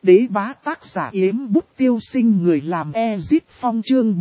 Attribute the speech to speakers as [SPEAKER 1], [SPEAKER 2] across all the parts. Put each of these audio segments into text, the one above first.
[SPEAKER 1] Đế bá tác giả Yếm Bút Tiêu Sinh, người làm Ezit Phong, chương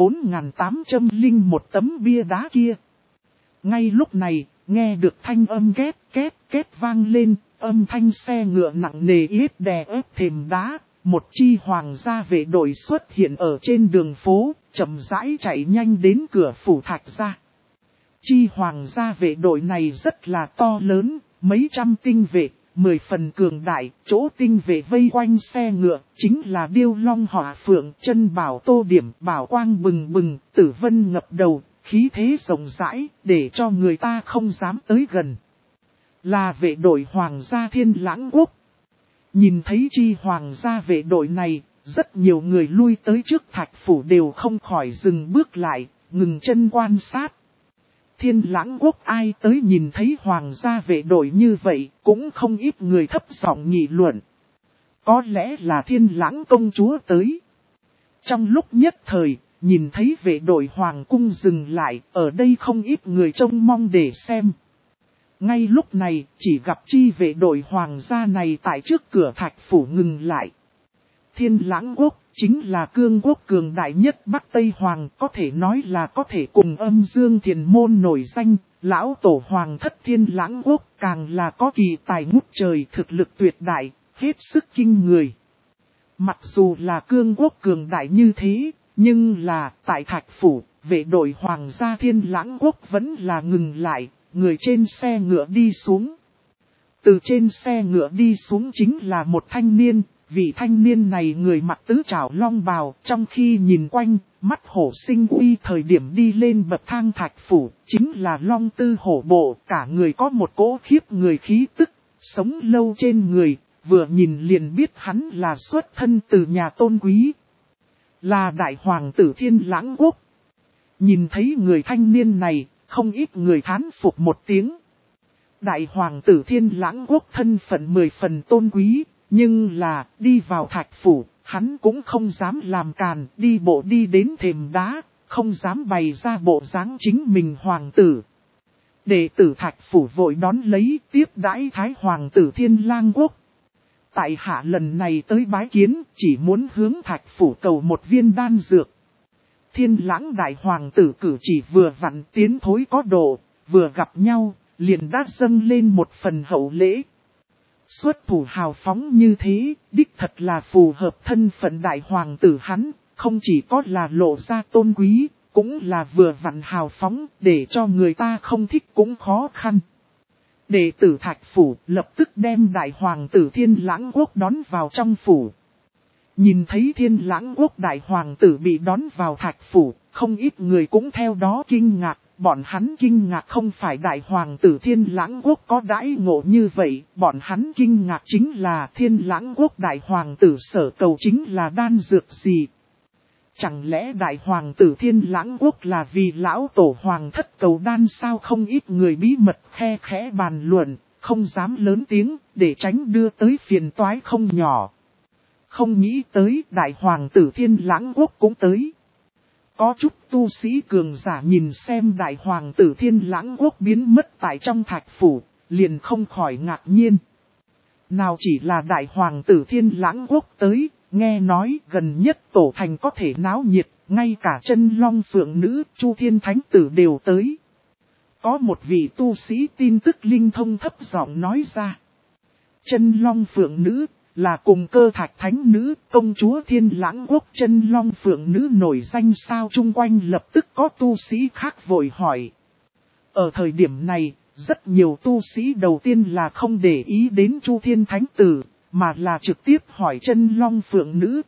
[SPEAKER 1] 4801 tấm bia đá kia. Ngay lúc này, nghe được thanh âm két vang lên, âm thanh xe ngựa nặng nề yết đè ép thềm đá. Một chi hoàng gia vệ đội xuất hiện ở trên đường phố, chậm rãi chạy nhanh đến cửa phủ Thạch gia. Chi hoàng gia vệ đội này rất là to lớn, mấy trăm tinh vệ, 10 phần cường đại, chỗ tinh vệ vây quanh xe ngựa, chính là điêu long hỏa phượng, chân bảo tô điểm, bảo quang bừng bừng, tử vân ngập đầu, khí thế rộng rãi, để cho người ta không dám tới gần. Là vệ đội hoàng gia Thiên Lãng Quốc. Nhìn thấy chi hoàng gia vệ đội này, rất nhiều người lui tới trước Thạch phủ đều không khỏi dừng bước lại, ngừng chân quan sát. Thiên Lãng Quốc ai tới nhìn thấy hoàng gia vệ đội như vậy, cũng không ít người thấp giọng nghị luận. Có lẽ là Thiên Lãng công chúa tới. Trong lúc nhất thời, nhìn thấy vệ đội hoàng cung dừng lại, ở đây không ít người trông mong để xem. Ngay lúc này, chỉ gặp chi vệ đội hoàng gia này tại trước cửa Thạch phủ ngừng lại. Thiên Lãng Quốc chính là cương quốc cường đại nhất Bắc Tây Hoàng, có thể nói là có thể cùng Âm Dương Thiền Môn nổi danh. Lão tổ hoàng thất Thiên Lãng Quốc càng là có kỳ tài ngút trời, thực lực tuyệt đại, hết sức kinh người. Mặc dù là cương quốc cường đại như thế, nhưng là tại Thạch phủ, vệ đội hoàng gia Thiên Lãng Quốc vẫn là ngừng lại. Người trên xe ngựa đi xuống. Từ trên xe ngựa đi xuống chính là một thanh niên. Vị thanh niên này người mặc tứ trảo long bào, trong khi nhìn quanh, mắt hổ sinh uy, thời điểm đi lên bậc thang Thạch phủ, chính là long tư hổ bộ, cả người có một cỗ khiếp người khí tức, sống lâu trên người, vừa nhìn liền biết hắn là xuất thân từ nhà tôn quý. Là đại hoàng tử Thiên Lãng Quốc. Nhìn thấy người thanh niên này, không ít người thán phục một tiếng. Đại hoàng tử Thiên Lãng Quốc thân phận 10 phần tôn quý, nhưng là đi vào Thạch phủ, hắn cũng không dám làm càn, đi bộ đi đến thềm đá, không dám bày ra bộ dáng chính mình hoàng tử. Đệ tử Thạch phủ vội đón lấy tiếp đãi Thái hoàng tử Thiên Lãng Quốc. Tại hạ lần này tới bái kiến, chỉ muốn hướng Thạch phủ cầu một viên đan dược. Thiên Lãng đại hoàng tử cử chỉ vừa vặn tiến thối có độ, vừa gặp nhau, liền đã dâng lên một phần hậu lễ. Xuất thủ hào phóng như thế, đích thật là phù hợp thân phận đại hoàng tử hắn, không chỉ có là lộ ra tôn quý, cũng là vừa vặn hào phóng, để cho người ta không thích cũng khó khăn. Đệ tử Thạch phủ lập tức đem đại hoàng tử Thiên Lãng Quốc đón vào trong phủ. Nhìn thấy Thiên Lãng Quốc đại hoàng tử bị đón vào Thạch phủ, không ít người cũng theo đó kinh ngạc. Bọn hắn kinh ngạc không phải đại hoàng tử Thiên Lãng Quốc có đãi ngộ như vậy, bọn hắn kinh ngạc chính là Thiên Lãng Quốc đại hoàng tử sở cầu chính là đan dược gì. Chẳng lẽ đại hoàng tử Thiên Lãng Quốc là vì lão tổ hoàng thất cầu đan sao? Không ít người bí mật khe khẽ bàn luận, không dám lớn tiếng, để tránh đưa tới phiền toái không nhỏ. Không nghĩ tới đại hoàng tử Thiên Lãng Quốc cũng tới. Có chút tu sĩ cường giả nhìn xem đại hoàng tử Thiên Lãng Quốc biến mất tại trong Thạch phủ, liền không khỏi ngạc nhiên. Nào chỉ là đại hoàng tử Thiên Lãng Quốc tới, nghe nói gần nhất tổ thành có thể náo nhiệt, ngay cả chân long phượng nữ, Chu Thiên Thánh Tử đều tới. Có một vị tu sĩ tin tức linh thông thấp giọng nói ra. Chân long phượng nữ là cùng Cơ Thạch Thánh Nữ, công chúa Thiên Lãng Quốc chân long phượng nữ nổi danh sao? Chung quanh lập tức có tu sĩ khác vội hỏi. Ở thời điểm này, rất nhiều tu sĩ đầu tiên là không để ý đến Chu Thiên Thánh Tử, mà là trực tiếp hỏi chân long phượng nữ.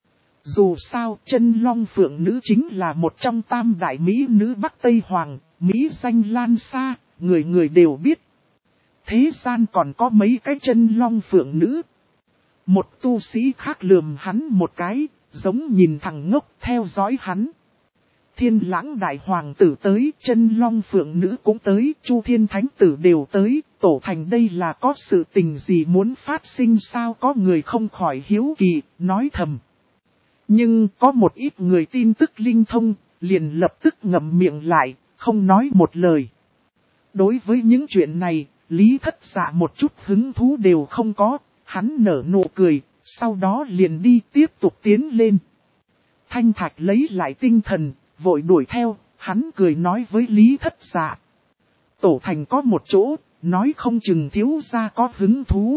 [SPEAKER 1] Dù sao, chân long phượng nữ chính là một trong tam đại mỹ nữ Bắc Tây Hoàng, mỹ danh lan xa, người người đều biết. Thế gian còn có mấy cái chân long phượng nữ. Một tu sĩ khác lườm hắn một cái, giống nhìn thằng ngốc theo dõi hắn. Thiên Lãng đại hoàng tử tới, chân long phượng nữ cũng tới, Chu Thiên Thánh Tử đều tới, tổ thành đây là có sự tình gì muốn phát sinh sao? Có người không khỏi hiếu kỳ, nói thầm. Nhưng có một ít người tin tức linh thông, liền lập tức ngậm miệng lại, không nói một lời. Đối với những chuyện này, Lý Thất Dạ một chút hứng thú đều không có. Hắn nở nụ cười, Sau đó liền đi tiếp tục tiến lên. Thanh Thạch lấy lại tinh thần, vội đuổi theo, hắn cười nói với Lý Thất Dạ. Tổ thành có một chỗ, nói không chừng thiếu gia có hứng thú.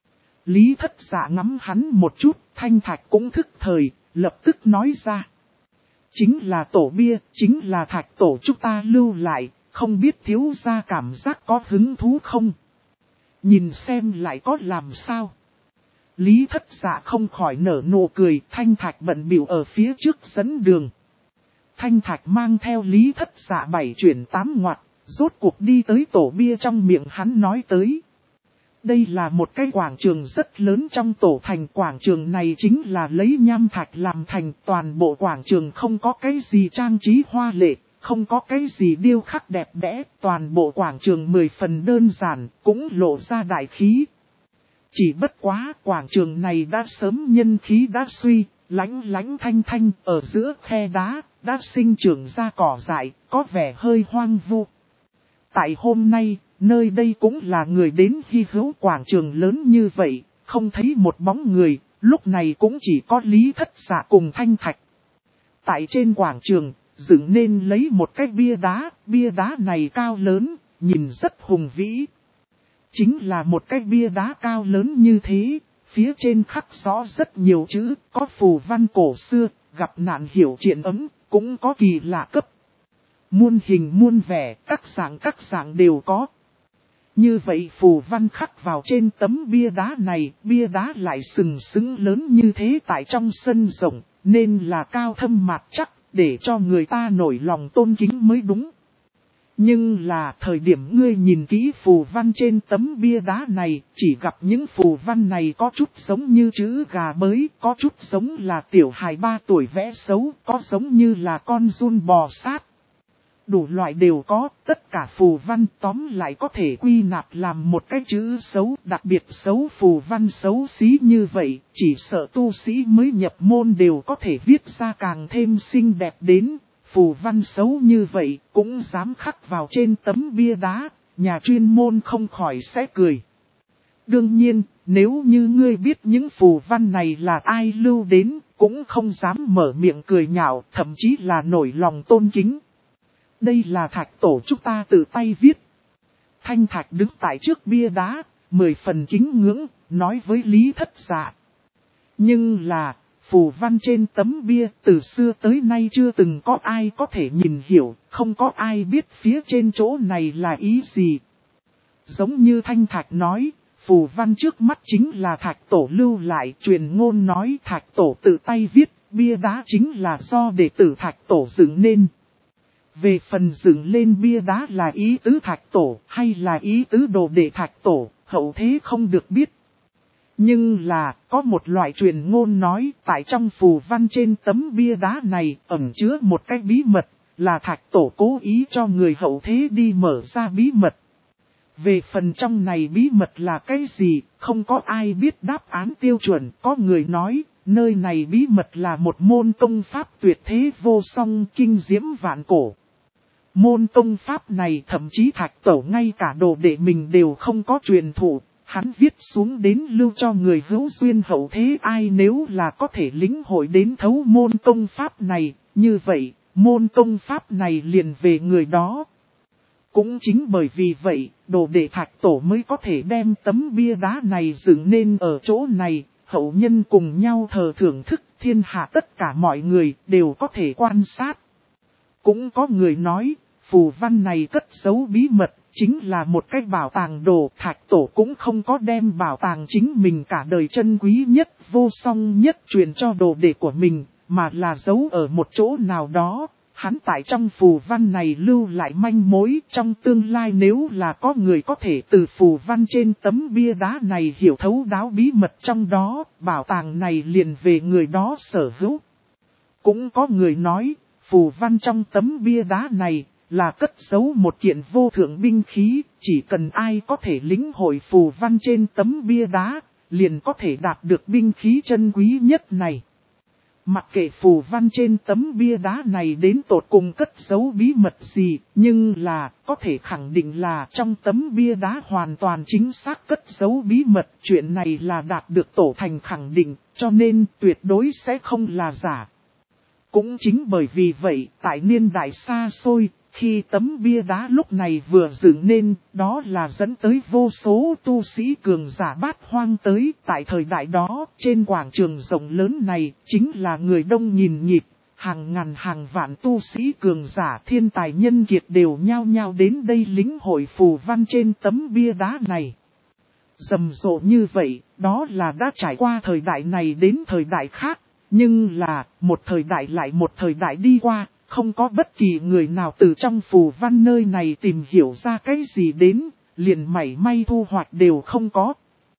[SPEAKER 1] Lý Thất Dạ ngắm hắn một chút, Thanh Thạch cũng thức thời, lập tức nói ra. Chính là tổ bia, chính là Thạch tổ chúng ta lưu lại, không biết thiếu gia cảm giác có hứng thú không? Nhìn xem lại có làm sao? Lý Thất Dạ không khỏi nở nụ cười, Thanh Thạch bận bịu ở phía trước dẫn đường. Thanh Thạch mang theo Lý Thất Dạ 7 chuyển 8 ngoặt, rốt cuộc đi tới tổ bia trong miệng hắn nói tới. Đây là một cái quảng trường rất lớn trong tổ thành, quảng trường này chính là lấy nham thạch làm thành, toàn bộ quảng trường không có cái gì trang trí hoa lệ, không có cái gì điêu khắc đẹp đẽ, toàn bộ quảng trường 10 phần đơn giản, cũng lộ ra đại khí. Chỉ bất quá quảng trường này đã sớm nhân khí đã suy, lánh lánh thanh thanh, ở giữa khe đá, đã sinh trưởng ra cỏ dại, có vẻ hơi hoang vu. Tại hôm nay, nơi đây cũng là người đến hy hữu, quảng trường lớn như vậy, không thấy một bóng người, lúc này cũng chỉ có Lý Thất Dạ cùng Thanh Thạch. Tại trên quảng trường, dựng nên lấy một cái bia đá này cao lớn, nhìn rất hùng vĩ. Chính là một cái bia đá cao lớn như thế, phía trên khắc rõ rất nhiều chữ, có phù văn cổ xưa, gặp nạn hiểu triện ấm, cũng có kỳ lạ cấp. Muôn hình muôn vẻ, các dạng đều có. Như vậy phù văn khắc vào trên tấm bia đá lại sừng sững lớn như thế tại trong sân rộng, nên là cao thâm mạt chắc, để cho người ta nổi lòng tôn kính mới đúng. Nhưng là thời điểm ngươi nhìn kỹ phù văn trên tấm bia đá này, chỉ gặp những phù văn này có chút giống như chữ gà bới, có chút giống là tiểu hài 3 tuổi vẽ xấu, có giống như là con giun bò sát. Đủ loại đều có, tất cả phù văn tóm lại có thể quy nạp làm một cái chữ xấu, đặc biệt xấu phù văn xấu xí như vậy, chỉ sợ tu sĩ mới nhập môn đều có thể viết ra càng thêm xinh đẹp đến. Phù văn xấu như vậy cũng dám khắc vào trên tấm bia đá, nhà chuyên môn không khỏi sẽ cười. Đương nhiên, nếu như ngươi biết những phù văn này là ai lưu đến, cũng không dám mở miệng cười nhạo, thậm chí là nổi lòng tôn kính. Đây là Thạch tổ chúng ta tự tay viết. Thanh Thạch đứng tại trước bia đá, 10 phần kính ngưỡng, nói với Lý Thất Dạ. Nhưng là, phù văn trên tấm bia từ xưa tới nay chưa từng có ai có thể nhìn hiểu, không có ai biết phía trên chỗ này là ý gì. Giống như Thanh Thạch nói, phù văn trước mắt chính là Thạch tổ lưu lại, truyền ngôn nói Thạch tổ tự tay viết, bia đá chính là do đệ tử Thạch tổ dựng nên. Về phần dựng lên bia đá là ý tứ Thạch tổ hay là ý tứ đồ đệ Thạch tổ, hậu thế không được biết. Nhưng là, có một loại truyền ngôn nói, tại trong phù văn trên tấm bia đá này, ẩn chứa một cái bí mật, là Thạch tổ cố ý cho người hậu thế đi mở ra bí mật. Về phần trong này bí mật là cái gì, không có ai biết đáp án tiêu chuẩn, có người nói, nơi này bí mật là một môn công pháp tuyệt thế vô song kinh diễm vạn cổ. Môn công pháp này thậm chí Thạch tổ ngay cả đồ đệ mình đều không có truyền thụ. Hắn viết xuống đến lưu cho người hữu duyên hậu thế ai nếu là có thể lĩnh hội đến thấu môn công pháp này, như vậy, môn công pháp này liền về người đó. Cũng chính bởi vì vậy, đồ đệ Thạch tổ mới có thể đem tấm bia đá này dựng nên ở chỗ này, hậu nhân cùng nhau thờ thưởng thức, thiên hạ tất cả mọi người đều có thể quan sát. Cũng có người nói, phù văn này cất giấu bí mật, chính là một cái bảo tàng đồ. Thạch tổ cũng không có đem bảo tàng chính mình cả đời chân quý nhất, vô song nhất truyền cho đồ đệ của mình, mà là giấu ở một chỗ nào đó. Hắn tại trong phù văn này lưu lại manh mối, trong tương lai nếu là có người có thể từ phù văn trên tấm bia đá này hiểu thấu đáo bí mật trong đó, bảo tàng này liền về người đó sở hữu. Cũng có người nói, phù văn trong tấm bia đá này là cất giấu một kiện vô thượng binh khí, chỉ cần ai có thể lĩnh hội phù văn trên tấm bia đá, liền có thể đạt được binh khí chân quý nhất này. Mặc kệ phù văn trên tấm bia đá này đến tột cùng cất giấu bí mật gì, nhưng là, có thể khẳng định là trong tấm bia đá hoàn toàn chính xác cất giấu bí mật. Chuyện này là đạt được tổ thành khẳng định, cho nên tuyệt đối sẽ không là giả. Cũng chính bởi vì vậy, tại niên đại xa xôi, khi tấm bia đá lúc này vừa dựng nên, đó là dẫn tới vô số tu sĩ cường giả bát hoang tới. Tại thời đại đó, trên quảng trường rộng lớn này, chính là người đông nghìn nghịt, hàng ngàn hàng vạn tu sĩ cường giả thiên tài nhân kiệt đều nhao nhao đến đây lĩnh hội phù văn trên tấm bia đá này. Rầm rộ như vậy, đó là đã trải qua thời đại này đến thời đại khác. Nhưng là, một thời đại lại một thời đại đi qua, không có bất kỳ người nào từ trong phù văn nơi này tìm hiểu ra cái gì đến, liền mảy may thu hoạch đều không có.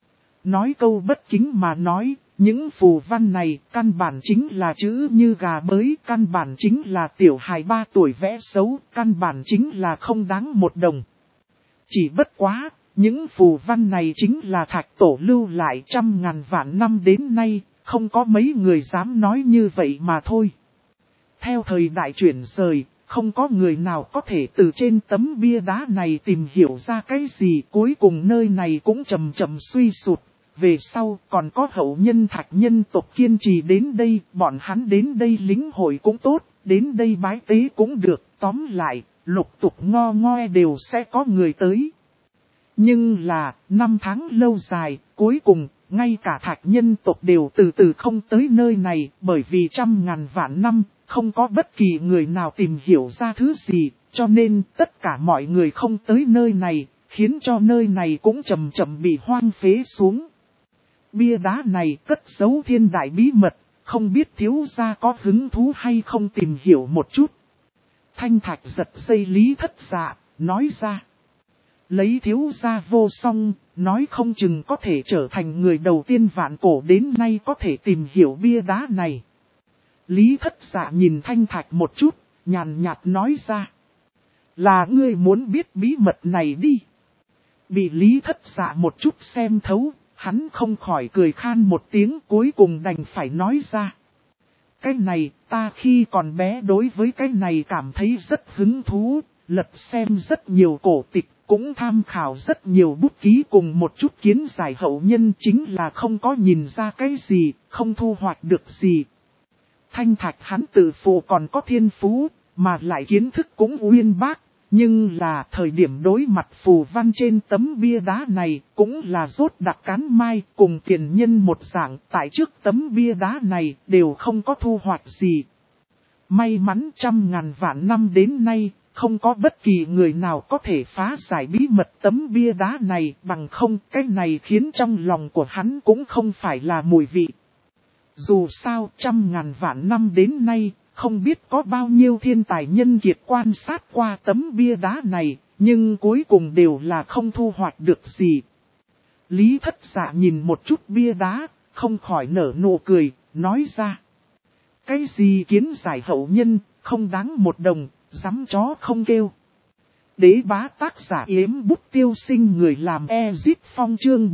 [SPEAKER 1] Nói câu bất kính mà nói, những phù văn này căn bản chính là chữ như gà bới, căn bản chính là tiểu hài 3 tuổi vẽ xấu, căn bản chính là không đáng một đồng. Chỉ bất quá, những phù văn này chính là Thạch Tổ lưu lại trăm ngàn vạn năm đến nay. Không có mấy người dám nói như vậy mà thôi. Theo thời đại chuyển rời, không có người nào có thể từ trên tấm bia đá này tìm hiểu ra cái gì. Cuối cùng nơi này cũng chậm chậm suy sụt. Về sau còn có hậu nhân Thạch nhân tộc kiên trì đến đây. Bọn hắn đến đây lính hội cũng tốt, đến đây bái tế cũng được. Tóm lại, lục tục ngo ngoe đều sẽ có người tới. Nhưng là, năm tháng lâu dài, cuối cùng, ngay cả Thạch nhân tộc đều từ từ không tới nơi này, bởi vì trăm ngàn vạn năm, không có bất kỳ người nào tìm hiểu ra thứ gì, cho nên tất cả mọi người không tới nơi này, khiến cho nơi này cũng chậm chậm bị hoang phế xuống. Bia đá này cất giấu thiên đại bí mật, không biết thiếu gia có hứng thú hay không tìm hiểu một chút. Thanh Thạch giật dây Lý Thất Dạ, nói ra. Lấy thiếu gia vô song, nói không chừng có thể trở thành người đầu tiên vạn cổ đến nay có thể tìm hiểu bia đá này. Lý Thất Dạ nhìn Thanh Thạch một chút, nhàn nhạt nói ra. Là ngươi muốn biết bí mật này đi. Bị Lý Thất Dạ một chút xem thấu, hắn không khỏi cười khan một tiếng, cuối cùng đành phải nói ra. Cái này, ta khi còn bé đối với cái này cảm thấy rất hứng thú, lật xem rất nhiều cổ tịch. Cũng tham khảo rất nhiều bút ký cùng một chút kiến giải hậu nhân, chính là không có nhìn ra cái gì, không thu hoạch được gì. Thanh Thạch hắn tự phụ còn có thiên phú, mà lại kiến thức cũng uyên bác, nhưng là thời điểm đối mặt phù văn trên tấm bia đá này cũng là rốt đặc cán mai cùng tiền nhân một dạng, tại trước tấm bia đá này đều không có thu hoạch gì. May mắn trăm ngàn vạn năm đến nay, không có bất kỳ người nào có thể phá giải bí mật tấm bia đá này, bằng không cái này khiến trong lòng của hắn cũng không phải là mùi vị. Dù sao trăm ngàn vạn năm đến nay, không biết có bao nhiêu thiên tài nhân kiệt quan sát qua tấm bia đá này, nhưng cuối cùng đều là không thu hoạch được gì. Lý Thất Dạ nhìn một chút bia đá, không khỏi nở nụ cười, nói ra. Cái gì kiến giải hậu nhân, không đáng một đồng. Dám chó không kêu. Đế bá tác giả yếm bút tiêu sinh, người làm Ezit Phong chương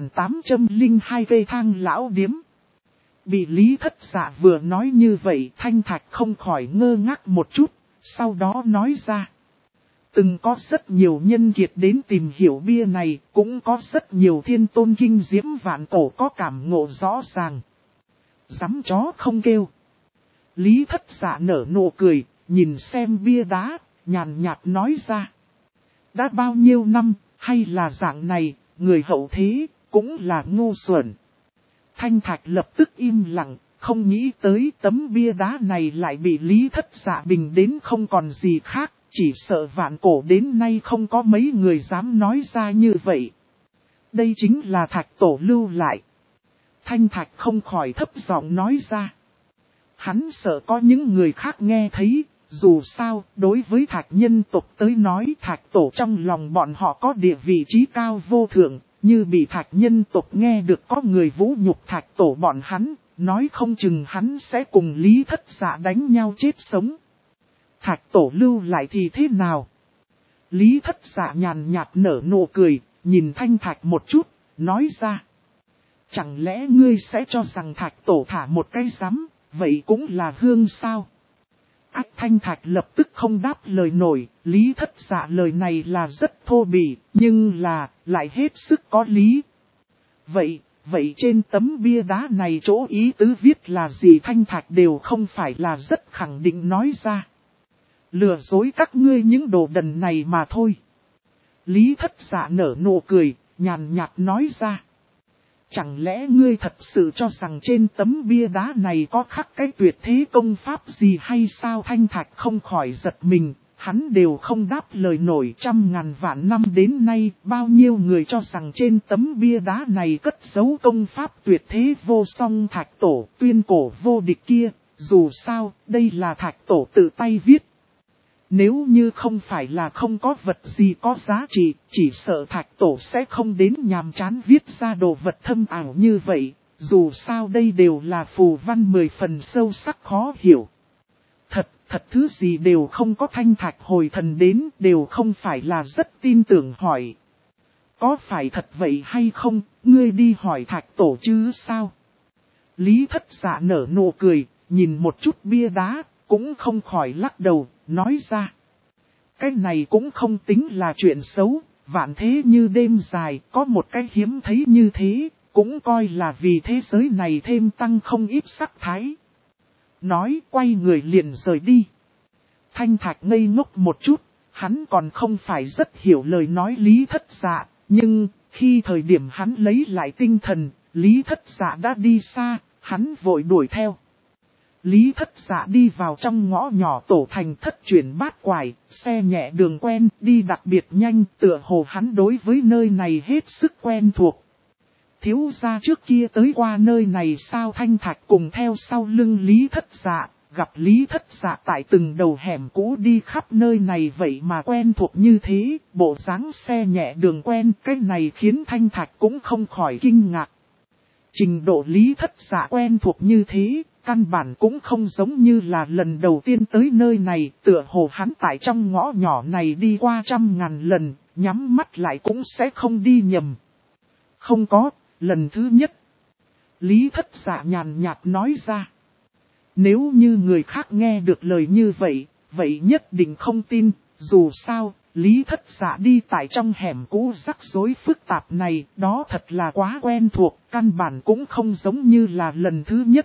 [SPEAKER 1] 4802 cây thang lão điếm. Bị Lý Thất Dạ vừa nói như vậy, Thanh Thạch không khỏi ngơ ngác một chút, sau đó nói ra. Từng có rất nhiều nhân kiệt đến tìm hiểu bia này, cũng có rất nhiều thiên tôn kinh diễm vạn cổ có cảm ngộ rõ ràng. Dám chó không kêu. Lý Thất Dạ nở nụ cười. Nhìn xem bia đá, nhàn nhạt nói ra. Đã bao nhiêu năm, hay là dạng này, người hậu thế, cũng là ngu xuẩn. Thanh Thạch lập tức im lặng, không nghĩ tới tấm bia đá này lại bị Lý Thất Dạ bình đến không còn gì khác, chỉ sợ vạn cổ đến nay không có mấy người dám nói ra như vậy. Đây chính là Thạch Tổ lưu lại. Thanh Thạch không khỏi thấp giọng nói ra. Hắn sợ có những người khác nghe thấy. Dù sao, đối với Thạch nhân tộc tới nói Thạch Tổ trong lòng bọn họ có địa vị trí cao vô thượng, như bị Thạch nhân tộc nghe được có người vũ nhục Thạch Tổ bọn hắn, nói không chừng hắn sẽ cùng Lý Thất Dạ đánh nhau chết sống. Thạch Tổ lưu lại thì thế nào? Lý Thất Dạ nhàn nhạt nở nụ cười, nhìn Thanh Thạch một chút, nói ra. Chẳng lẽ ngươi sẽ cho rằng Thạch Tổ thả một cái rắm, vậy cũng là hương sao? Ách Thanh Thạch lập tức không đáp lời nổi, Lý Thất Dạ lời này là rất thô bỉ, nhưng là, lại hết sức có lý. Vậy trên tấm bia đá này chỗ ý tứ viết là gì Thanh Thạch đều không phải là rất khẳng định nói ra. Lừa dối các ngươi những đồ đần này mà thôi. Lý Thất Dạ nở nụ cười, nhàn nhạt nói ra. Chẳng lẽ ngươi thật sự cho rằng trên tấm bia đá này có khắc cái tuyệt thế công pháp gì hay sao? Thanh Thạch không khỏi giật mình, hắn đều không đáp lời nổi. 100.000 vạn năm đến nay, bao nhiêu người cho rằng trên tấm bia đá này cất giấu công pháp tuyệt thế vô song Thạch Tổ tuyên cổ vô địch kia, dù sao, đây là Thạch Tổ tự tay viết. Nếu như không phải là không có vật gì có giá trị, chỉ sợ Thạch Tổ sẽ không đến nhàm chán viết ra đồ vật thâm ảo như vậy, dù sao đây đều là phù văn 10 phần sâu sắc khó hiểu. Thật thứ gì đều không có. Thanh Thạch hồi thần đến, đều không phải là rất tin tưởng hỏi. Có phải thật vậy hay không, ngươi đi hỏi Thạch Tổ chứ sao? Lý Thất Dạ nở nụ cười, nhìn một chút bia đá, cũng không khỏi lắc đầu, nói ra. Cái này cũng không tính là chuyện xấu, vạn thế như đêm dài, có một cái hiếm thấy như thế, cũng coi là vì thế giới này thêm tăng không ít sắc thái. Nói quay người liền rời đi. Thanh Thạch ngây ngốc một chút, hắn còn không phải rất hiểu lời nói Lý Thất Dạ, nhưng khi thời điểm hắn lấy lại tinh thần, Lý Thất Dạ đã đi xa, hắn vội đuổi theo. Lý Thất Dạ đi vào trong ngõ nhỏ tổ thành thất chuyển bát quải, xe nhẹ đường quen, đi đặc biệt nhanh, tựa hồ hắn đối với nơi này hết sức quen thuộc. Thiếu gia trước kia tới qua nơi này sao? Thanh Thạch cùng theo sau lưng Lý Thất Dạ, gặp Lý Thất Dạ tại từng đầu hẻm cũ đi khắp nơi này vậy mà quen thuộc như thế, bộ dáng xe nhẹ đường quen, cái này khiến Thanh Thạch cũng không khỏi kinh ngạc. Trình độ Lý Thất Dạ quen thuộc như thế, căn bản cũng không giống như là lần đầu tiên tới nơi này, tựa hồ hắn tại trong ngõ nhỏ này đi qua 100.000 lần, nhắm mắt lại cũng sẽ không đi nhầm. Không có, lần thứ nhất. Lý Thất Dạ nhàn nhạt nói ra. Nếu như người khác nghe được lời như vậy, vậy nhất định không tin, dù sao, Lý Thất Dạ đi tại trong hẻm cũ rắc rối phức tạp này, đó thật là quá quen thuộc, căn bản cũng không giống như là lần thứ nhất.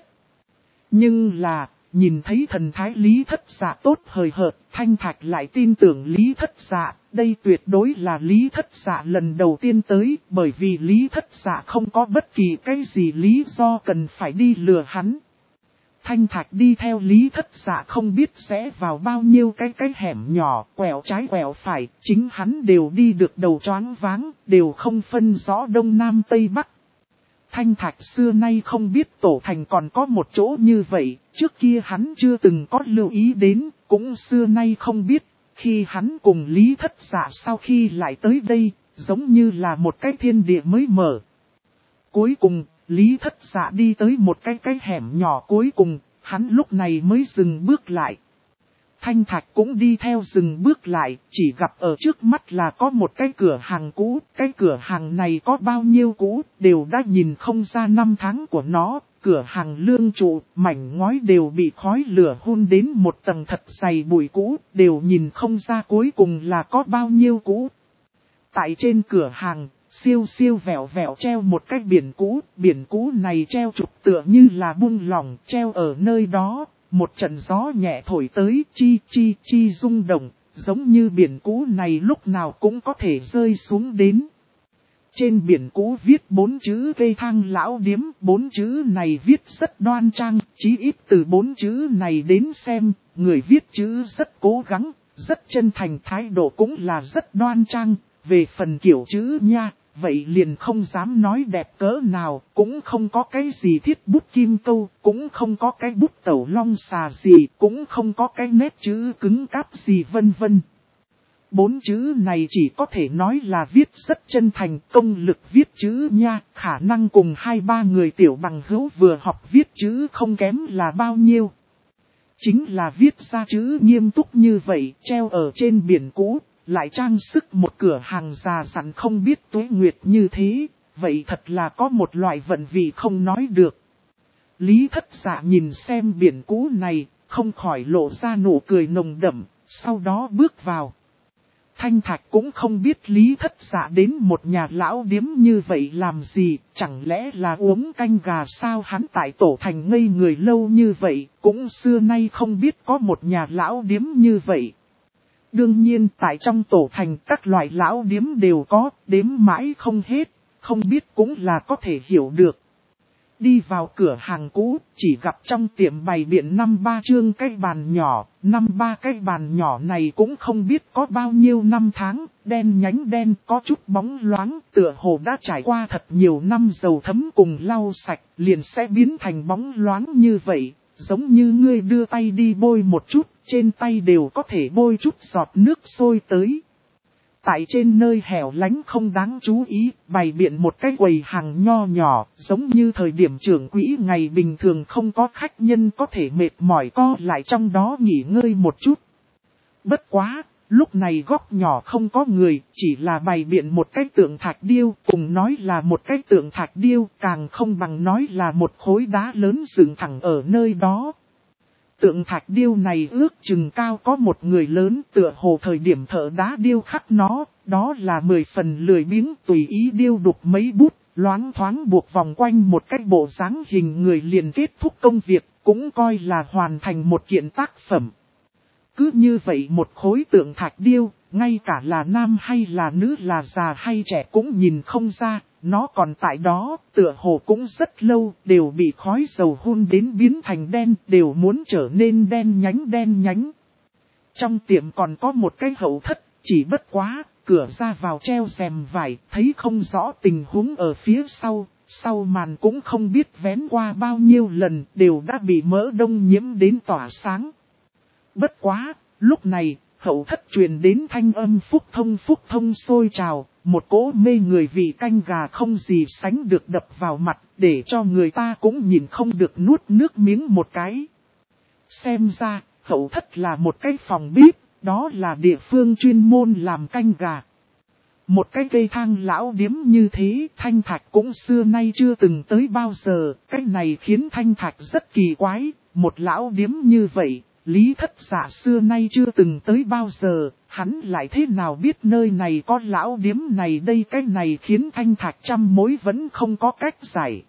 [SPEAKER 1] Nhưng là, nhìn thấy thần thái Lý Thất Dạ tốt hời hợt, Thanh Thạch lại tin tưởng Lý Thất Dạ, đây tuyệt đối là Lý Thất Dạ lần đầu tiên tới, bởi vì Lý Thất Dạ không có bất kỳ cái gì lý do cần phải đi lừa hắn. Thanh Thạch đi theo Lý Thất Dạ không biết sẽ vào bao nhiêu cái hẻm nhỏ, quẹo trái quẹo phải, chính hắn đều đi được đầu choáng váng, đều không phân rõ đông nam tây bắc. Thanh Thạch xưa nay không biết tổ thành còn có một chỗ như vậy, trước kia hắn chưa từng có lưu ý đến, cũng xưa nay không biết, khi hắn cùng Lý Thất Dạ sau khi lại tới đây, giống như là một cái thiên địa mới mở. Cuối cùng, Lý Thất Dạ đi tới một cái hẻm nhỏ cuối cùng, hắn lúc này mới dừng bước lại. Thanh Thạch cũng đi theo dừng bước lại, chỉ gặp ở trước mắt là có một cái cửa hàng cũ, cái cửa hàng này có bao nhiêu cũ, đều đã nhìn không ra năm tháng của nó, cửa hàng lương trụ, mảnh ngói đều bị khói lửa hun đến một tầng thật dày bụi cũ, đều nhìn không ra cuối cùng là có bao nhiêu cũ. Tại trên cửa hàng, siêu siêu vẹo vẹo treo một cái biển cũ này treo trục tựa như là buông lỏng treo ở nơi đó. Một trận gió nhẹ thổi tới chi rung động, giống như biển cũ này lúc nào cũng có thể rơi xuống đến. Trên biển cũ viết 4 chữ cây thang lão điếm, 4 chữ này viết rất đoan trang, chí ít từ 4 chữ này đến xem, người viết chữ rất cố gắng, rất chân thành, thái độ cũng là rất đoan trang. Về phần kiểu chữ nha, vậy liền không dám nói đẹp cỡ nào, cũng không có cái gì thiết bút kim câu, cũng không có cái bút tẩu long xà gì, cũng không có cái nét chữ cứng cáp gì vân vân. 4 chữ này chỉ có thể nói là viết rất chân thành, công lực viết chữ nha, khả năng cùng 2-3 người tiểu bằng hữu vừa học viết chữ không kém là bao nhiêu. Chính là viết ra chữ nghiêm túc như vậy, treo ở trên biển cũ. Lại trang sức một cửa hàng già dặn không biết tuế nguyệt như thế, vậy thật là có một loại vận vị không nói được. Lý Thất Dạ nhìn xem biển cũ này, không khỏi lộ ra nụ cười nồng đậm, sau đó bước vào. Thanh Thạch cũng không biết Lý Thất Dạ đến một nhà lão điếm như vậy làm gì, chẳng lẽ là uống canh gà sao? Hắn tại Tổ Thành ngây người lâu như vậy, cũng xưa nay không biết có một nhà lão điếm như vậy. Đương nhiên tại trong Tổ Thành các loại lão điếm đều có, đếm mãi không hết, không biết cũng là có thể hiểu được. Đi vào cửa hàng cũ, chỉ gặp trong tiệm bày biện 5-3 trương cái bàn nhỏ, 5-3 cái bàn nhỏ này cũng không biết có bao nhiêu năm tháng, đen nhánh đen có chút bóng loáng, tựa hồ đã trải qua thật nhiều năm dầu thấm cùng lau sạch, liền sẽ biến thành bóng loáng như vậy, giống như ngươi đưa tay đi bôi một chút, trên tay đều có thể bôi chút giọt nước sôi tới. Tại trên nơi hẻo lánh không đáng chú ý, bày biện một cái quầy hàng nho nhỏ, giống như thời điểm trưởng quỹ ngày bình thường không có khách nhân có thể mệt mỏi co lại trong đó nghỉ ngơi một chút. Bất quá, lúc này góc nhỏ không có người, chỉ là bày biện một cái tượng thạch điêu, cùng nói là một cái tượng thạch điêu, càng không bằng nói là một khối đá lớn dựng thẳng ở nơi đó. Tượng thạch điêu này ước chừng cao có một người lớn, tựa hồ thời điểm thợ đá điêu khắc nó, đó là 10 phần lười biếng tùy ý điêu đục mấy bút, loáng thoáng buộc vòng quanh một cái bộ dáng hình người liền kết thúc công việc, cũng coi là hoàn thành một kiện tác phẩm. Cứ như vậy một khối tượng thạch điêu, ngay cả là nam hay là nữ, là già hay trẻ cũng nhìn không ra. Nó còn tại đó, tựa hồ cũng rất lâu, đều bị khói dầu hun đến biến thành đen, đều muốn trở nên đen nhánh. Trong tiệm còn có một cái hậu thất, chỉ bất quá, cửa ra vào treo rèm vải, thấy không rõ tình huống ở phía sau màn cũng không biết vén qua bao nhiêu lần, đều đã bị mỡ đông nhiễm đến tỏa sáng. Bất quá, lúc này, hậu thất truyền đến thanh âm phúc thông sôi trào, một cỗ mê người vị canh gà không gì sánh được đập vào mặt, để cho người ta cũng nhìn không được nuốt nước miếng một cái. Xem ra, hậu thất là một cái phòng bếp, đó là địa phương chuyên môn làm canh gà. Một cái cây thang lão điếm như thế, Thanh Thạch cũng xưa nay chưa từng tới bao giờ, cái này khiến Thanh Thạch rất kỳ quái, một lão điếm như vậy. Lý Thất Dạ xưa nay chưa từng tới bao giờ, hắn lại thế nào biết nơi này có lão điếm này đây? Cái này khiến Thanh Thạch trăm mối vẫn không có cách giải.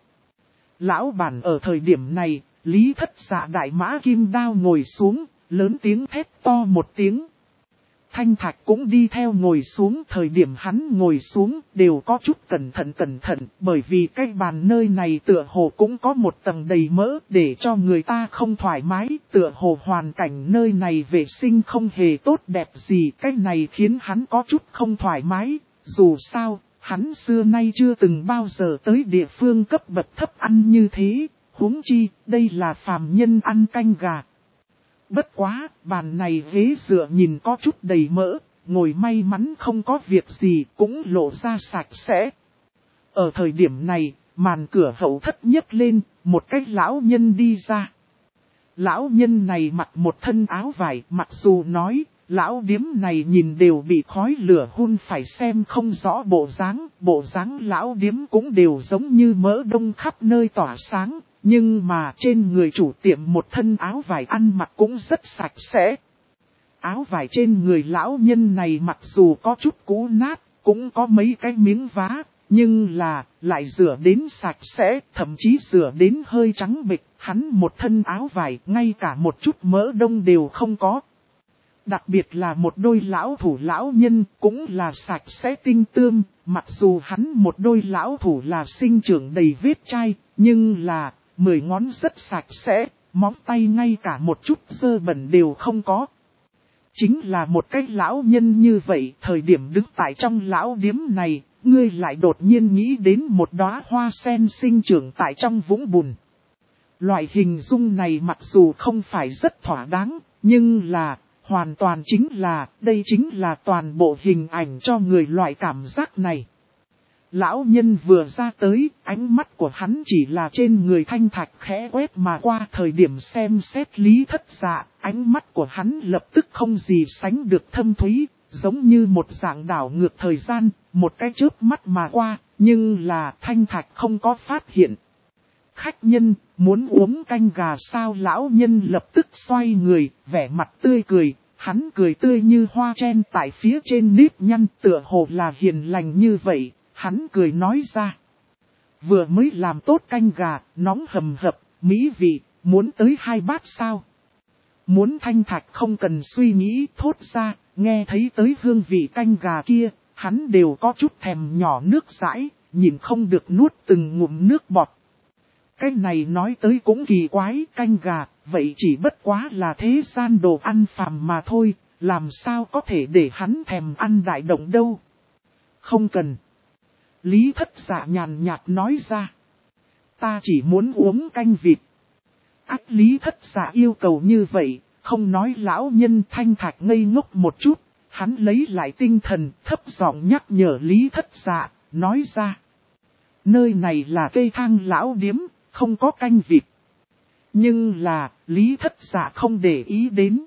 [SPEAKER 1] Lão bản ở thời điểm này, Lý Thất Dạ đại mã kim đao ngồi xuống, lớn tiếng thét to một tiếng. Thanh Thạch cũng đi theo ngồi xuống, thời điểm hắn ngồi xuống đều có chút cẩn thận, bởi vì cái bàn nơi này tựa hồ cũng có một tầng đầy mỡ để cho người ta không thoải mái, tựa hồ hoàn cảnh nơi này vệ sinh không hề tốt đẹp gì, cái này khiến hắn có chút không thoải mái, dù sao, hắn xưa nay chưa từng bao giờ tới địa phương cấp bậc thấp ăn như thế, huống chi, đây là phàm nhân ăn canh gà. Bất quá, bàn này ghế dựa nhìn có chút đầy mỡ, ngồi may mắn không có việc gì cũng lộ ra sạch sẽ. Ở thời điểm này, màn cửa hậu thất nhấc lên, một cái lão nhân đi ra. Lão nhân này mặc một thân áo vải, mặc dù nói, lão điếm này nhìn đều bị khói lửa hun phải xem không rõ bộ dáng lão điếm cũng đều giống như mỡ đông khắp nơi tỏa sáng. Nhưng mà trên người chủ tiệm một thân áo vải ăn mặc cũng rất sạch sẽ. Áo vải trên người lão nhân này mặc dù có chút cũ nát, cũng có mấy cái miếng vá, nhưng là lại rửa đến sạch sẽ, thậm chí rửa đến hơi trắng bệch. Hắn một thân áo vải ngay cả một chút mỡ đông đều không có. Đặc biệt là một đôi lão thủ lão nhân cũng là sạch sẽ tinh tươm, mặc dù hắn một đôi lão thủ là sinh trưởng đầy vết chai, nhưng là 10 ngón rất sạch sẽ, móng tay ngay cả một chút dơ bẩn đều không có. Chính là một cái lão nhân như vậy, thời điểm đứng tại trong lão điếm này, ngươi lại đột nhiên nghĩ đến một đóa hoa sen sinh trưởng tại trong vũng bùn. Loại hình dung này mặc dù không phải rất thỏa đáng, nhưng là, hoàn toàn đây chính là toàn bộ hình ảnh cho người loại cảm giác này. Lão nhân vừa ra tới, ánh mắt của hắn chỉ là trên người Thanh Thạch khẽ quét mà qua, thời điểm xem xét Lý Thất Dạ, ánh mắt của hắn lập tức không gì sánh được thâm thúy, giống như một dạng đảo ngược thời gian, một cái chớp mắt mà qua, nhưng là Thanh Thạch không có phát hiện. Khách nhân, muốn uống canh gà sao? Lão nhân lập tức xoay người, vẻ mặt tươi cười, hắn cười tươi như hoa chen tại phía trên nếp nhăn, tựa hồ là hiền lành như vậy, hắn cười nói ra. Vừa mới làm tốt canh gà, nóng hầm hập, mỹ vị, muốn tới 2 bát sao? Muốn. Thanh Thạch không cần suy nghĩ thốt ra, nghe thấy tới hương vị canh gà kia, hắn đều có chút thèm nhỏ nước dãi, nhìn không được nuốt từng ngụm nước bọt. Cái này nói tới cũng kỳ quái, canh gà, vậy chỉ bất quá là thế gian đồ ăn phàm mà thôi, làm sao có thể để hắn thèm ăn đại động đâu. Không cần. Lý Thất Dạ nhàn nhạt nói ra. Ta chỉ muốn uống canh vịt. Ác Lý Thất Dạ yêu cầu như vậy, không nói lão nhân. Thanh Thạch ngây ngốc một chút, hắn lấy lại tinh thần, thấp giọng nhắc nhở Lý Thất Dạ, nói ra. Nơi này là cây thang lão điếm, không có canh vịt. Nhưng là, Lý Thất Dạ không để ý đến.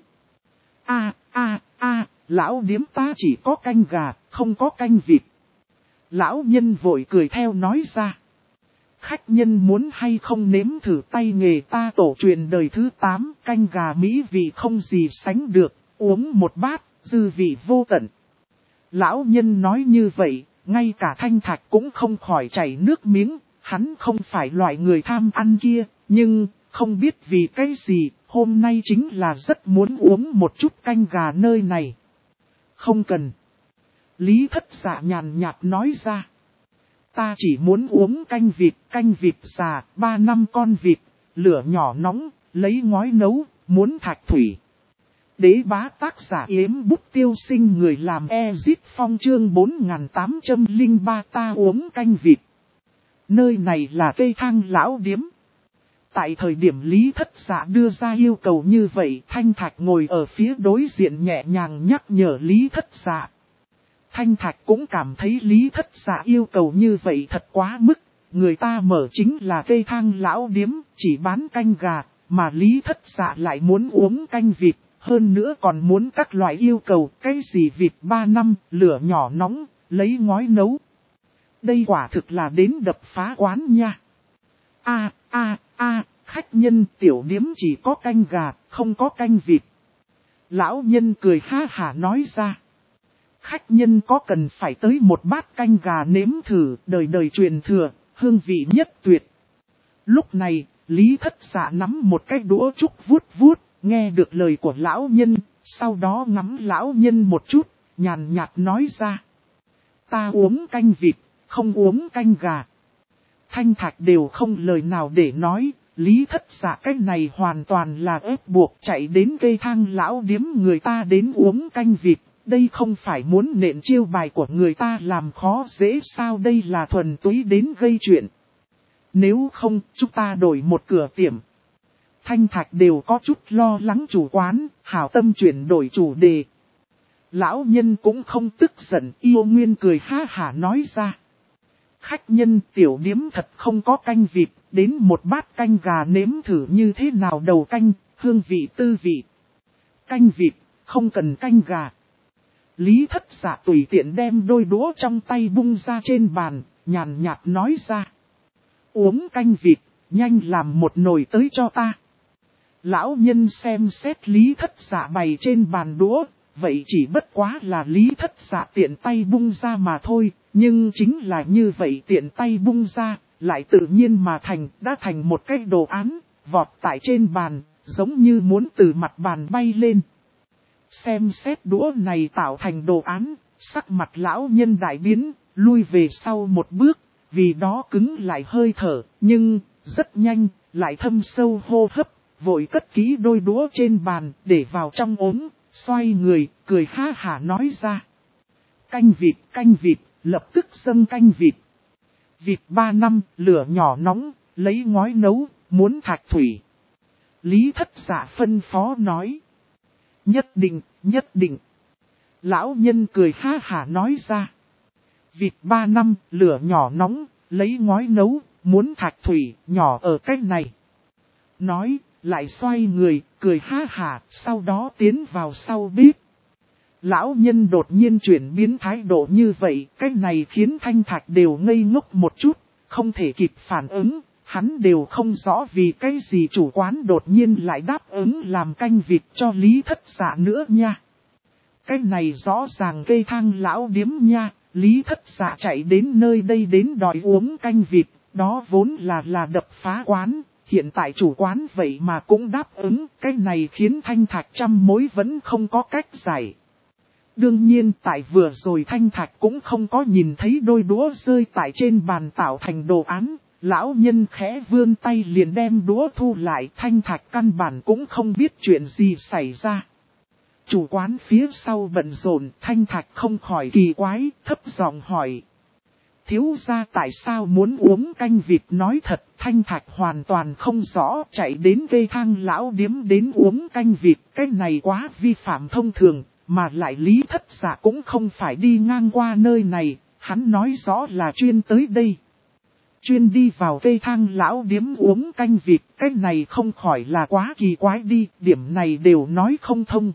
[SPEAKER 1] Lão điếm ta chỉ có canh gà, không có canh vịt. Lão nhân vội cười theo nói ra. Khách nhân muốn hay không nếm thử tay nghề ta tổ truyền đời thứ 8, canh gà mỹ vị không gì sánh được, uống một bát, dư vị vô tận. Lão nhân nói như vậy, ngay cả Thanh Thạch cũng không khỏi chảy nước miếng, hắn không phải loại người tham ăn kia, nhưng không biết vì cái gì, hôm nay chính là rất muốn uống một chút canh gà nơi này. Không cần. Lý Thất Dạ nhàn nhạt nói ra. Ta chỉ muốn uống canh vịt già, 3 năm con vịt, lửa nhỏ nóng, lấy ngói nấu, muốn thạch thủy. Đế bá tác giả Yếm Bút Tiêu Sinh, người làm Ezit Phong chương 4803. Ta uống canh vịt. Nơi này là cây thang lão điếm. Tại thời điểm Lý Thất Dạ đưa ra yêu cầu như vậy, Thanh Thạch ngồi ở phía đối diện nhẹ nhàng nhắc nhở Lý Thất Dạ. Thanh Thạch cũng cảm thấy Lý Thất Dạ yêu cầu như vậy thật quá mức, người ta mở chính là cây thang lão điếm, chỉ bán canh gà, mà Lý Thất Dạ lại muốn uống canh vịt, hơn nữa còn muốn các loại yêu cầu, cái gì vịt 3 năm, lửa nhỏ nóng, lấy ngói nấu. Đây quả thực là đến đập phá quán nha. Khách nhân tiểu điếm chỉ có canh gà, không có canh vịt. Lão nhân cười ha hả nói ra. Khách nhân có cần phải tới một bát canh gà nếm thử, đời đời truyền thừa, hương vị nhất tuyệt. Lúc này, Lý Thất Dạ nắm một cái đũa trúc vuốt vuốt, nghe được lời của lão nhân, sau đó ngắm lão nhân một chút, nhàn nhạt nói ra. Ta uống canh vịt, không uống canh gà. Thanh Thạch đều không lời nào để nói, Lý Thất Dạ cái này hoàn toàn là ép buộc chạy đến cây thang lão điếm người ta đến uống canh vịt. Đây không phải muốn nện chiêu bài của người ta làm khó dễ sao, đây là thuần túy đến gây chuyện. Nếu không, chúng ta đổi một cửa tiệm. Thanh Thạch đều có chút lo lắng chủ quán, hảo tâm chuyển đổi chủ đề. Lão nhân cũng không tức giận, yêu nguyên cười ha hả nói ra. Khách nhân tiểu điếm thật không có canh vịt, đến một bát canh gà nếm thử như thế nào đầu canh, hương vị tư vị. Canh vịt, không cần canh gà. Lý Thất Dạ tùy tiện đem đôi đũa trong tay bung ra trên bàn, nhàn nhạt nói ra. Uống canh vịt, nhanh làm một nồi tới cho ta. Lão nhân xem xét Lý Thất Dạ bày trên bàn đũa, vậy chỉ bất quá là Lý Thất Dạ tiện tay bung ra mà thôi, nhưng chính là như vậy tiện tay bung ra, lại tự nhiên mà đã thành một cái đồ án, vọt tại trên bàn, giống như muốn từ mặt bàn bay lên. Xem xét đũa này tạo thành đồ án, sắc mặt lão nhân đại biến, lui về sau một bước, vì đó cứng lại hơi thở, nhưng, rất nhanh, lại thâm sâu hô hấp, vội cất kỹ đôi đũa trên bàn, để vào trong ống, xoay người, cười ha hả nói ra. Canh vịt, lập tức dâng canh vịt. Vịt 3 năm, lửa nhỏ nóng, lấy ngói nấu, muốn thạch thủy. Lý Thất Dạ phân phó nói. Nhất định. Lão nhân cười ha hả nói ra. Vịt 3 năm, lửa nhỏ nóng, lấy ngói nấu, muốn thạch thủy, nhỏ ở cách này. Nói, lại xoay người, cười ha hả, sau đó tiến vào sau bếp. Lão nhân đột nhiên chuyển biến thái độ như vậy, cái này khiến Thanh Thạch đều ngây ngốc một chút, không thể kịp phản ứng, Hắn đều không rõ vì cái gì chủ quán đột nhiên lại đáp ứng làm canh vịt cho Lý Thất Dạ nữa nha. Cái này rõ ràng cây thang lão điếm nha, Lý Thất Dạ chạy đến nơi đây đến đòi uống canh vịt, đó vốn là đập phá quán, hiện tại chủ quán vậy mà cũng đáp ứng, cái này khiến Thanh Thạch trăm mối vẫn không có cách giải. Đương nhiên tại vừa rồi Thanh Thạch cũng không có nhìn thấy đôi đũa rơi tại trên bàn tạo thành đồ án, lão nhân khẽ vươn tay liền đem đũa thu lại, Thanh Thạch căn bản cũng không biết chuyện gì xảy ra. Chủ quán phía sau bận rộn, Thanh Thạch không khỏi kỳ quái, thấp giọng hỏi. Thiếu gia tại sao muốn uống canh vịt, nói thật, Thanh Thạch hoàn toàn không rõ, chạy đến cây thang lão điếm đến uống canh vịt, cái này quá vi phạm thông thường, mà lại Lý Thất Dạ cũng không phải đi ngang qua nơi này, hắn nói rõ là chuyên tới đây. Chuyên đi vào cây thang lão điếm uống canh vịt, cái này không khỏi là quá kỳ quái đi, điểm này đều nói không thông.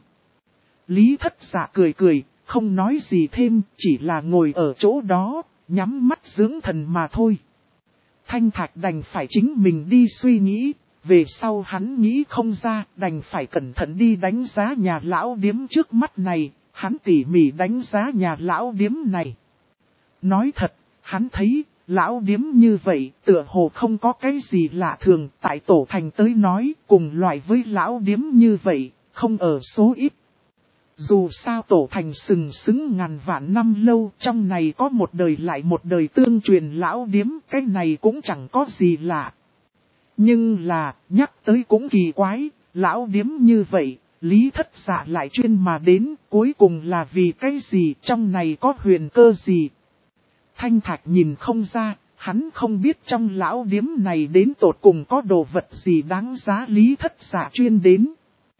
[SPEAKER 1] Lý Thất Dạ cười cười, không nói gì thêm, chỉ là ngồi ở chỗ đó, nhắm mắt dưỡng thần mà thôi. Thanh Thạch đành phải chính mình đi suy nghĩ, về sau hắn nghĩ không ra, đành phải cẩn thận đi đánh giá nhà lão điếm trước mắt này, hắn tỉ mỉ đánh giá nhà lão điếm này. Nói thật, hắn thấy, lão điếm như vậy, tựa hồ không có cái gì lạ thường, tại tổ thành tới nói, cùng loại với lão điếm như vậy, không ở số ít. Dù sao tổ thành sừng sững ngàn vạn năm lâu, trong này có một đời lại một đời tương truyền lão điếm, cái này cũng chẳng có gì lạ. Nhưng là, nhắc tới cũng kỳ quái, lão điếm như vậy, Lý Thất Dạ lại chuyên mà đến, cuối cùng là vì cái gì, trong này có huyền cơ gì. Thanh Thạch nhìn không ra, hắn không biết trong lão điếm này đến tột cùng có đồ vật gì đáng giá Lý Thất Dạ chuyên đến.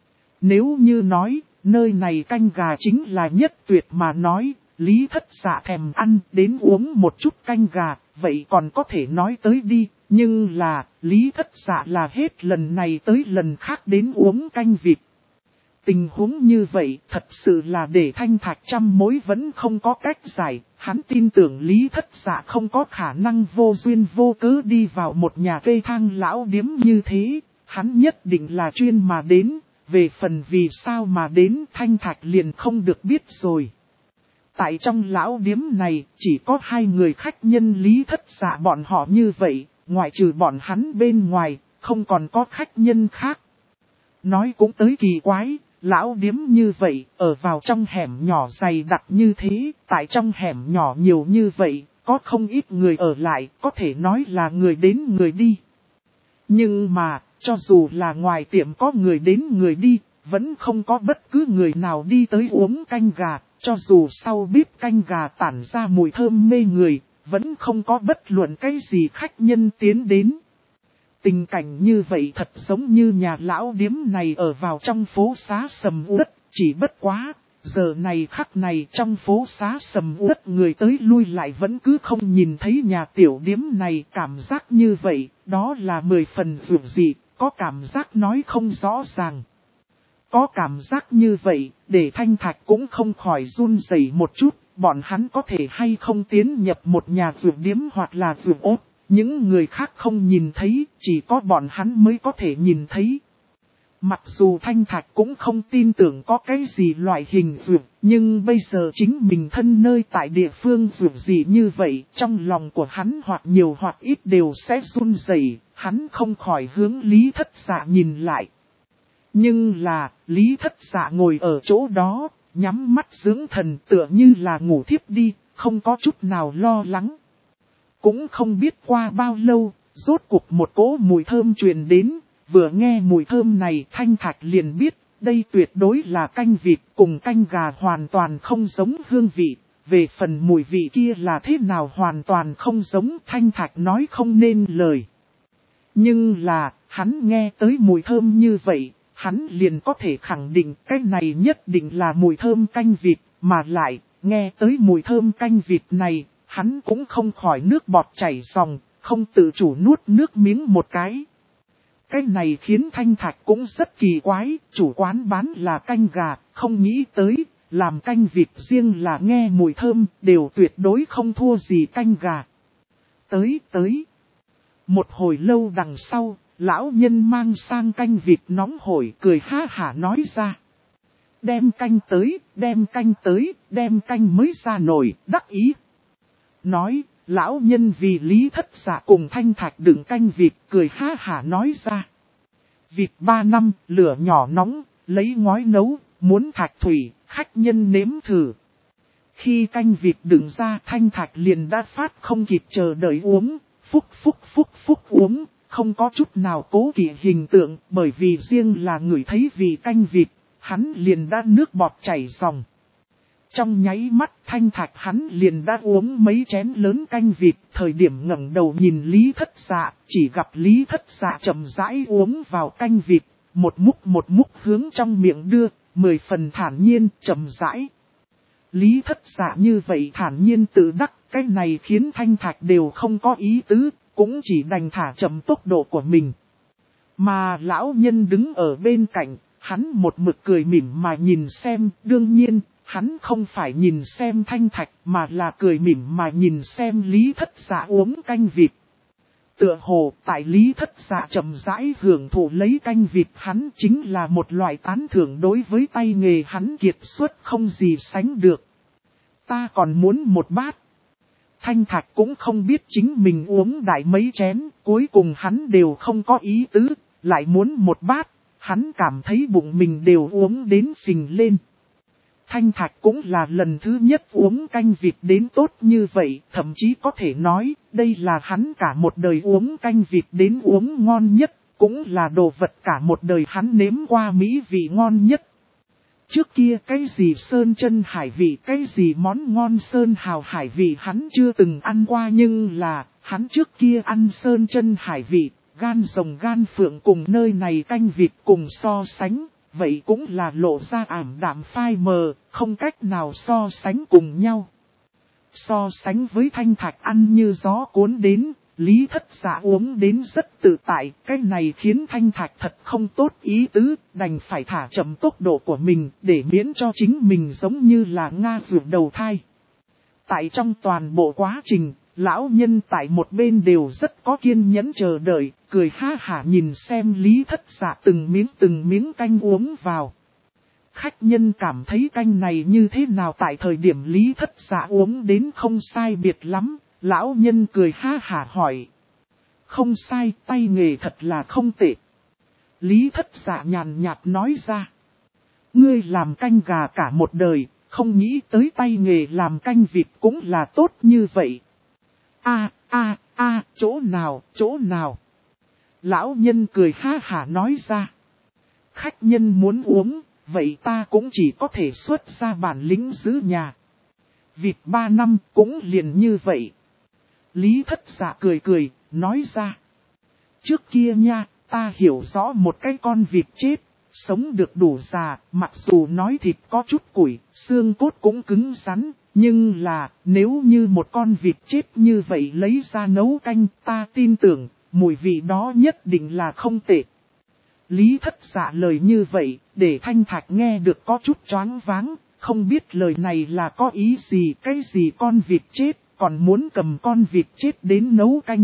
[SPEAKER 1] Nếu như nói, nơi này canh gà chính là nhất tuyệt mà nói, Lý Thất Dạ thèm ăn đến uống một chút canh gà, vậy còn có thể nói tới đi, nhưng là, Lý Thất Dạ là hết lần này tới lần khác đến uống canh vịt. Tình huống như vậy thật sự là để Thanh Thạch trăm mối vẫn không có cách giải, hắn tin tưởng Lý Thất Dạ không có khả năng vô duyên vô cớ đi vào một nhà cây thang lão điếm như thế, hắn nhất định là chuyên mà đến. Về phần vì sao mà đến Thanh Thạch liền không được biết rồi. Tại trong lão điếm này chỉ có hai người khách nhân Lý Thất Dạ bọn họ như vậy, ngoại trừ bọn hắn bên ngoài, không còn có khách nhân khác. Nói cũng tới kỳ quái, lão điếm như vậy, ở vào trong hẻm nhỏ dày đặc như thế, tại trong hẻm nhỏ nhiều như vậy, có không ít người ở lại, có thể nói là người đến người đi. Nhưng mà, cho dù là ngoài tiệm có người đến người đi, vẫn không có bất cứ người nào đi tới uống canh gà, cho dù sau bếp canh gà tản ra mùi thơm mê người, vẫn không có bất luận cái gì khách nhân tiến đến. Tình cảnh như vậy thật giống như nhà lão điếm này ở vào trong phố xá sầm uất, chỉ bất quá, giờ này khắc này trong phố xá sầm uất người tới lui lại vẫn cứ không nhìn thấy nhà tiểu điếm này, cảm giác như vậy, đó là 10 phần dường dị, có cảm giác nói không rõ ràng. Có cảm giác như vậy, để Thanh Thạch cũng không khỏi run rẩy một chút, bọn hắn có thể hay không tiến nhập một nhà dược điếm hoặc là dược ốt. Những người khác không nhìn thấy, chỉ có bọn hắn mới có thể nhìn thấy. Mặc dù Thanh Thạch cũng không tin tưởng có cái gì loại hình dược, nhưng bây giờ chính mình thân nơi tại địa phương dược gì như vậy, trong lòng của hắn hoặc nhiều hoặc ít đều sẽ run rẩy, hắn không khỏi hướng Lý Thất Dạ nhìn lại. Nhưng là, Lý Thất Dạ ngồi ở chỗ đó, nhắm mắt dưỡng thần tựa như là ngủ thiếp đi, không có chút nào lo lắng. Cũng không biết qua bao lâu, rốt cuộc một cỗ mùi thơm truyền đến, vừa nghe mùi thơm này Thanh Thạch liền biết, đây tuyệt đối là canh vịt cùng canh gà hoàn toàn không giống hương vị, về phần mùi vị kia là thế nào hoàn toàn không giống Thanh Thạch nói không nên lời. Nhưng là, hắn nghe tới mùi thơm như vậy, hắn liền có thể khẳng định cái này nhất định là mùi thơm canh vịt, mà lại, nghe tới mùi thơm canh vịt này, hắn cũng không khỏi nước bọt chảy ròng, không tự chủ nuốt nước miếng một cái. Cái này khiến Thanh Thạch cũng rất kỳ quái, chủ quán bán là canh gà, không nghĩ tới, làm canh vịt riêng là nghe mùi thơm, đều tuyệt đối không thua gì canh gà. Tới. Một hồi lâu đằng sau, lão nhân mang sang canh vịt nóng hổi cười ha hả nói ra. Đem canh tới, đem canh tới, đem canh mới ra nồi, đắc ý. Nói, lão nhân vì Lý Thất Dạ cùng Thanh Thạch đựng canh vịt cười ha hả nói ra. Vịt 3 năm, lửa nhỏ nóng, lấy ngói nấu, muốn thạch thủy, khách nhân nếm thử. Khi canh vịt đựng ra Thanh Thạch liền đã phát không kịp chờ đợi uống, phúc uống, không có chút nào cố kỵ hình tượng bởi vì riêng là người thấy vị canh vịt, hắn liền đã nước bọt chảy ròng. Trong nháy mắt Thanh Thạch hắn liền đã uống mấy chén lớn canh vịt, thời điểm ngẩng đầu nhìn Lý Thất Dạ, chỉ gặp Lý Thất Dạ chậm rãi uống vào canh vịt, một múc hướng trong miệng đưa, 10 phần thản nhiên, chậm rãi. Lý Thất Dạ như vậy thản nhiên tự đắc, cái này khiến Thanh Thạch đều không có ý tứ, cũng chỉ đành thả chậm tốc độ của mình. Mà lão nhân đứng ở bên cạnh, hắn một mực cười mỉm mà nhìn xem, đương nhiên, hắn không phải nhìn xem Thanh Thạch mà là cười mỉm mà nhìn xem Lý Thất Dạ uống canh vịt. Tựa hồ tại Lý Thất Dạ chậm rãi hưởng thụ lấy canh vịt hắn chính là một loại tán thưởng đối với tay nghề hắn kiệt xuất không gì sánh được. Ta còn muốn một bát. Thanh Thạch cũng không biết chính mình uống đại mấy chén, cuối cùng hắn đều không có ý tứ, lại muốn một bát, hắn cảm thấy bụng mình đều uống đến phình lên. Thanh Thạch cũng là lần thứ nhất uống canh vịt đến tốt như vậy, thậm chí có thể nói, đây là hắn cả một đời uống canh vịt đến uống ngon nhất, cũng là đồ vật cả một đời hắn nếm qua mỹ vị ngon nhất. Trước kia cái gì sơn chân hải vị, cái gì món ngon sơn hào hải vị hắn chưa từng ăn qua nhưng là, hắn trước kia ăn sơn chân hải vị, gan rồng gan phượng cùng nơi này canh vịt cùng so sánh. Vậy cũng là lộ ra ảm đạm phai mờ, không cách nào so sánh cùng nhau. So sánh với Thanh Thạch ăn như gió cuốn đến, Lý Thất Dạ uống đến rất tự tại, cái này khiến Thanh Thạch thật không tốt ý tứ, đành phải thả chậm tốc độ của mình để miễn cho chính mình giống như là Nga ruột đầu thai. Tại trong toàn bộ quá trình, lão nhân tại một bên đều rất có kiên nhẫn chờ đợi, cười ha hả nhìn xem Lý Thất Dạ từng miếng canh uống vào. Khách nhân cảm thấy canh này như thế nào tại thời điểm Lý Thất Dạ uống đến không sai biệt lắm, lão nhân cười ha hả hỏi. Không sai, tay nghề thật là không tệ. Lý Thất Dạ nhàn nhạt nói ra. Ngươi làm canh gà cả một đời, không nghĩ tới tay nghề làm canh vịt cũng là tốt như vậy. Chỗ nào? Lão nhân cười ha hả nói ra. Khách nhân muốn uống, vậy ta cũng chỉ có thể xuất ra bản lĩnh giữ nhà. Vịt 3 năm cũng liền như vậy. Lý Thất Dạ cười, nói ra. Trước kia nha, ta hiểu rõ một cái con vịt chết, sống được đủ già, mặc dù nói thịt có chút củi, xương cốt cũng cứng rắn. Nhưng là, nếu như một con vịt chết như vậy lấy ra nấu canh, ta tin tưởng, mùi vị đó nhất định là không tệ. Lý Thất Dạ lời như vậy, để Thanh Thạch nghe được có chút choáng váng, không biết lời này là có ý gì, cái gì con vịt chết, còn muốn cầm con vịt chết đến nấu canh.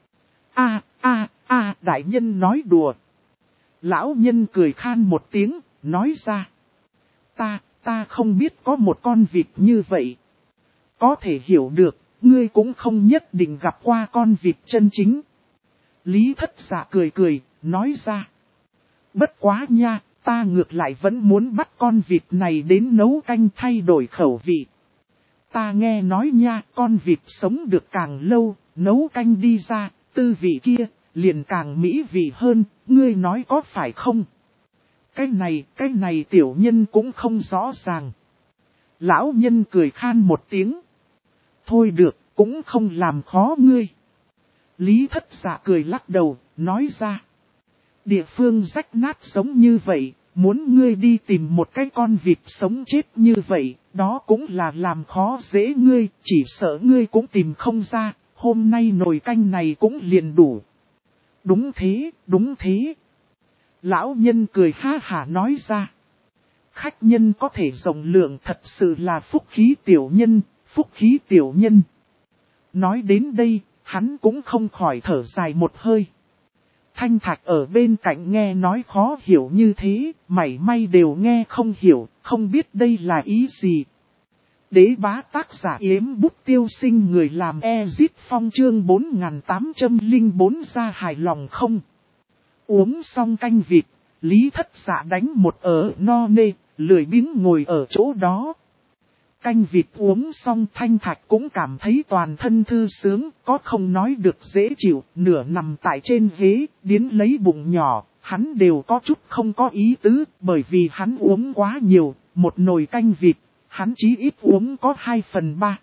[SPEAKER 1] Đại nhân nói đùa. Lão nhân cười khan một tiếng, nói ra. Ta không biết có một con vịt như vậy. Có thể hiểu được, ngươi cũng không nhất định gặp qua con vịt chân chính. Lý Thất Dạ cười, nói ra. Bất quá nha, ta ngược lại vẫn muốn bắt con vịt này đến nấu canh thay đổi khẩu vị. Ta nghe nói nha, con vịt sống được càng lâu, nấu canh đi ra, tư vị kia, liền càng mỹ vị hơn, ngươi nói có phải không? Cái này tiểu nhân cũng không rõ ràng. Lão nhân cười khan một tiếng. Thôi được, cũng không làm khó ngươi. Lý Thất Dạ cười lắc đầu, nói ra. Địa phương rách nát sống như vậy, muốn ngươi đi tìm một cái con vịt sống chết như vậy, đó cũng là làm khó dễ ngươi, chỉ sợ ngươi cũng tìm không ra, hôm nay nồi canh này cũng liền đủ. Đúng thế. Lão nhân cười ha hả nói ra. Khách nhân có thể rộng lượng thật sự là phúc khí tiểu nhân. Nói đến đây, hắn cũng không khỏi thở dài một hơi. Thanh Thạch ở bên cạnh nghe nói khó hiểu như thế, mảy may đều nghe không hiểu, không biết đây là ý gì. Đế bá tác giả Yếm Bút Tiêu Sinh người làm Ezit Phong chương 4804 ra hài lòng không? Uống xong canh vịt, Lý Thất Dạ đánh một ớ no nê, lười biếng ngồi ở chỗ đó. Canh vịt uống xong Thanh Thạch cũng cảm thấy toàn thân thư sướng, có không nói được dễ chịu, nửa nằm tại trên ghế, điến lấy bụng nhỏ, hắn đều có chút không có ý tứ, bởi vì hắn uống quá nhiều, một nồi canh vịt, hắn chí ít uống có 2/3.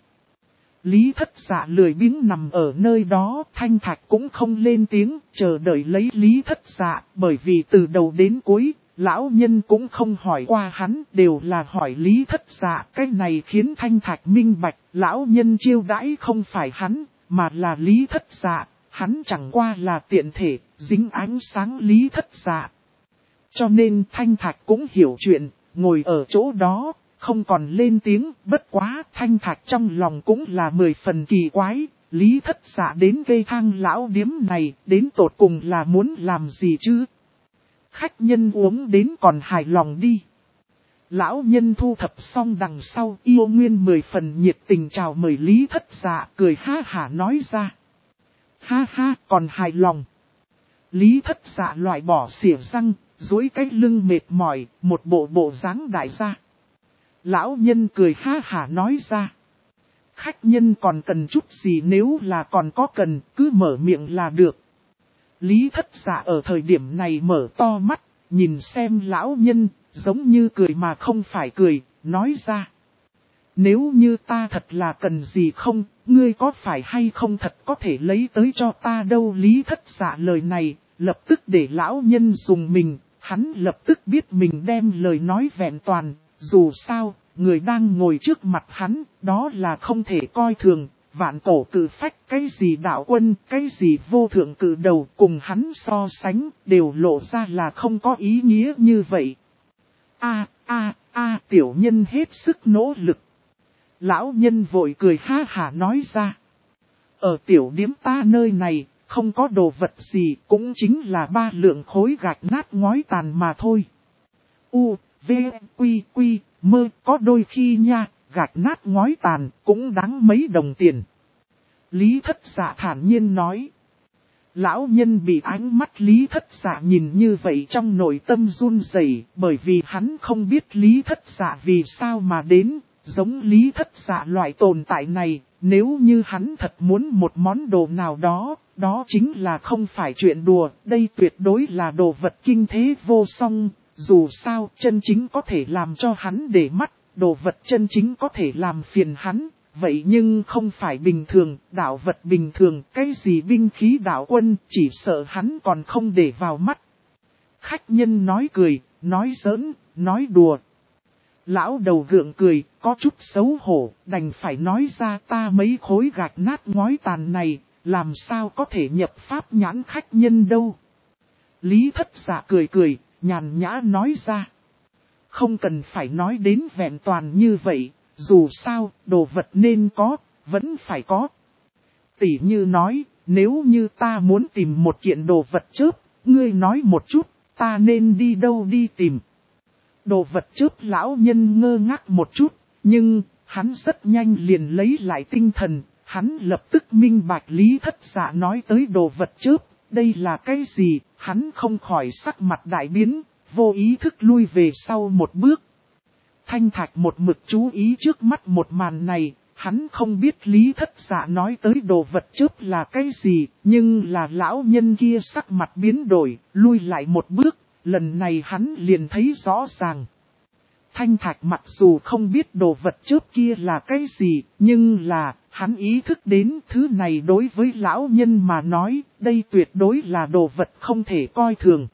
[SPEAKER 1] Lý Thất Dạ lười biếng nằm ở nơi đó, Thanh Thạch cũng không lên tiếng, chờ đợi lấy Lý Thất Dạ, bởi vì từ đầu đến cuối, lão nhân cũng không hỏi qua hắn, đều là hỏi Lý Thất Dạ. Cái này khiến Thanh Thạch minh bạch, lão nhân chiêu đãi không phải hắn, mà là Lý Thất Dạ, hắn chẳng qua là tiện thể, dính ánh sáng Lý Thất Dạ. Cho nên Thanh Thạch cũng hiểu chuyện, ngồi ở chỗ đó, không còn lên tiếng, bất quá Thanh Thạch trong lòng cũng là 10 phần kỳ quái, Lý Thất Dạ đến cây thang lão điếm này, đến tột cùng là muốn làm gì chứ? Khách nhân uống đến còn hài lòng đi. Lão nhân thu thập xong đằng sau, yêu nguyên 10 phần nhiệt tình chào mời Lý Thất Dạ, cười ha hả nói ra. Ha ha, còn hài lòng. Lý Thất Dạ loại bỏ xỉa răng, duỗi cái lưng mệt mỏi, một bộ dáng đại gia. Lão nhân cười ha hả nói ra. Khách nhân còn cần chút gì, nếu là còn có cần, cứ mở miệng là được. Lý Thất Dạ ở thời điểm này mở to mắt, nhìn xem lão nhân, giống như cười mà không phải cười, nói ra. Nếu như ta thật là cần gì không, ngươi có phải hay không thật có thể lấy tới cho ta đâu. Lý Thất Dạ lời này, lập tức để lão nhân dùng mình, hắn lập tức biết mình đem lời nói vẹn toàn. Dù sao, người đang ngồi trước mặt hắn, đó là không thể coi thường, vạn cổ cử phách, cái gì đạo quân, cái gì vô thượng cử đầu cùng hắn so sánh, đều lộ ra là không có ý nghĩa như vậy. Tiểu nhân hết sức nỗ lực. Lão nhân vội cười ha hả nói ra. Ở tiểu điếm ta nơi này, không có đồ vật gì, cũng chính là 3 lượng khối gạch nát ngói tàn mà thôi. Mơ, có đôi khi nha, gạch nát ngói tàn, cũng đáng mấy đồng tiền. Lý Thất Dạ thản nhiên nói. Lão nhân bị ánh mắt Lý Thất Dạ nhìn như vậy trong nội tâm run rẩy, bởi vì hắn không biết Lý Thất Dạ vì sao mà đến, giống Lý Thất Dạ loại tồn tại này, nếu như hắn thật muốn một món đồ nào đó, đó chính là không phải chuyện đùa, đây tuyệt đối là đồ vật kinh thế vô song. Dù sao, chân chính có thể làm cho hắn để mắt, đồ vật chân chính có thể làm phiền hắn, vậy nhưng không phải bình thường, đạo vật bình thường, cái gì binh khí đạo quân, chỉ sợ hắn còn không để vào mắt. Khách nhân nói cười, nói giỡn, nói đùa. Lão đầu gượng cười, có chút xấu hổ, đành phải nói ra ta mấy khối gạch nát ngói tàn này, làm sao có thể nhập pháp nhãn khách nhân đâu. Lý Thất Dạ cười, nhàn nhã nói ra. Không cần phải nói đến vẹn toàn như vậy, dù sao, đồ vật nên có, vẫn phải có. Tỷ như nói, nếu như ta muốn tìm một kiện đồ vật chớp, ngươi nói một chút, ta nên đi đâu đi tìm. Đồ vật chớp lão nhân ngơ ngác một chút, nhưng, hắn rất nhanh liền lấy lại tinh thần, hắn lập tức minh bạch Lý Thất Dạ nói tới đồ vật chớp, đây là cái gì, hắn không khỏi sắc mặt đại biến, vô ý thức lui về sau một bước. Thanh Thạch một mực chú ý trước mắt một màn này, hắn không biết Lý Thất Dạ nói tới đồ vật chớp là cái gì, nhưng là lão nhân kia sắc mặt biến đổi, lui lại một bước, lần này hắn liền thấy rõ ràng. Thanh Thạch mặc dù không biết đồ vật chớp kia là cái gì, nhưng là, hắn ý thức đến thứ này đối với lão nhân mà nói, đây tuyệt đối là đồ vật không thể coi thường.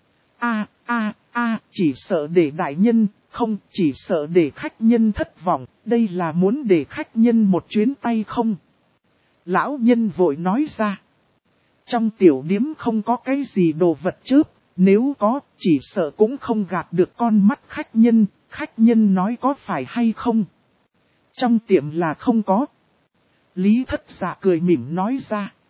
[SPEAKER 1] Chỉ sợ để đại nhân, không, chỉ sợ để khách nhân thất vọng, đây là muốn để khách nhân một chuyến tay không? Lão nhân vội nói ra. Trong tiểu điếm không có cái gì đồ vật chớp, nếu có, chỉ sợ cũng không gạt được con mắt khách nhân nói có phải hay không? Trong tiệm là không có. Lý Thất Dạ cười mỉm nói ra.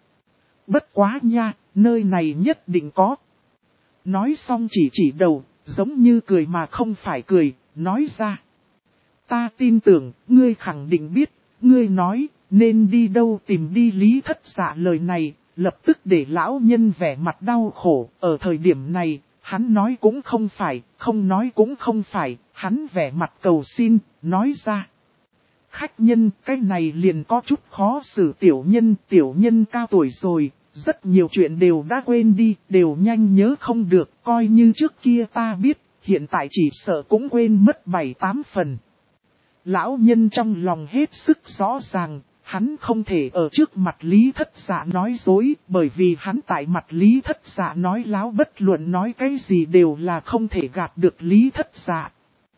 [SPEAKER 1] Bất quá nha, nơi này nhất định có. Nói xong chỉ đầu, giống như cười mà không phải cười, nói ra. Ta tin tưởng, ngươi khẳng định biết, ngươi nói, nên đi đâu tìm đi. Lý Thất Dạ lời này, lập tức để lão nhân vẻ mặt đau khổ. Ở thời điểm này, hắn nói cũng không phải, không nói cũng không phải, hắn vẻ mặt cầu xin, nói ra. Khách nhân, cái này liền có chút khó xử. Tiểu nhân cao tuổi rồi, rất nhiều chuyện đều đã quên đi, đều nhanh nhớ không được, coi như trước kia ta biết, hiện tại chỉ sợ cũng quên mất 7-8 phần. Lão nhân trong lòng hết sức rõ ràng, hắn không thể ở trước mặt Lý Thất Dạ nói dối, bởi vì hắn tại mặt Lý Thất Dạ nói láo, bất luận nói cái gì đều là không thể gạt được Lý Thất Dạ.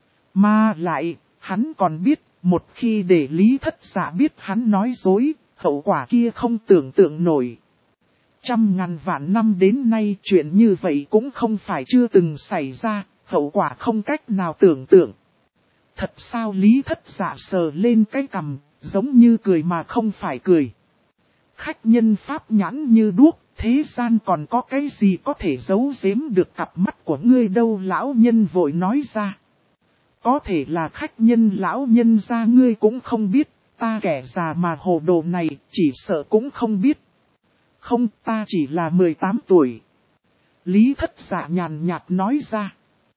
[SPEAKER 1] Mà lại, hắn còn biết, một khi để Lý Thất Dạ biết hắn nói dối, hậu quả kia không tưởng tượng nổi. Trăm ngàn vạn năm đến nay chuyện như vậy cũng không phải chưa từng xảy ra, hậu quả không cách nào tưởng tượng. Thật sao? Lý Thất Dạ sờ lên cái cằm, giống như cười mà không phải cười. Khách nhân pháp nhãn như đuốc, thế gian còn có cái gì có thể giấu giếm được cặp mắt của ngươi đâu? Lão nhân vội nói ra. Có thể là khách nhân lão nhân ra ngươi cũng không biết, ta kẻ già mà hồ đồ này chỉ sợ cũng không biết. Không, ta chỉ là 18 tuổi. Lý Thất Dạ nhàn nhạt nói ra.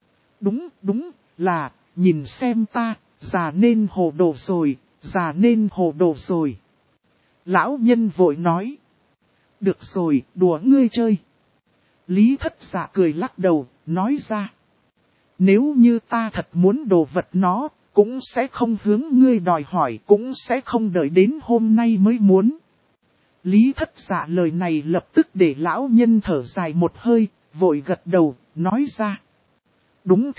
[SPEAKER 1] Đúng, là, nhìn xem ta, già nên hồ đồ rồi, già nên hồ đồ rồi. Lão nhân vội nói. Được rồi, đùa ngươi chơi. Lý Thất Dạ cười lắc đầu, nói ra. Nếu như ta thật muốn đồ vật nó, cũng sẽ không hướng ngươi đòi hỏi, cũng sẽ không đợi đến hôm nay mới muốn. Lý Thất Dạ lời này lập tức để lão nhân thở dài một hơi, vội gật đầu, nói ra. Đúng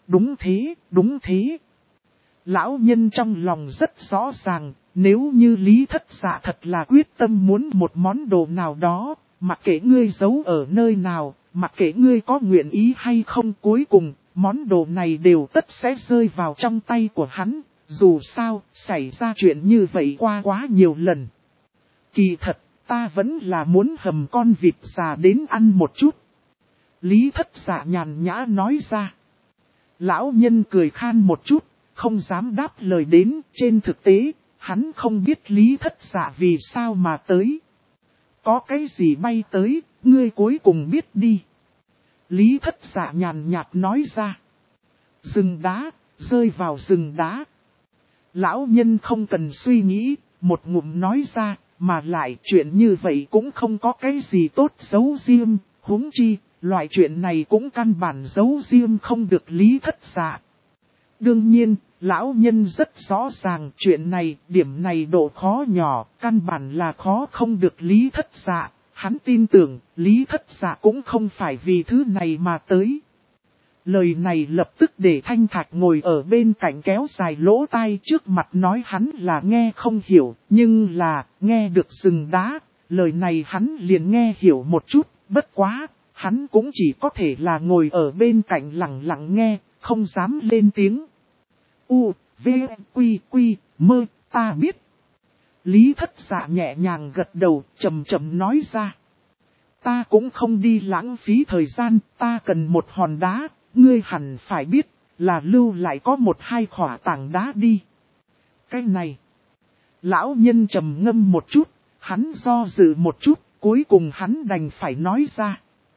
[SPEAKER 1] thế. Lão nhân trong lòng rất rõ ràng, nếu như Lý Thất Dạ thật là quyết tâm muốn một món đồ nào đó, mặc kệ ngươi giấu ở nơi nào, mặc kệ ngươi có nguyện ý hay không, cuối cùng, món đồ này đều tất sẽ rơi vào trong tay của hắn, dù sao, xảy ra chuyện như vậy qua quá nhiều lần. Kỳ thật, ta vẫn là muốn hầm con vịt già đến ăn một chút. Lý Thất Dạ nhàn nhã nói ra. Lão nhân cười khan một chút, không dám đáp lời đến. Trên thực tế, hắn không biết Lý Thất Dạ vì sao mà tới. Có cái gì bay tới, ngươi cuối cùng biết đi. Lý Thất Dạ nhàn nhạt nói ra. Rừng đá, rơi vào rừng đá. Lão nhân không cần suy nghĩ, một ngụm nói ra, mà lại chuyện như vậy cũng không có cái gì tốt giấu riêng, huống chi, loại chuyện này cũng căn bản giấu riêng không được Lý Thất Dạ. Đương nhiên, lão nhân rất rõ ràng chuyện này, điểm này độ khó nhỏ, căn bản là khó không được Lý Thất Dạ. Hắn tin tưởng, Lý Thất Dạ cũng không phải vì thứ này mà tới. Lời này lập tức để Thanh Thạch ngồi ở bên cạnh kéo dài lỗ tai, trước mặt nói hắn là nghe không hiểu, nhưng là nghe được rừng đá, lời này hắn liền nghe hiểu một chút, bất quá, hắn cũng chỉ có thể là ngồi ở bên cạnh lặng lặng nghe, không dám lên tiếng. U, V, Quy, Mơ, ta biết. Lý Thất Dạ nhẹ nhàng gật đầu, chậm chậm nói ra. Ta cũng không đi lãng phí thời gian, ta cần một hòn đá, ngươi hẳn phải biết, là lưu lại có 1-2 khỏa tảng đá đi. Cái này, lão nhân trầm ngâm một chút, hắn do dự một chút, cuối cùng hắn đành phải nói ra.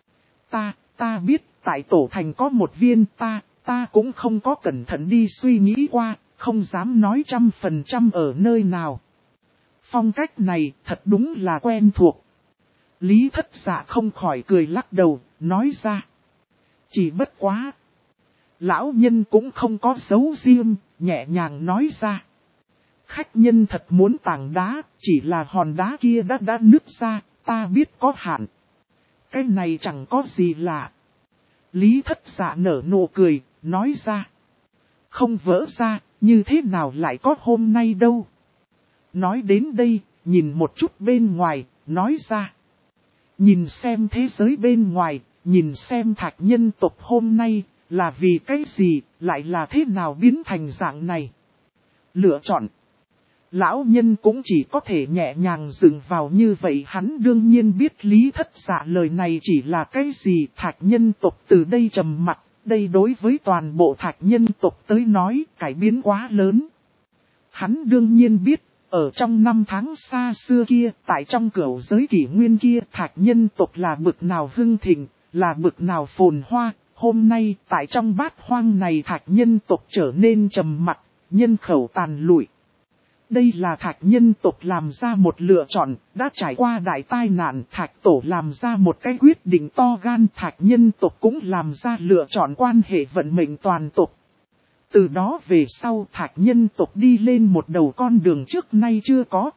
[SPEAKER 1] Ta biết, tại tổ thành có một viên, ta cũng không có cẩn thận đi suy nghĩ qua, không dám nói 100% ở nơi nào. Phong cách này thật đúng là quen thuộc. Lý Thất Dạ không khỏi cười lắc đầu, nói ra. Chỉ bất quá. Lão nhân cũng không có dấu riêng, nhẹ nhàng nói ra. Khách nhân thật muốn tảng đá, chỉ là hòn đá kia đã nứt ra, ta biết có hạn. Cái này chẳng có gì lạ. Lý Thất Dạ nở nụ cười, nói ra. Không vỡ ra, như thế nào lại có hôm nay đâu. Nói đến đây, nhìn một chút bên ngoài, nói ra. Nhìn xem thế giới bên ngoài, nhìn xem Thạch nhân tộc hôm nay, là vì cái gì, lại là thế nào biến thành dạng này. Lựa chọn. Lão nhân cũng chỉ có thể nhẹ nhàng dừng vào như vậy, hắn đương nhiên biết Lý Thất Dạ lời này chỉ là cái gì. Thạch nhân tộc từ đây trầm mặc, đây đối với toàn bộ thạch nhân tộc tới nói cải biến quá lớn. Hắn đương nhiên biết, ở trong năm tháng xa xưa kia, tại trong cửu giới kỷ nguyên kia, thạch nhân tộc là bực nào hưng thịnh, là bực nào phồn hoa. Hôm nay, tại trong bát hoang này thạch nhân tộc trở nên trầm mặc, nhân khẩu tàn lụi. Đây là thạch nhân tộc làm ra một lựa chọn, đã trải qua đại tai nạn. Thạch tổ làm ra một cái quyết định to gan, thạch nhân tộc cũng làm ra lựa chọn quan hệ vận mệnh toàn tộc. Từ đó về sau thạch nhân tộc đi lên một đầu con đường trước nay chưa có.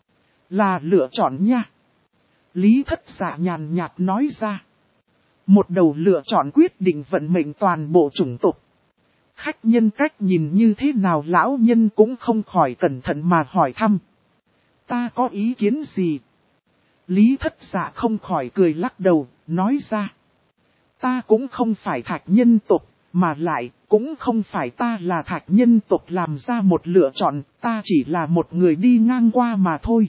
[SPEAKER 1] Là lựa chọn nha. Lý Thất Dạ nhàn nhạt nói ra. Một đầu lựa chọn quyết định vận mệnh toàn bộ chủng tộc. Khách nhân cách nhìn như thế nào, lão nhân cũng không khỏi cẩn thận mà hỏi thăm. Ta có ý kiến gì? Lý Thất Dạ không khỏi cười lắc đầu, nói ra. Ta cũng không phải thạch nhân tộc, mà lại cũng không phải ta là thạch nhân tộc làm ra một lựa chọn, ta chỉ là một người đi ngang qua mà thôi.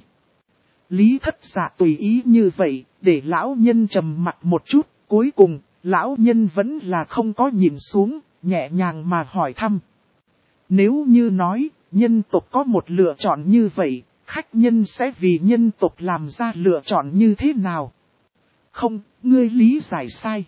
[SPEAKER 1] Lý Thất Dạ tùy ý như vậy, để lão nhân trầm mặc một chút, cuối cùng, lão nhân vẫn là không có nhìn xuống, nhẹ nhàng mà hỏi thăm. Nếu như nói, nhân tộc có một lựa chọn như vậy, khách nhân sẽ vì nhân tộc làm ra lựa chọn như thế nào? Không, ngươi lý giải sai.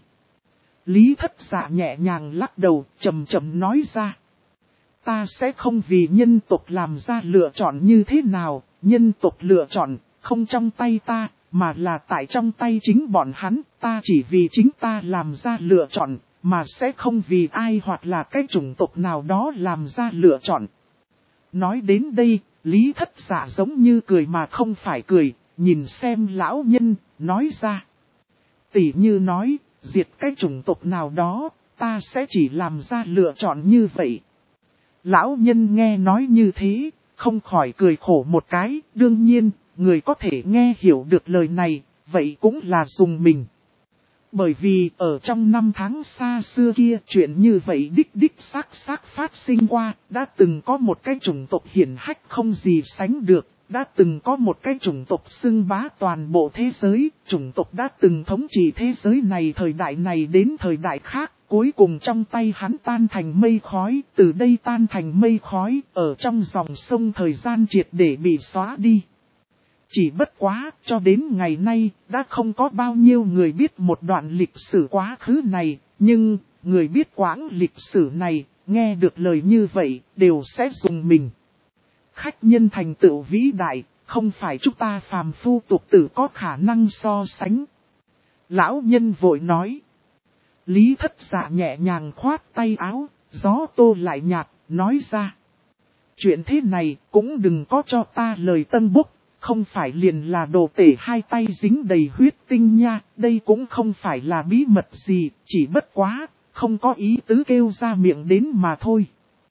[SPEAKER 1] Lý Thất Dạ nhẹ nhàng lắc đầu, chậm chậm nói ra. Ta sẽ không vì nhân tộc làm ra lựa chọn như thế nào, nhân tộc lựa chọn, không trong tay ta, mà là tại trong tay chính bọn hắn, ta chỉ vì chính ta làm ra lựa chọn, mà sẽ không vì ai hoặc là cái chủng tộc nào đó làm ra lựa chọn. Nói đến đây, Lý Thất Dạ giống như cười mà không phải cười, nhìn xem lão nhân, nói ra. Tỉ như nói, diệt cái chủng tộc nào đó, ta sẽ chỉ làm ra lựa chọn như vậy. Lão nhân nghe nói như thế, không khỏi cười khổ một cái, đương nhiên, người có thể nghe hiểu được lời này, vậy cũng là dùng mình. Bởi vì ở trong năm tháng xa xưa kia, chuyện như vậy đích xác phát sinh qua, đã từng có một cái chủng tộc hiển hách không gì sánh được, đã từng có một cái chủng tộc xưng bá toàn bộ thế giới, chủng tộc đã từng thống trị thế giới này thời đại này đến thời đại khác, cuối cùng trong tay hắn tan thành mây khói, từ đây tan thành mây khói, ở trong dòng sông thời gian triệt để bị xóa đi. Chỉ bất quá, cho đến ngày nay, đã không có bao nhiêu người biết một đoạn lịch sử quá khứ này, nhưng, người biết quãng lịch sử này, nghe được lời như vậy, đều sẽ dùng mình. Khách nhân thành tựu vĩ đại, không phải chúng ta phàm phu tục tử có khả năng so sánh. Lão nhân vội nói. Lý Thất Dạ nhẹ nhàng khoát tay áo, gió tô lại nhạt, nói ra. Chuyện thế này cũng đừng có cho ta lời tân bốc. Không phải liền là đồ tể hai tay dính đầy huyết tinh nha, đây cũng không phải là bí mật gì, chỉ bất quá, không có ý tứ kêu ra miệng đến mà thôi.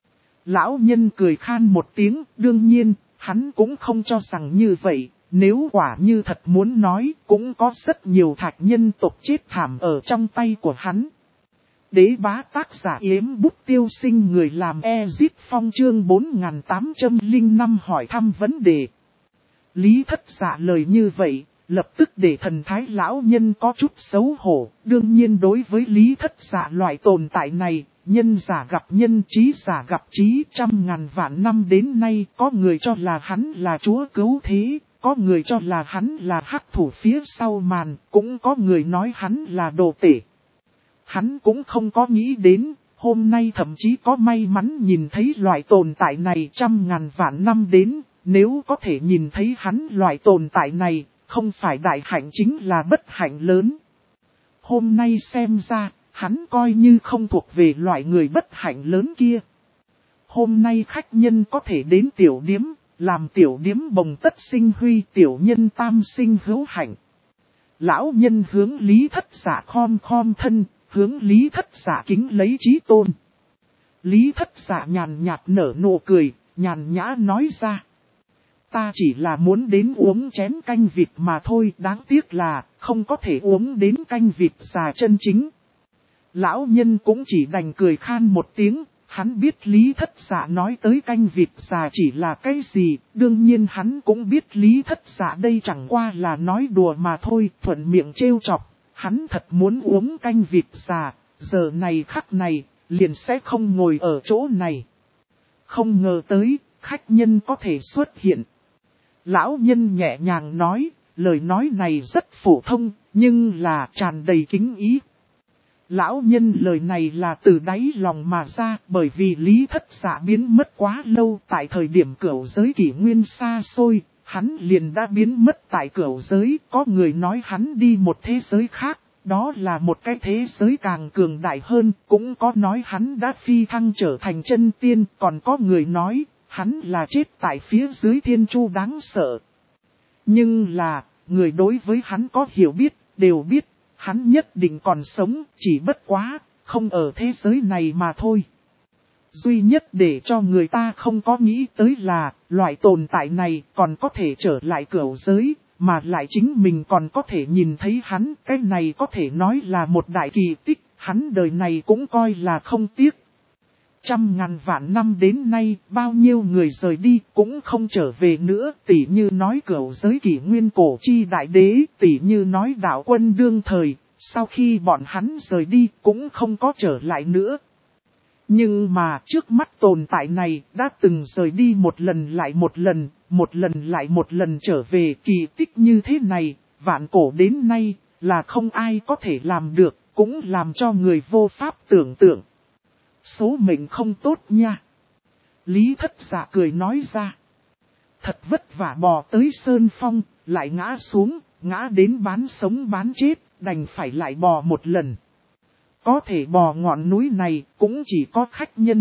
[SPEAKER 1] Lão nhân cười khan một tiếng, đương nhiên, hắn cũng không cho rằng như vậy, nếu quả như thật muốn nói, cũng có rất nhiều thạch nhân tộc chết thảm ở trong tay của hắn. Đế bá tác giả yếm bút tiêu sinh người làm Ezit Phong chương 4805 hỏi thăm vấn đề. Lý Thất Dạ lời như vậy, lập tức để thần thái lão nhân có chút xấu hổ. Đương nhiên đối với Lý Thất Dạ loại tồn tại này, nhân giả gặp nhân, trí giả gặp trí. Trăm ngàn vạn năm đến nay, có người cho là hắn là chúa cứu thế, có người cho là hắn là hắc thủ phía sau màn, cũng có người nói hắn là đồ tể. Hắn cũng không có nghĩ đến, hôm nay thậm chí có may mắn nhìn thấy loại tồn tại này trăm ngàn vạn năm đến. Nếu có thể nhìn thấy hắn loại tồn tại này, không phải đại hạnh chính là bất hạnh lớn. Hôm nay xem ra, hắn coi như không thuộc về loại người bất hạnh lớn kia. Hôm nay khách nhân có thể đến tiểu điếm, làm tiểu điếm bồng tất sinh huy, tiểu nhân tam sinh hữu hạnh. Lão nhân hướng Lý Thất Dạ khom thân, hướng Lý Thất Dạ kính lấy chí tôn. Lý Thất Dạ nhàn nhạt nở nụ cười, nhàn nhã nói ra. Ta chỉ là muốn đến uống chén canh vịt mà thôi, đáng tiếc là không có thể uống đến canh vịt già chân chính. Lão nhân cũng chỉ đành cười khan một tiếng, Hắn biết Lý Thất Dạ nói tới canh vịt già chỉ là cái gì, đương nhiên hắn cũng biết Lý Thất Dạ đây chẳng qua là nói đùa mà thôi, thuận miệng trêu chọc. Hắn thật muốn uống canh vịt già, giờ này khắc này, liền sẽ không ngồi ở chỗ này. Không ngờ tới, khách nhân có thể xuất hiện. Lão nhân nhẹ nhàng nói, lời nói này rất phổ thông, nhưng là tràn đầy kính ý. Lão nhân lời này là từ đáy lòng mà ra, bởi vì Lý Thất Dạ biến mất quá lâu tại thời điểm cửu giới kỷ nguyên xa xôi, hắn liền đã biến mất tại cửu giới, có người nói hắn đi một thế giới khác, đó là một cái thế giới càng cường đại hơn, cũng có nói hắn đã phi thăng trở thành chân tiên, còn có người nói hắn là chết tại phía dưới thiên chu đáng sợ. Nhưng là, người đối với hắn có hiểu biết, đều biết. Hắn nhất định còn sống, chỉ bất quá, không ở thế giới này mà thôi. Duy nhất để cho người ta không có nghĩ tới là, loại tồn tại này còn có thể trở lại cửu giới, mà lại chính mình còn có thể nhìn thấy hắn. Cái này có thể nói là một đại kỳ tích, hắn đời này cũng coi là không tiếc. Trăm ngàn vạn năm đến nay, bao nhiêu người rời đi cũng không trở về nữa, tỉ như nói cửu giới kỷ nguyên cổ chi đại đế, tỉ như nói đạo quân đương thời, sau khi bọn hắn rời đi cũng không có trở lại nữa. Nhưng mà trước mắt tồn tại này đã từng rời đi một lần lại một lần, một lần lại một lần trở về, kỳ tích như thế này, vạn cổ đến nay là không ai có thể làm được, cũng làm cho người vô pháp tưởng tượng. Số mệnh không tốt nha. Lý Thất Dạ cười nói ra. Thật vất vả bò tới Sơn Phong, lại ngã xuống, ngã đến bán sống bán chết, đành phải lại bò một lần. Có thể bò ngọn núi này cũng chỉ có khách nhân.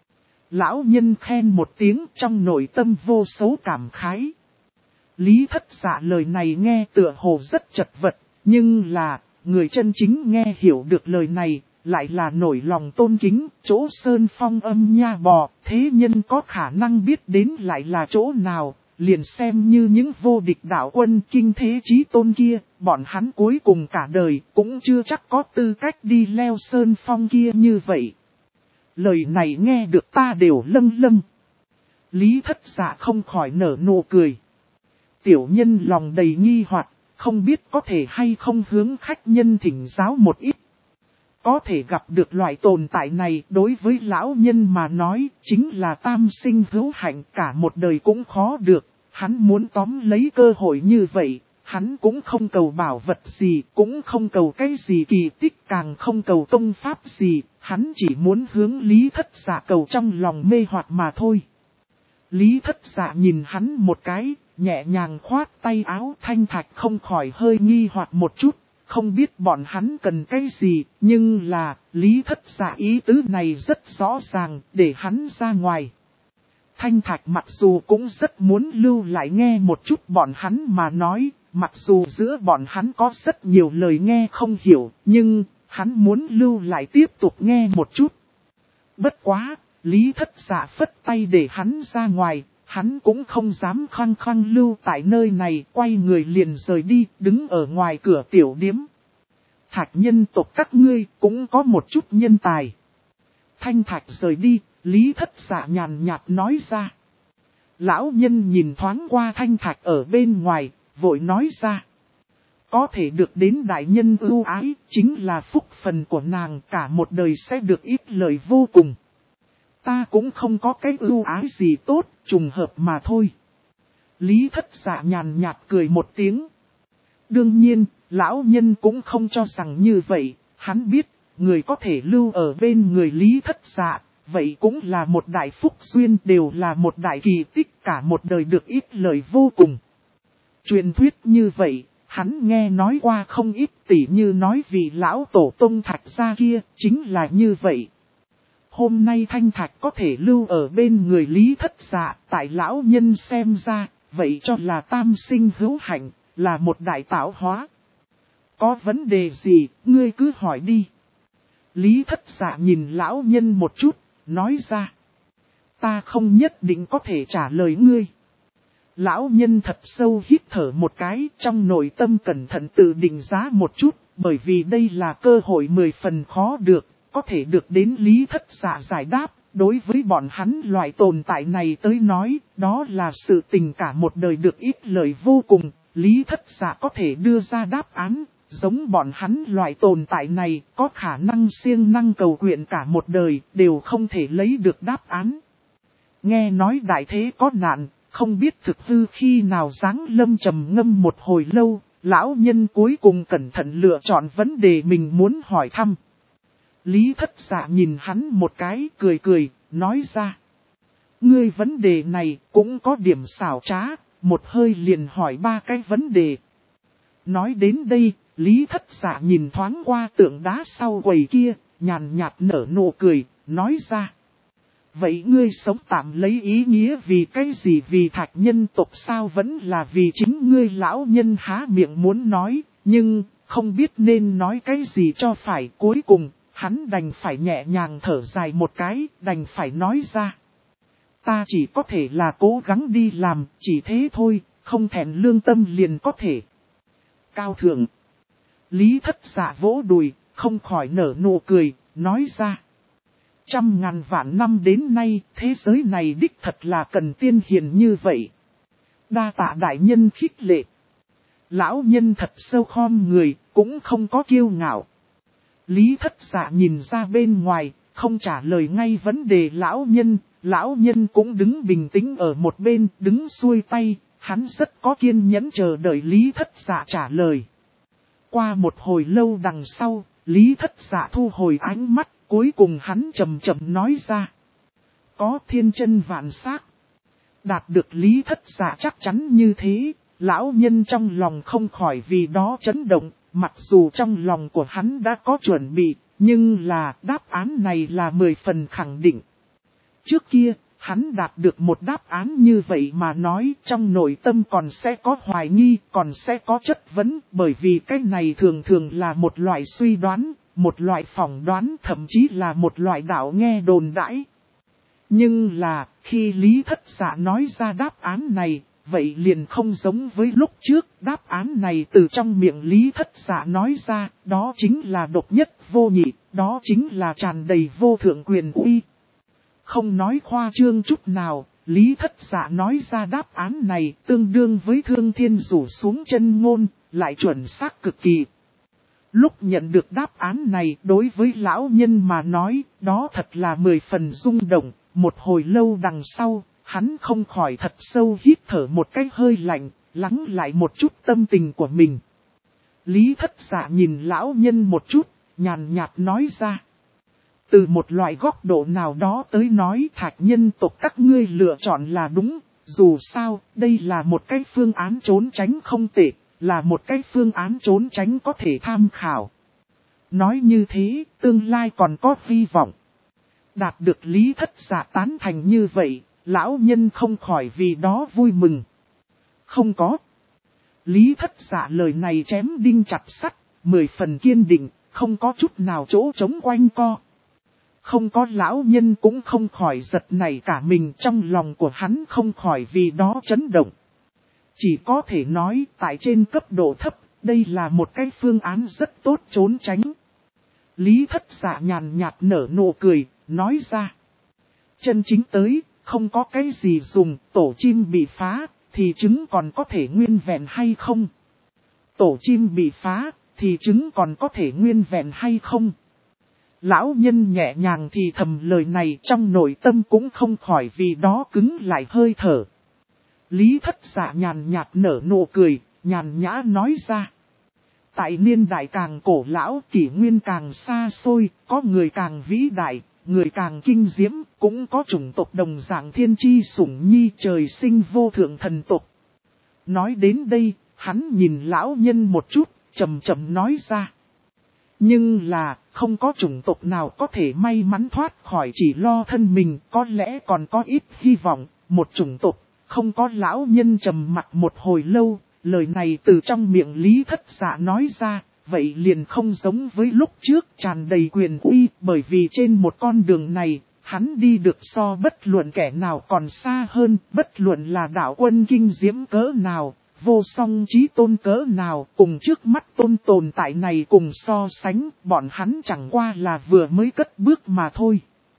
[SPEAKER 1] Lão nhân khen một tiếng trong nội tâm vô số cảm khái. Lý Thất Dạ lời này nghe tựa hồ rất chật vật, nhưng là, người chân chính nghe hiểu được lời này, lại là nổi lòng tôn kính, chỗ Sơn Phong âm nha bò, thế nhân có khả năng biết đến lại là chỗ nào, liền xem như những vô địch đạo quân kinh thế chí tôn kia, bọn hắn cuối cùng cả đời cũng chưa chắc có tư cách đi leo Sơn Phong kia như vậy. Lời này nghe được ta đều lâng lâng. Lý Thất Dạ không khỏi nở nụ cười. Tiểu nhân lòng đầy nghi hoặc, không biết có thể hay không hướng khách nhân thỉnh giáo một ít. Có thể gặp được loại tồn tại này đối với lão nhân mà nói chính là tam sinh hữu hạnh, cả một đời cũng khó được. Hắn muốn tóm lấy cơ hội như vậy, hắn cũng không cầu bảo vật gì, cũng không cầu cái gì kỳ tích, càng không cầu công pháp gì, hắn chỉ muốn hướng Lý Thất Dạ cầu trong lòng mê hoặc mà thôi. Lý Thất Dạ nhìn hắn một cái, nhẹ nhàng khoát tay áo. Thanh Thạch không khỏi hơi nghi hoặc một chút. Không biết bọn hắn cần cái gì, nhưng là, Lý Thất Dạ ý tứ này rất rõ ràng, để hắn ra ngoài. Thanh Thạch mặc dù cũng rất muốn lưu lại nghe một chút bọn hắn mà nói, mặc dù giữa bọn hắn có rất nhiều lời nghe không hiểu, nhưng, hắn muốn lưu lại tiếp tục nghe một chút. Bất quá, Lý Thất Dạ phất tay để hắn ra ngoài. Hắn cũng không dám khăng khăng lưu tại nơi này, quay người liền rời đi, đứng ở ngoài cửa tiểu điếm. Thạch nhân tộc các ngươi cũng có một chút nhân tài. Thanh Thạch rời đi, Lý Thất Dạ nhàn nhạt nói ra. Lão nhân nhìn thoáng qua Thanh Thạch ở bên ngoài, vội nói ra. Có thể được đến đại nhân ưu ái, chính là phúc phần của nàng, cả một đời sẽ được ít lời vô cùng. Ta cũng không có cái ưu ái gì tốt, trùng hợp mà thôi. Lý Thất Dạ nhàn nhạt cười một tiếng. Đương nhiên, lão nhân cũng không cho rằng như vậy, hắn biết, người có thể lưu ở bên người Lý Thất Dạ, vậy cũng là một đại phúc duyên, đều là một đại kỳ tích, cả một đời được ít lời vô cùng. Truyền thuyết như vậy, hắn nghe nói qua không ít, tỉ như nói vì lão tổ tông Thạch gia kia, chính là như vậy. Hôm nay Thanh Thạch có thể lưu ở bên người Lý Thất Dạ, tại lão nhân xem ra, vậy cho là tam sinh hữu hạnh, là một đại tạo hóa. Có vấn đề gì, ngươi cứ hỏi đi. Lý Thất Dạ nhìn lão nhân một chút, nói ra. Ta không nhất định có thể trả lời ngươi. Lão nhân thật sâu hít thở một cái, trong nội tâm cẩn thận tự định giá một chút, bởi vì đây là cơ hội 10 phần khó được. Có thể được đến Lý Thất Dạ giải đáp, đối với bọn hắn loại tồn tại này tới nói, đó là sự tình cả một đời được ít lời vô cùng, Lý Thất Dạ có thể đưa ra đáp án, giống bọn hắn loại tồn tại này có khả năng siêng năng cầu nguyện cả một đời, đều không thể lấy được đáp án. Nghe nói đại thế có nạn, không biết thực hư khi nào giáng lâm trầm ngâm một hồi lâu, lão nhân cuối cùng cẩn thận lựa chọn vấn đề mình muốn hỏi thăm. Lý Thất Dạ nhìn hắn một cái, cười cười, nói ra. Ngươi vấn đề này cũng có điểm xảo trá, một hơi liền hỏi 3 cái vấn đề. Nói đến đây, Lý Thất Dạ nhìn thoáng qua tượng đá sau quầy kia, nhàn nhạt nở nụ cười, nói ra. Vậy ngươi sống tạm lấy ý nghĩa vì cái gì, vì Thạch nhân tộc sao, vẫn là vì chính ngươi? Lão nhân há miệng muốn nói, nhưng không biết nên nói cái gì cho phải. Cuối cùng, hắn đành phải nhẹ nhàng thở dài một cái, đành phải nói ra. Ta chỉ có thể là cố gắng đi làm, chỉ thế thôi, không thèm lương tâm liền có thể. Cao thượng. Lý Thất Dạ vỗ đùi, không khỏi nở nụ cười, nói ra. 100.000 vạn năm đến nay, thế giới này đích thật là cần tiên hiền như vậy. Đa tạ đại nhân khích lệ. Lão nhân thật sâu khom người, cũng không có kiêu ngạo. Lý Thất Dạ nhìn ra bên ngoài, không trả lời ngay vấn đề lão nhân cũng đứng bình tĩnh ở một bên, đứng xuôi tay, hắn rất có kiên nhẫn chờ đợi Lý Thất Dạ trả lời. Qua một hồi lâu đằng sau, Lý Thất Dạ thu hồi ánh mắt, cuối cùng hắn chậm chậm nói ra. Có thiên chân vạn xác. Đạt được Lý Thất Dạ chắc chắn như thế, lão nhân trong lòng không khỏi vì đó chấn động, mặc dù trong lòng của hắn đã có chuẩn bị, nhưng là đáp án này là 10 phần khẳng định. Trước kia, hắn đạt được một đáp án như vậy mà nói trong nội tâm còn sẽ có hoài nghi, còn sẽ có chất vấn, bởi vì cái này thường thường là một loại suy đoán, một loại phỏng đoán, thậm chí là một loại đạo nghe đồn đãi. Nhưng là, khi Lý Thất Dạ nói ra đáp án này, vậy liền không giống với lúc trước, đáp án này từ trong miệng Lý Thất Dạ nói ra, đó chính là độc nhất vô nhị, đó chính là tràn đầy vô thượng quyền uy. Không nói khoa trương chút nào, Lý Thất Dạ nói ra đáp án này tương đương với thương thiên rủ xuống chân ngôn, lại chuẩn xác cực kỳ. Lúc nhận được đáp án này đối với lão nhân mà nói, đó thật là 10 phần rung động, một hồi lâu đằng sau, hắn không khỏi thật sâu hít thở một cái hơi lạnh, lắng lại một chút tâm tình của mình. Lý Thất Dạ nhìn lão nhân một chút, nhàn nhạt nói ra. Từ một loại góc độ nào đó tới nói Thạch nhân tộc các ngươi lựa chọn là đúng, dù sao, đây là một cái phương án trốn tránh không tệ, là một cái phương án trốn tránh có thể tham khảo. Nói như thế, tương lai còn có hy vọng. Đạt được Lý Thất Dạ tán thành như vậy, lão nhân không khỏi vì đó vui mừng. Không có. Lý Thất Dạ lời này chém đinh chặt sắt, 10 phần kiên định, không có chút nào chỗ trống quanh co. Không có, lão nhân cũng không khỏi giật nảy cả mình, trong lòng của hắn không khỏi vì đó chấn động. Chỉ có thể nói tại trên cấp độ thấp, đây là một cái phương án rất tốt trốn tránh. Lý Thất Dạ nhàn nhạt nở nụ cười, nói ra. Chân chính tới, không có cái gì dùng, tổ chim bị phá, thì trứng còn có thể nguyên vẹn hay không? Tổ chim bị phá, thì trứng còn có thể nguyên vẹn hay không? Lão nhân nhẹ nhàng thì thầm lời này, trong nội tâm cũng không khỏi vì đó cứng lại hơi thở. Lý Thất Dạ nhàn nhạt nở nụ cười, nhàn nhã nói ra. Tại niên đại càng cổ lão, kỷ nguyên càng xa xôi, có người càng vĩ đại, người càng kinh diễm, cũng có chủng tộc đồng dạng thiên chi sủng nhi, trời sinh vô thượng thần tộc. Nói đến đây, hắn nhìn lão nhân một chút, chậm chậm nói ra. Nhưng là, không có chủng tộc nào có thể may mắn thoát khỏi chỉ lo thân mình, có lẽ còn có ít hy vọng, một chủng tộc, không có. Lão nhân trầm mặc một hồi lâu, lời này từ trong miệng Lý Thất Dạ nói ra, vậy liền không giống với lúc trước tràn đầy quyền uy, bởi vì trên một con đường này, hắn đi được so bất luận kẻ nào còn xa hơn, bất luận là đạo quân kinh diễm cỡ nào. Vô song chí tôn cỡ nào, cùng trước mắt tồn tại này cùng so sánh, bọn hắn chẳng qua là vừa mới cất bước mà thôi.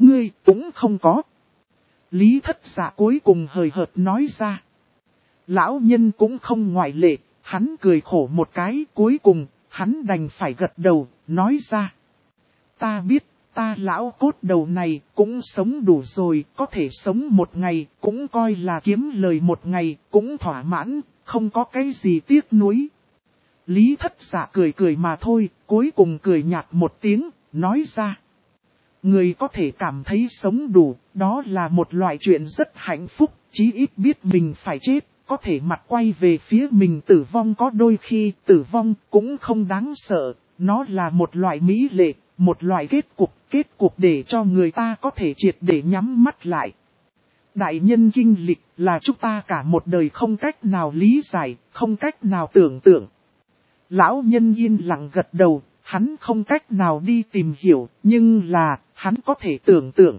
[SPEAKER 1] ngươi cũng không có. Lý Thất Dạ cuối cùng hời hợt nói ra. Lão nhân cũng không ngoại lệ, hắn cười khổ một cái, cuối cùng, hắn đành phải gật đầu, nói ra. Ta biết, ta lão cốt đầu này cũng sống đủ rồi, có thể sống một ngày, cũng coi là kiếm lời một ngày, cũng thỏa mãn, không có cái gì tiếc nuối. Lý Thất Dạ cười cười mà thôi, cuối cùng cười nhạt một tiếng, nói ra. Người có thể cảm thấy sống đủ, đó là một loại chuyện rất hạnh phúc, chí ít biết mình phải chết, có thể mặt quay về phía mình tử vong, có đôi khi tử vong cũng không đáng sợ, nó là một loại mỹ lệ, một loại kết cục để cho người ta có thể triệt để nhắm mắt lại. Đại nhân kinh lịch là chúng ta cả một đời không cách nào lý giải, không cách nào tưởng tượng. Lão nhân yên lặng gật đầu, hắn không cách nào đi tìm hiểu, nhưng là, hắn có thể tưởng tượng.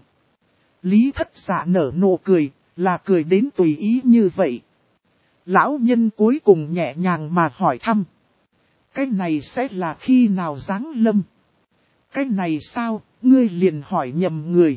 [SPEAKER 1] Lý Thất Dạ nở nụ cười, là cười đến tùy ý như vậy. Lão nhân cuối cùng nhẹ nhàng mà hỏi thăm. Cái này sẽ là khi nào giáng lâm? Cái này sao, ngươi liền hỏi nhầm người.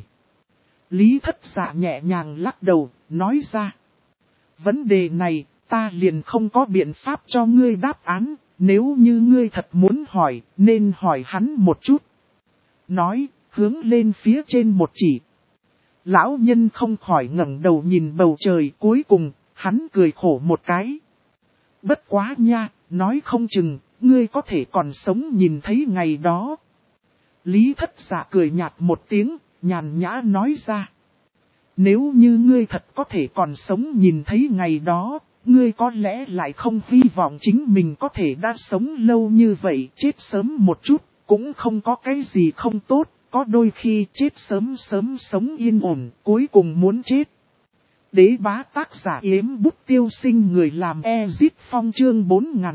[SPEAKER 1] Lý Thất Dạ nhẹ nhàng lắc đầu, nói ra. Vấn đề này, ta liền không có biện pháp cho ngươi đáp án, nếu như ngươi thật muốn hỏi, nên hỏi hắn một chút. Nói, hướng lên phía trên một chỉ. Lão nhân không khỏi ngẩng đầu nhìn bầu trời, cuối cùng, hắn cười khổ một cái. Bất quá nha, nói không chừng, ngươi có thể còn sống nhìn thấy ngày đó. Lý Thất Dạ cười nhạt một tiếng, nhàn nhã nói ra. Nếu như ngươi thật có thể còn sống nhìn thấy ngày đó, ngươi có lẽ lại không hy vọng chính mình có thể đã sống lâu như vậy, chết sớm một chút, cũng không có cái gì không tốt, có đôi khi chết sớm sống yên ổn, cuối cùng muốn chết. Đế bá tác giả Yếm Bút Tiêu Sinh, người làm Ezit Phong, chương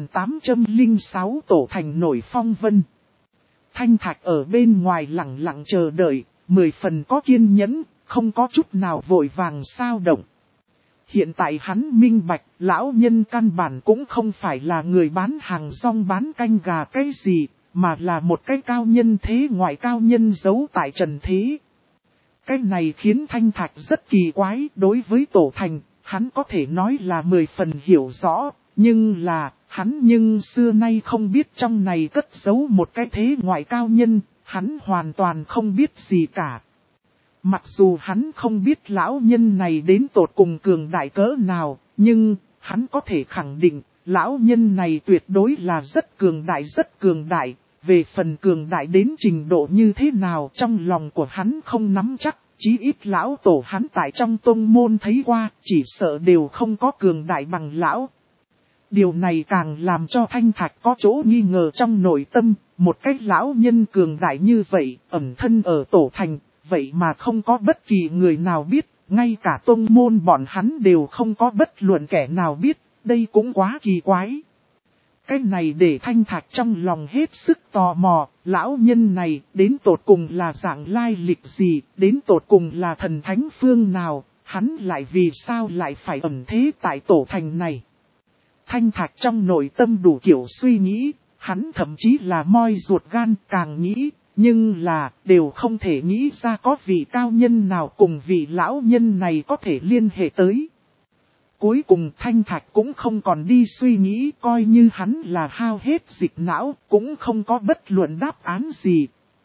[SPEAKER 1] 4806 tổ thành nổi phong vân. Thanh Thạch ở bên ngoài lặng lặng chờ đợi, 10 phần có kiên nhẫn, không có chút nào vội vàng sao động. Hiện tại hắn minh bạch, lão nhân căn bản cũng không phải là người bán hàng rong bán canh gà cái gì, mà là một cái cao nhân thế ngoại cao nhân giấu tại trần thế. Cái này khiến Thanh Thạch rất kỳ quái, đối với tổ thành, hắn có thể nói là 10 phần hiểu rõ, nhưng là, hắn xưa nay không biết trong này cất giấu một cái thế ngoại cao nhân, hắn hoàn toàn không biết gì cả. Mặc dù hắn không biết lão nhân này đến tột cùng cường đại cỡ nào, nhưng hắn có thể khẳng định, lão nhân này tuyệt đối là rất cường đại, về phần cường đại đến trình độ như thế nào trong lòng của hắn không nắm chắc, chí ít lão tổ hắn tại trong tông môn thấy qua, chỉ sợ đều không có cường đại bằng lão. Điều này càng làm cho Thanh Thạch có chỗ nghi ngờ trong nội tâm, một cái lão nhân cường đại như vậy, ẩn thân ở tổ thành, vậy mà không có bất kỳ người nào biết, ngay cả tông môn bọn hắn đều không có bất luận kẻ nào biết, đây cũng quá kỳ quái. Cái này để Thanh Thạch trong lòng hết sức tò mò, lão nhân này đến tột cùng là dạng lai lịch gì, đến tột cùng là thần thánh phương nào, hắn lại vì sao lại phải ẩn thế tại tổ thành này. Thanh Thạch trong nội tâm đủ kiểu suy nghĩ, hắn thậm chí là moi ruột gan càng nghĩ, nhưng là đều không thể nghĩ ra có vị cao nhân nào cùng vị lão nhân này có thể liên hệ tới. Cuối cùng Thanh Thạch cũng không còn đi suy nghĩ, coi như hắn là hao hết dịch não, cũng không có bất luận đáp án gì.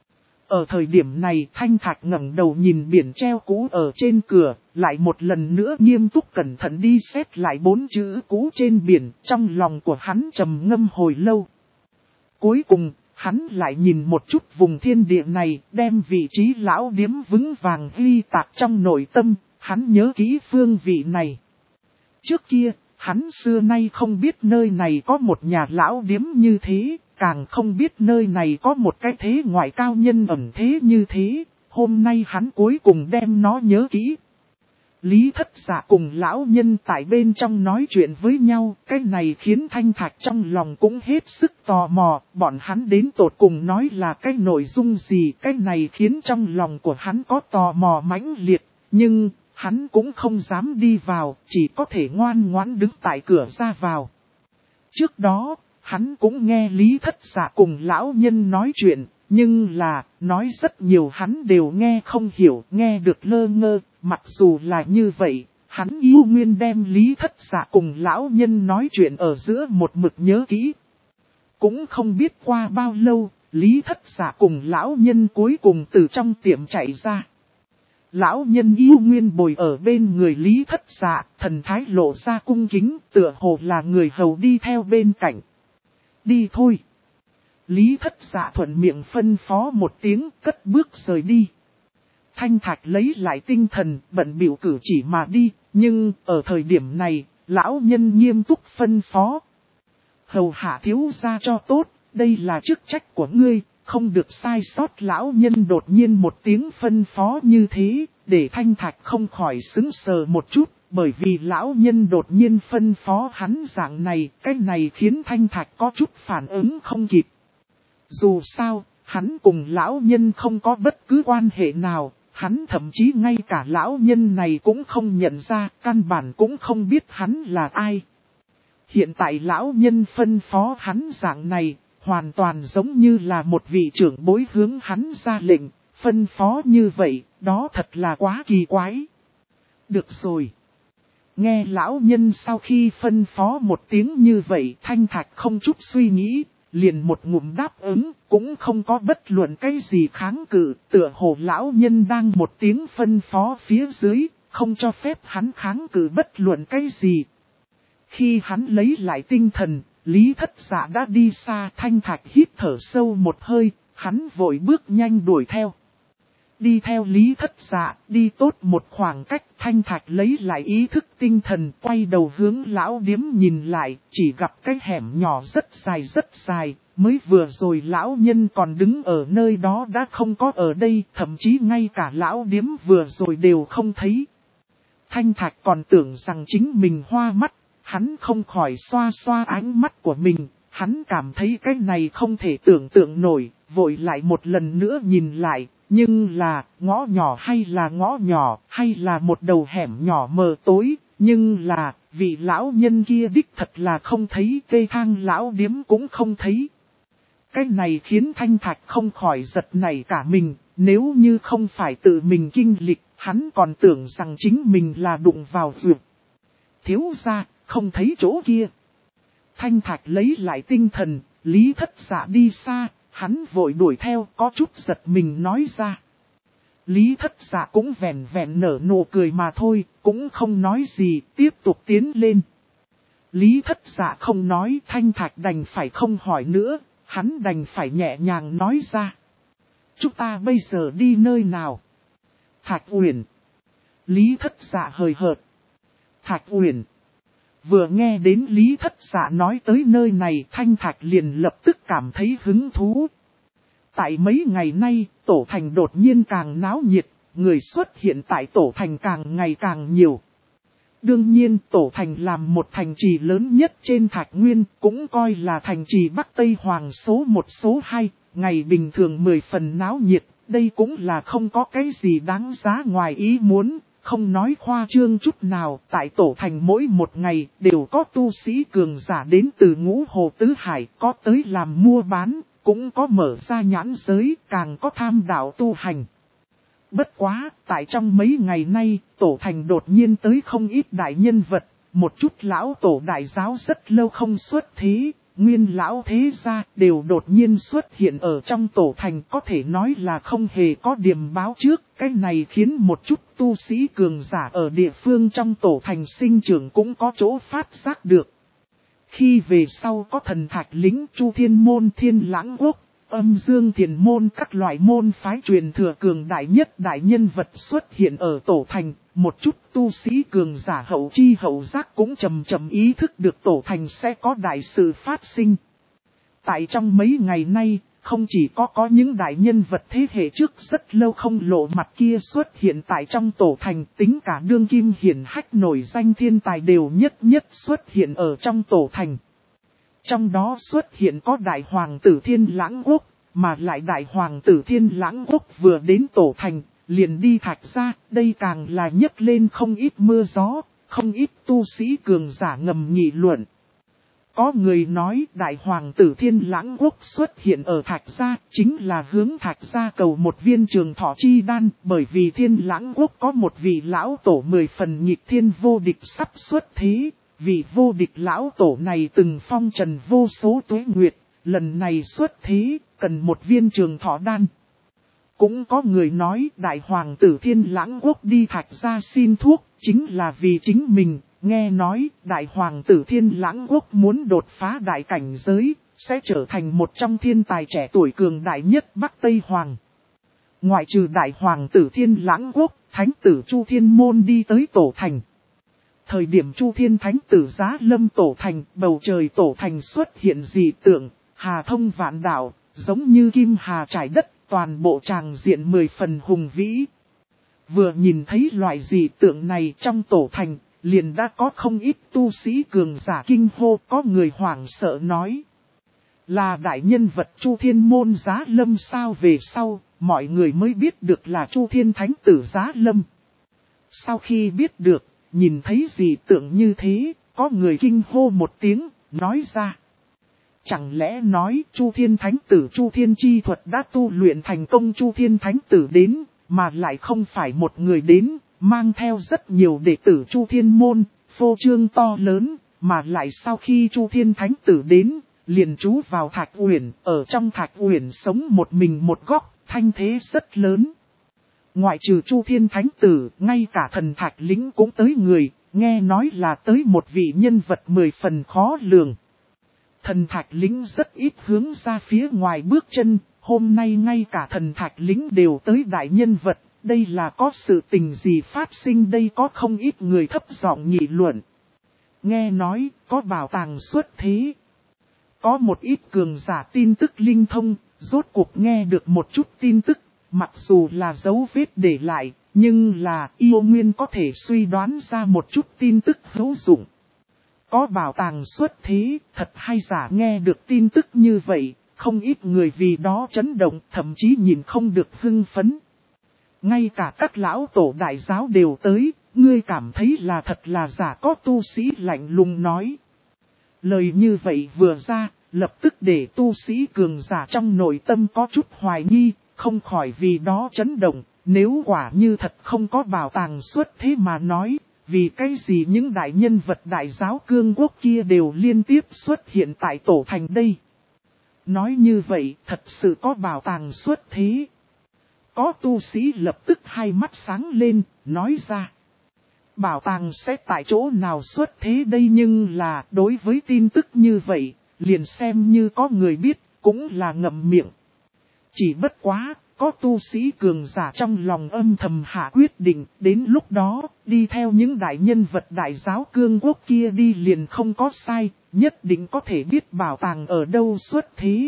[SPEAKER 1] Ở thời điểm này Thanh Thạch ngẩng đầu nhìn biển treo cũ ở trên cửa, lại một lần nữa nghiêm túc cẩn thận đi xét lại 4 chữ cũ trên biển, trong lòng của hắn trầm ngâm hồi lâu. Cuối cùng, hắn lại nhìn một chút vùng thiên địa này, đem vị trí lão điếm vững vàng ghi tạc trong nội tâm, hắn nhớ kỹ phương vị này. Trước kia, hắn xưa nay không biết nơi này có một nhà lão điếm như thế, càng không biết nơi này có một cái thế ngoại cao nhân ẩn thế như thế, hôm nay hắn cuối cùng đem nó nhớ kỹ. Lý Thất Dạ cùng lão nhân tại bên trong nói chuyện với nhau, cái này khiến Thanh Thạch trong lòng cũng hết sức tò mò, bọn hắn đến tột cùng nói là cái nội dung gì, cái này khiến trong lòng của hắn có tò mò mãnh liệt, nhưng hắn cũng không dám đi vào, chỉ có thể ngoan ngoãn đứng tại cửa ra vào. Trước đó, hắn cũng nghe Lý Thất Dạ cùng lão nhân nói chuyện, Nhưng là, nói rất nhiều hắn đều nghe không hiểu, nghe được lơ ngơ, mặc dù là như vậy, hắn yêu nguyên đem Lý Thất Dạ cùng lão nhân nói chuyện ở giữa một mực nhớ kỹ. Cũng không biết qua bao lâu, Lý Thất Dạ cùng lão nhân cuối cùng từ trong tiệm chạy ra. Lão nhân yêu nguyên bồi ở bên người Lý Thất Dạ, thần thái lộ ra cung kính, tựa hồ là người hầu đi theo bên cạnh. Đi thôi. Lý Thất Dạ thuận miệng phân phó một tiếng, cất bước rời đi. Thanh Thạch lấy lại tinh thần, bận bịu cử chỉ mà đi, nhưng ở thời điểm này, lão nhân nghiêm túc phân phó. Hầu hạ thiếu gia cho tốt, đây là chức trách của ngươi, không được sai sót. Lão nhân đột nhiên một tiếng phân phó như thế, để Thanh Thạch không khỏi sững sờ một chút, bởi vì lão nhân đột nhiên phân phó hắn dạng này, cái này khiến Thanh Thạch có chút phản ứng không kịp. Dù sao, hắn cùng lão nhân không có bất cứ quan hệ nào, hắn thậm chí ngay cả lão nhân này cũng không nhận ra, căn bản cũng không biết hắn là ai. Hiện tại lão nhân phân phó hắn dạng này, hoàn toàn giống như là một vị trưởng bối hướng hắn ra lệnh, phân phó như vậy, đó thật là quá kỳ quái. Được rồi. Nghe lão nhân sau khi phân phó một tiếng như vậy, Thanh Thạch không chút suy nghĩ, liền một ngụm đáp ứng, cũng không có bất luận cái gì kháng cự, tựa hồ lão nhân đang một tiếng phân phó phía dưới, không cho phép hắn kháng cự bất luận cái gì. Khi hắn lấy lại tinh thần, Lý Thất Dạ đã đi xa. Thanh Thạch hít thở sâu một hơi, hắn vội bước nhanh đuổi theo. Đi theo Lý Thất Dạ, đi tốt một khoảng cách, Thanh Thạch lấy lại ý thức tinh thần, quay đầu hướng lão điếm nhìn lại, chỉ gặp cái hẻm nhỏ rất dài, mới vừa rồi lão nhân còn đứng ở nơi đó đã không có ở đây, thậm chí ngay cả lão điếm vừa rồi đều không thấy. Thanh Thạch còn tưởng rằng chính mình hoa mắt, hắn không khỏi xoa xoa ánh mắt của mình, hắn cảm thấy cái này không thể tưởng tượng nổi, vội lại một lần nữa nhìn lại. Nhưng là, ngõ nhỏ hay là một đầu hẻm nhỏ mờ tối, nhưng là, vị lão nhân kia đích thật là không thấy, cây thang lão điếm cũng không thấy. Cái này khiến Thanh Thạch không khỏi giật nảy cả mình, nếu như không phải tự mình kinh lịch, hắn còn tưởng rằng chính mình là đụng vào dược. Thiếu gia, không thấy chỗ kia. Thanh Thạch lấy lại tinh thần, Lý Thất Dạ đi xa. Hắn vội đuổi theo, có chút giật mình nói ra. Lý Thất Dạ cũng vẹn vẹn nở nụ cười mà thôi, cũng không nói gì, tiếp tục tiến lên. Lý Thất Dạ không nói, Thanh Thạch đành phải không hỏi nữa, hắn đành phải nhẹ nhàng nói ra. Chúng ta bây giờ đi nơi nào? Thạch Uyển. Lý Thất Dạ hời hợt. Thạch Uyển. Vừa nghe đến Lý Thất Dạ nói tới nơi này, Thanh Thạch liền lập tức cảm thấy hứng thú. Tại mấy ngày nay, Tổ Thành đột nhiên càng náo nhiệt, người xuất hiện tại Tổ Thành càng ngày càng nhiều. Đương nhiên, Tổ Thành làm một thành trì lớn nhất trên Thạch Nguyên, cũng coi là thành trì Bắc Tây Hoàng số 1 số 2, ngày bình thường 10 phần náo nhiệt, đây cũng là không có cái gì đáng giá ngoài ý muốn. Không nói khoa trương chút nào, tại Tổ Thành mỗi một ngày đều có tu sĩ cường giả đến từ Ngũ Hồ Tứ Hải, có tới làm mua bán, cũng có mở ra nhãn giới, càng có tham đạo tu hành. Bất quá, tại trong mấy ngày nay, Tổ Thành đột nhiên tới không ít đại nhân vật, một chút lão tổ đại giáo rất lâu không xuất thế. Nguyên lão thế gia đều đột nhiên xuất hiện ở trong Tổ Thành, có thể nói là không hề có điểm báo trước. Cái này khiến một chút tu sĩ cường giả ở địa phương trong Tổ Thành sinh trưởng cũng có chỗ phát giác được. Khi về sau có Thần Thạch Lính, Chu Thiên Môn, Thiên Lãng Quốc, Âm Dương Thiền Môn, các loại môn phái truyền thừa cường đại nhất đại nhân vật xuất hiện ở Tổ Thành, một chút tu sĩ cường giả hậu chi hậu giác cũng chậm ý thức được Tổ Thành sẽ có đại sự phát sinh. Tại trong mấy ngày nay, không chỉ có những đại nhân vật thế hệ trước rất lâu không lộ mặt kia xuất hiện tại trong Tổ Thành, tính cả đương kim hiển hách nổi danh thiên tài đều nhất xuất hiện ở trong Tổ Thành. Trong đó xuất hiện có Đại Hoàng tử Thiên Lãng Quốc, mà lại Đại Hoàng tử Thiên Lãng Quốc vừa đến Tổ Thành, liền đi Thạch ra, đây càng là nhấc lên không ít mưa gió, không ít tu sĩ cường giả ngầm nghị luận. Có người nói đại hoàng tử Thiên Lãng Quốc xuất hiện ở Thạch Gia, chính là hướng Thạch Gia cầu một viên trường thọ chi đan, bởi vì Thiên Lãng Quốc có một vị lão tổ 10 phần nghịch thiên vô địch sắp xuất thế. Vị vô địch lão tổ này từng phong trần vô số tuế nguyệt, lần này xuất thế, cần một viên trường thọ đan. Cũng có người nói đại hoàng tử Thiên Lãng Quốc đi Thạch Gia xin thuốc, chính là vì chính mình. Nghe nói, đại hoàng tử Thiên Lãng Quốc muốn đột phá đại cảnh giới, sẽ trở thành một trong thiên tài trẻ tuổi cường đại nhất Bắc Tây Hoàng. Ngoại trừ đại hoàng tử Thiên Lãng Quốc, thánh tử Chu Thiên Môn đi tới Tổ Thành. Thời điểm Chu Thiên thánh tử giá lâm Tổ Thành, bầu trời Tổ Thành xuất hiện dị tượng, hà thông vạn đạo, giống như kim hà trải đất, toàn bộ tràng diện 10 phần hùng vĩ. Vừa nhìn thấy loại dị tượng này trong Tổ Thành, liền đã có không ít tu sĩ cường giả kinh hô, có người hoảng sợ nói. Là đại nhân vật Chu Thiên Môn giá lâm sao? Về sau, mọi người mới biết được là Chu Thiên Thánh tử giá lâm. Sau khi biết được, nhìn thấy dị tượng như thế, có người kinh hô một tiếng, nói ra. Chẳng lẽ nói Chu Thiên Thánh tử Chu Thiên Chi thuật đã tu luyện thành công? Chu Thiên Thánh tử đến, mà lại không phải một người đến, mang theo rất nhiều đệ tử Chu Thiên Môn, phô trương to lớn, mà lại sau khi Chu Thiên Thánh tử đến, liền trú vào Thạch Uyển, ở trong Thạch Uyển sống một mình một góc, thanh thế rất lớn. Ngoại trừ Chu Thiên Thánh tử, ngay cả thần Thạch Lĩnh cũng tới người, nghe nói là tới một vị nhân vật 10 phần khó lường. Thần Thạch Lĩnh rất ít hướng ra phía ngoài bước chân, hôm nay ngay cả thần Thạch Lĩnh đều tới đại nhân vật. Đây là có sự tình gì phát sinh? Đây có không ít người thấp giọng nghị luận. Nghe nói có bảo tàng xuất thế. Có một ít cường giả tin tức linh thông, rốt cuộc nghe được một chút tin tức. Mặc dù là dấu vết để lại, nhưng là yêu nguyên có thể suy đoán ra một chút tin tức hữu dụng. Có bảo tàng xuất thế, thật hay giả? Nghe được tin tức như vậy, không ít người vì đó chấn động, thậm chí nhìn không được hưng phấn. Ngay cả các lão tổ đại giáo đều tới, ngươi cảm thấy là thật là giả? Có tu sĩ lạnh lùng nói. Lời như vậy vừa ra, lập tức để tu sĩ cường giả trong nội tâm có chút hoài nghi, không khỏi vì đó chấn động. Nếu quả như thật không có bảo tàng xuất thế mà nói, vì cái gì những đại nhân vật đại giáo cương quốc kia đều liên tiếp xuất hiện tại Tổ Thành đây? Nói như vậy, thật sự có bảo tàng xuất thế. Có tu sĩ lập tức hai mắt sáng lên, nói ra. Bảo tàng sẽ tại chỗ nào xuất thế đây? Nhưng là đối với tin tức như vậy, liền xem như có người biết, cũng là ngậm miệng. Chỉ bất quá, có tu sĩ cường giả trong lòng âm thầm hạ quyết định, đến lúc đó, đi theo những đại nhân vật đại giáo cương quốc kia đi liền không có sai, nhất định có thể biết bảo tàng ở đâu xuất thế.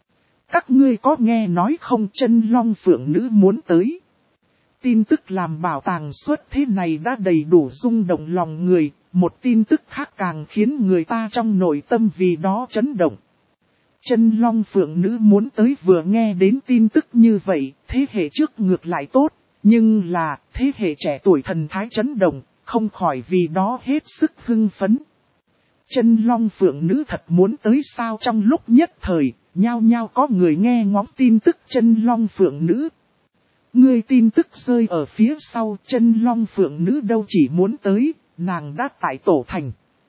[SPEAKER 1] Các ngươi có nghe nói không, Chân Long Phượng Nữ muốn tới? Tin tức làm bảo tàng xuất thế này đã đầy đủ rung động lòng người, một tin tức khác càng khiến người ta trong nội tâm vì đó chấn động. Chân Long Phượng Nữ muốn tới, vừa nghe đến tin tức như vậy, thế hệ trước ngược lại tốt, nhưng là thế hệ trẻ tuổi thần thái chấn động, không khỏi vì đó hết sức hưng phấn. Chân Long Phượng Nữ thật muốn tới sao? Trong lúc nhất thời, nhao nhao có người nghe ngóng tin tức Chân Long Phượng Nữ. Ngươi tin tức rơi ở phía sau, Chân Long Phượng Nữ đâu chỉ muốn tới, nàng đã tại Tổ Thành.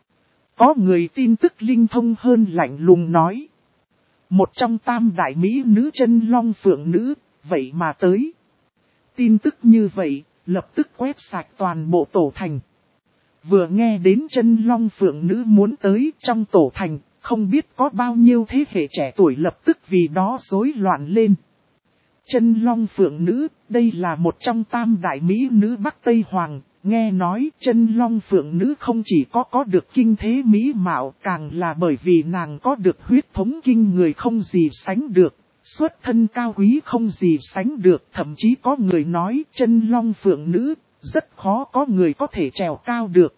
[SPEAKER 1] Có người tin tức linh thông hơn lạnh lùng nói. Một trong tam đại mỹ nữ Chân Long Phượng Nữ, vậy mà tới. Tin tức như vậy, lập tức quét sạch toàn bộ Tổ Thành. Vừa nghe đến Chân Long Phượng Nữ muốn tới trong Tổ Thành, không biết có bao nhiêu thế hệ trẻ tuổi lập tức vì đó rối loạn lên. Chân Long Phượng Nữ, đây là một trong tam đại mỹ nữ Bắc Tây Hoàng, nghe nói Chân Long Phượng Nữ không chỉ có được kinh thế mỹ mạo, càng là bởi vì nàng có được huyết thống kinh người không gì sánh được, xuất thân cao quý không gì sánh được, thậm chí có người nói Chân Long Phượng Nữ, rất khó có người có thể trèo cao được.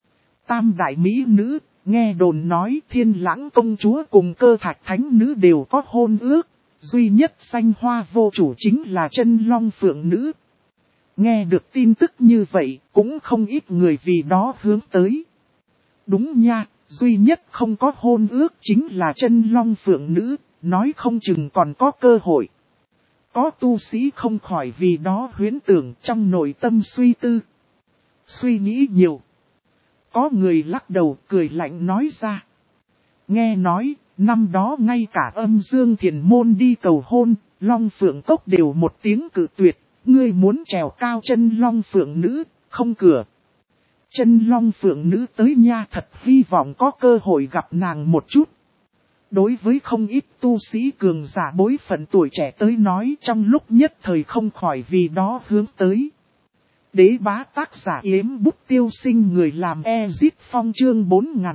[SPEAKER 1] Tam đại mỹ nữ, nghe đồn nói Thiên Lãng công chúa cùng Cơ Thạch thánh nữ đều có hôn ước. Duy nhất danh hoa vô chủ chính là Chân Long Phượng Nữ. Nghe được tin tức như vậy, cũng không ít người vì đó hướng tới. Đúng nha, duy nhất không có hôn ước chính là chân long phượng nữ, nói không chừng còn có cơ hội. Có tu sĩ không khỏi vì đó huyễn tưởng trong nội tâm suy tư. Suy nghĩ nhiều. Có người lắc đầu cười lạnh nói ra. Nghe nói, năm đó ngay cả âm dương thiền môn đi cầu hôn, long phượng cốc đều một tiếng cự tuyệt, ngươi muốn trèo cao chân long phượng nữ, không cửa. Chân long phượng nữ tới nha, thật hy vọng có cơ hội gặp nàng một chút. Đối với không ít tu sĩ cường giả bối phận tuổi trẻ tới nói, trong lúc nhất thời không khỏi vì đó hướng tới. Đế bá tác giả Yếm Bút Tiêu Sinh, người làm Ezit Phong, chương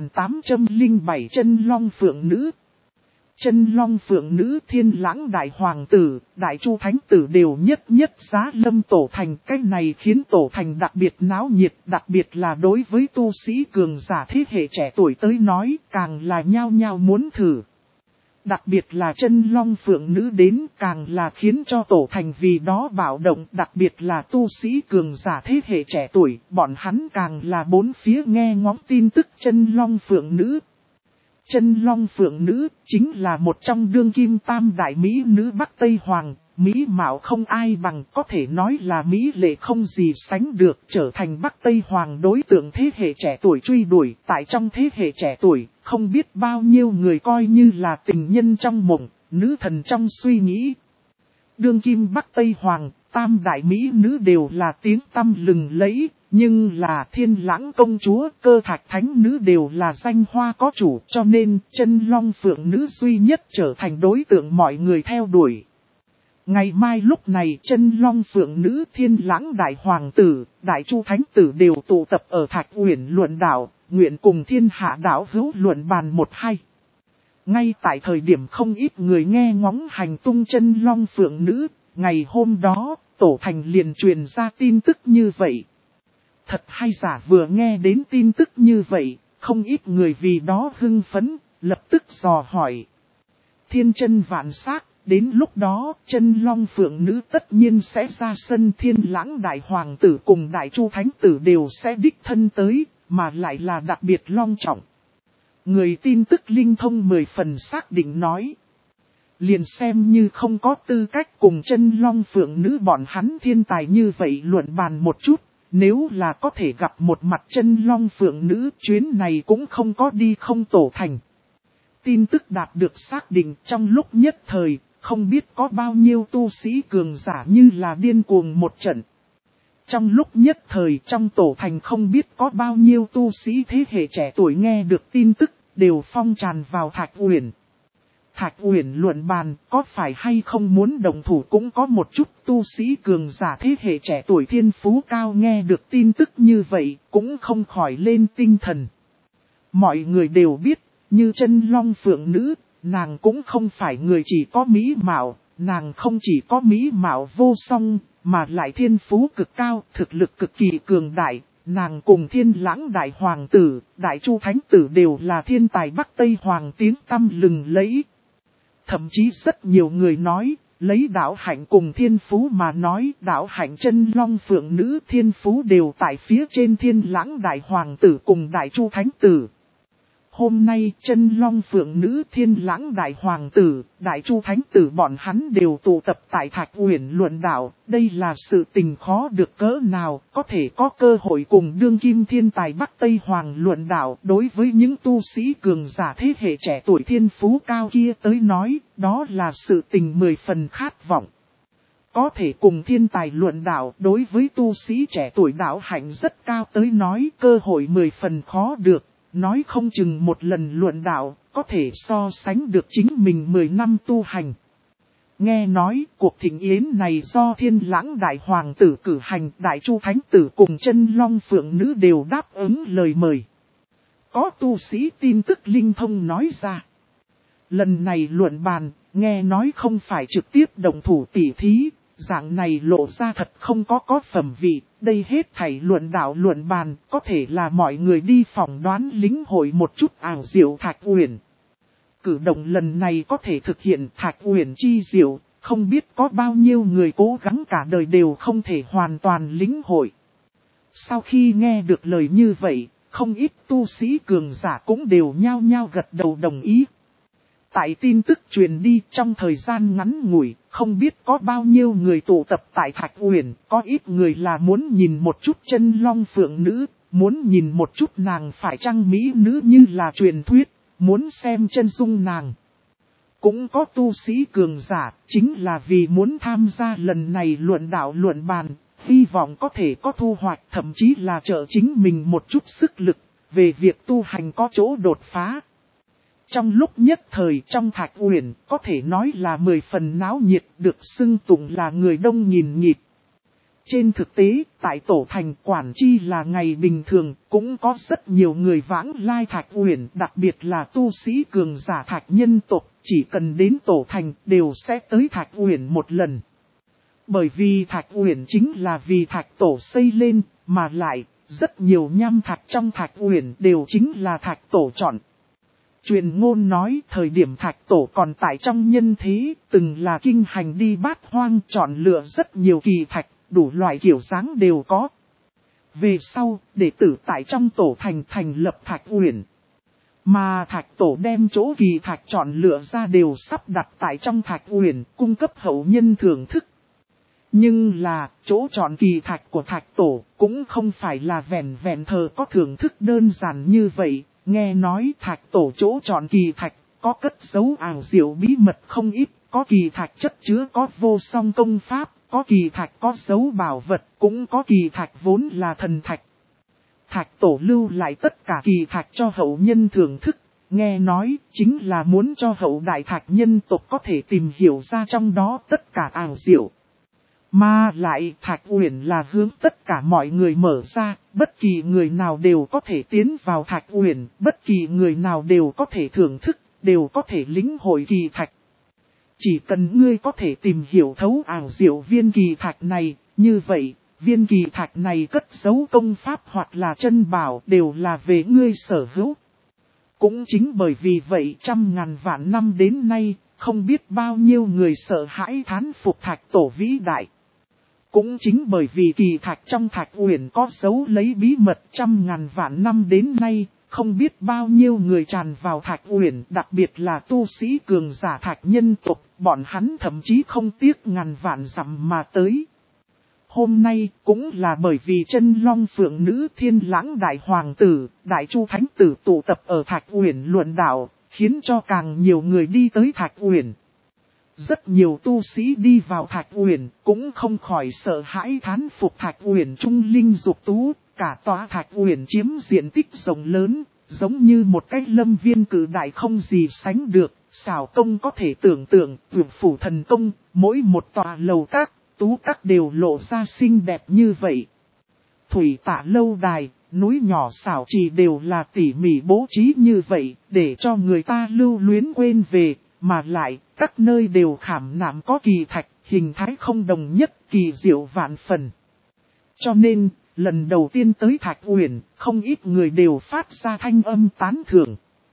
[SPEAKER 1] 4807 chân long phượng nữ. Chân long phượng nữ, Thiên Lãng đại hoàng tử, Đại Chu thánh tử đều nhất nhất giá lâm tổ thành. Cái này khiến tổ thành đặc biệt náo nhiệt, đặc biệt là đối với tu sĩ cường giả thế hệ trẻ tuổi tới nói, càng là nhao nhao muốn thử. Đặc biệt là chân long phượng nữ đến, càng là khiến cho tổ thành vì đó bạo động. Đặc biệt là tu sĩ cường giả thế hệ trẻ tuổi, bọn hắn càng là bốn phía nghe ngóng tin tức chân long phượng nữ. Chân long phượng nữ chính là một trong đương kim tam đại mỹ nữ Bắc Tây Hoàng, mỹ mạo không ai bằng, có thể nói là mỹ lệ không gì sánh được, trở thành Bắc Tây Hoàng đối tượng thế hệ trẻ tuổi truy đuổi. Tại trong thế hệ trẻ tuổi, không biết bao nhiêu người coi như là tình nhân trong mộng, nữ thần trong suy nghĩ. Đương kim Bắc Tây Hoàng, tam đại mỹ nữ đều là tiếng tăm lừng lẫy. Nhưng là Thiên Lãng công chúa, Cơ Thạch thánh nữ đều là danh hoa có chủ, cho nên chân long phượng nữ duy nhất trở thành đối tượng mọi người theo đuổi. Ngày mai lúc này chân long phượng nữ, Thiên Lãng đại hoàng tử, Đại Chu thánh tử đều tụ tập ở Thạch Uyển luận đạo, nguyện cùng thiên hạ đạo hữu luận bàn một hay. Ngay tại thời điểm không ít người nghe ngóng hành tung chân long phượng nữ, ngày hôm đó, tổ thành liền truyền ra tin tức như vậy. Thật hay giả, vừa nghe đến tin tức như vậy, không ít người vì đó hưng phấn, lập tức dò hỏi. Thiên chân vạn sắc, đến lúc đó, chân long phượng nữ tất nhiên sẽ ra sân. Thiên Lãng đại hoàng tử cùng Đại Chu thánh tử đều sẽ đích thân tới, mà lại là đặc biệt long trọng. Người tin tức linh thông 10 phần xác định nói. Liền xem như không có tư cách cùng chân long phượng nữ bọn hắn thiên tài như vậy luận bàn một chút. Nếu là có thể gặp một mặt chân long phượng nữ, chuyến này cũng không có đi không tổ thành. Tin tức đạt được xác định trong lúc nhất thời, không biết có bao nhiêu tu sĩ cường giả như là điên cuồng một trận. Trong lúc nhất thời trong tổ thành không biết có bao nhiêu tu sĩ thế hệ trẻ tuổi nghe được tin tức, đều phong tràn vào Thạch Uyển. Thạch Uyển luận bàn, có phải hay không muốn đồng thủ, cũng có một chút tu sĩ cường giả thế hệ trẻ tuổi thiên phú cao nghe được tin tức như vậy, cũng không khỏi lên tinh thần. Mọi người đều biết, như chân long phượng nữ, nàng cũng không phải người chỉ có mỹ mạo, nàng không chỉ có mỹ mạo vô song, mà lại thiên phú cực cao, thực lực cực kỳ cường đại. Nàng cùng Thiên Lãng đại hoàng tử, Đại Chu thánh tử đều là thiên tài Bắc Tây Hoàng tiếng tăm lừng lẫy. Thậm chí rất nhiều người nói, lấy đạo hạnh cùng thiên phú mà nói, đạo hạnh chân long phượng nữ thiên phú đều tại phía trên Thiên Lãng đại hoàng tử cùng Đại Chu thánh tử. Hôm nay chân long phượng nữ, Thiên Lãng đại hoàng tử, Đại Chu thánh tử bọn hắn đều tụ tập tại Thạch Uyển luận đạo. Đây là sự tình khó được cỡ nào, có thể có cơ hội cùng đương kim thiên tài Bắc Tây Hoàng luận đạo. Đối với những tu sĩ cường giả thế hệ trẻ tuổi thiên phú cao kia tới nói, đó là sự tình 10 phần khát vọng. Có thể cùng thiên tài luận đạo, đối với tu sĩ trẻ tuổi đạo hạnh rất cao tới nói, cơ hội 10 phần khó được. Nói không chừng một lần luận đạo, có thể so sánh được chính mình 10 năm tu hành. Nghe nói, cuộc thịnh yến này do Thiên Lãng đại hoàng tử cử hành, Đại Chu thánh tử cùng chân long phượng nữ đều đáp ứng lời mời. Có tu sĩ tin tức linh thông nói ra. Lần này luận bàn, nghe nói không phải trực tiếp đồng thủ tỉ thí, dạng này lộ ra thật không có phẩm vị. Đây hết thảy luận đạo luận bàn, có thể là mọi người đi phỏng đoán lĩnh hội một chút ảo diệu Thạch Uyển. Cử động lần này có thể thực hiện Thạch Uyển chi diệu, không biết có bao nhiêu người cố gắng cả đời đều không thể hoàn toàn lĩnh hội. Sau khi nghe được lời như vậy, không ít tu sĩ cường giả cũng đều nhao nhao gật đầu đồng ý. Tại tin tức truyền đi trong thời gian ngắn ngủi, không biết có bao nhiêu người tụ tập tại Thạch Uyển, có ít người là muốn nhìn một chút chân long phượng nữ, muốn nhìn một chút nàng phải chăng mỹ nữ như là truyền thuyết, muốn xem chân dung nàng. Cũng có tu sĩ cường giả, chính là vì muốn tham gia lần này luận đạo luận bàn, hy vọng có thể có thu hoạch, thậm chí là trợ chính mình một chút sức lực, về việc tu hành có chỗ đột phá. Trong lúc nhất thời trong Thạch Uyển có thể nói là 10 phần náo nhiệt, được xưng tụng là người đông nghìn nghịt. Trên thực tế, tại Tổ Thành Quản Chi là ngày bình thường, cũng có rất nhiều người vãng lai Thạch Uyển, đặc biệt là tu sĩ cường giả Thạch nhân tộc, chỉ cần đến Tổ Thành đều sẽ tới Thạch Uyển một lần. Bởi vì Thạch Uyển chính là vì Thạch Tổ xây lên, mà lại, rất nhiều nham thạch trong Thạch Uyển đều chính là Thạch Tổ chọn. Truyền ngôn nói thời điểm Thạch Tổ còn tại trong nhân thế, từng là kinh hành đi bát hoang chọn lựa rất nhiều kỳ thạch, đủ loại kiểu dáng đều có. Về sau, đệ tử tại trong Tổ thành lập Thạch Uyển. Mà Thạch Tổ đem chỗ kỳ thạch chọn lựa ra đều sắp đặt tại trong Thạch Uyển, cung cấp hậu nhân thưởng thức. Nhưng là, chỗ chọn kỳ thạch của Thạch Tổ cũng không phải là vẹn thờ có thưởng thức đơn giản như vậy. Nghe nói Thạch Tổ chỗ chọn kỳ thạch, có cất giấu ảo diệu bí mật không ít, có kỳ thạch chất chứa có vô song công pháp, có kỳ thạch có dấu bảo vật, cũng có kỳ thạch vốn là thần thạch. Thạch Tổ lưu lại tất cả kỳ thạch cho hậu nhân thưởng thức, nghe nói chính là muốn cho hậu đại thạch nhân tộc có thể tìm hiểu ra trong đó tất cả ảo diệu. Mà lại Thạch Uyển là hướng tất cả mọi người mở ra, bất kỳ người nào đều có thể tiến vào Thạch Uyển, bất kỳ người nào đều có thể thưởng thức, đều có thể lĩnh hội kỳ thạch. Chỉ cần ngươi có thể tìm hiểu thấu ảo diệu viên kỳ thạch này, như vậy, viên kỳ thạch này cất giấu công pháp hoặc là chân bảo đều là về ngươi sở hữu. Cũng chính bởi vì vậy trăm ngàn vạn năm đến nay, không biết bao nhiêu người sợ hãi thán phục Thạch Tổ vĩ đại. Cũng chính bởi vì kỳ thạch trong Thạch Uyển có dấu lấy bí mật trăm ngàn vạn năm đến nay, không biết bao nhiêu người tràn vào Thạch Uyển, đặc biệt là tu sĩ cường giả Thạch nhân tộc, bọn hắn thậm chí không tiếc ngàn vạn dặm mà tới. Hôm nay cũng là bởi vì chân long phượng nữ Thiên Lãng đại hoàng tử, đại chu thánh tử tụ tập ở Thạch Uyển luận đạo, khiến cho càng nhiều người đi tới Thạch Uyển. Rất nhiều tu sĩ đi vào Thạch Uyển cũng không khỏi sợ hãi thán phục Thạch Uyển trung linh dục tú, cả tòa Thạch Uyển chiếm diện tích rộng lớn, giống như một cái lâm viên cử đại không gì sánh được, xảo công có thể tưởng tượng, tuyệt phủ thần công, mỗi một tòa lầu các, tú các đều lộ ra xinh đẹp như vậy. Thủy Tạ lâu đài, núi nhỏ xảo trì đều là tỉ mỉ bố trí như vậy, để cho người ta lưu luyến quên về. Mà lại, các nơi đều khảm nạm có kỳ thạch, hình thái không đồng nhất, kỳ diệu vạn phần. Cho nên, lần đầu tiên tới Thạch Uyển, không ít người đều phát ra thanh âm tán thưởng.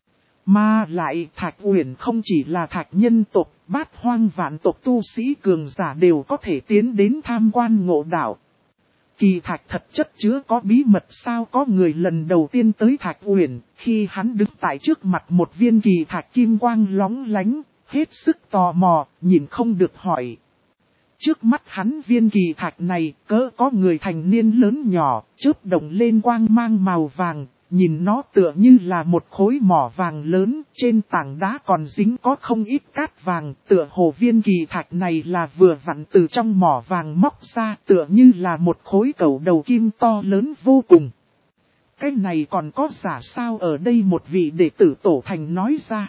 [SPEAKER 1] Mà lại Thạch Uyển không chỉ là Thạch nhân tộc, bát hoang vạn tộc tu sĩ cường giả đều có thể tiến đến tham quan ngộ đạo. Kỳ thạch thật chất chứa có bí mật sao? Có người lần đầu tiên tới Thạch Uyển, khi hắn đứng tại trước mặt một viên kỳ thạch kim quang lóng lánh, hết sức tò mò, nhìn không được hỏi. Trước mắt hắn viên kỳ thạch này, cỡ có người thành niên lớn nhỏ, chớp động lên quang mang màu vàng, nhìn nó tựa như là một khối mỏ vàng lớn, trên tảng đá còn dính có không ít cát vàng, tựa hồ viên kỳ thạch này là vừa vặn từ trong mỏ vàng móc ra, tựa như là một khối cầu đầu kim to lớn vô cùng. Cái này còn có giả sao? Ở đây một vị đệ tử Tổ Thành nói ra.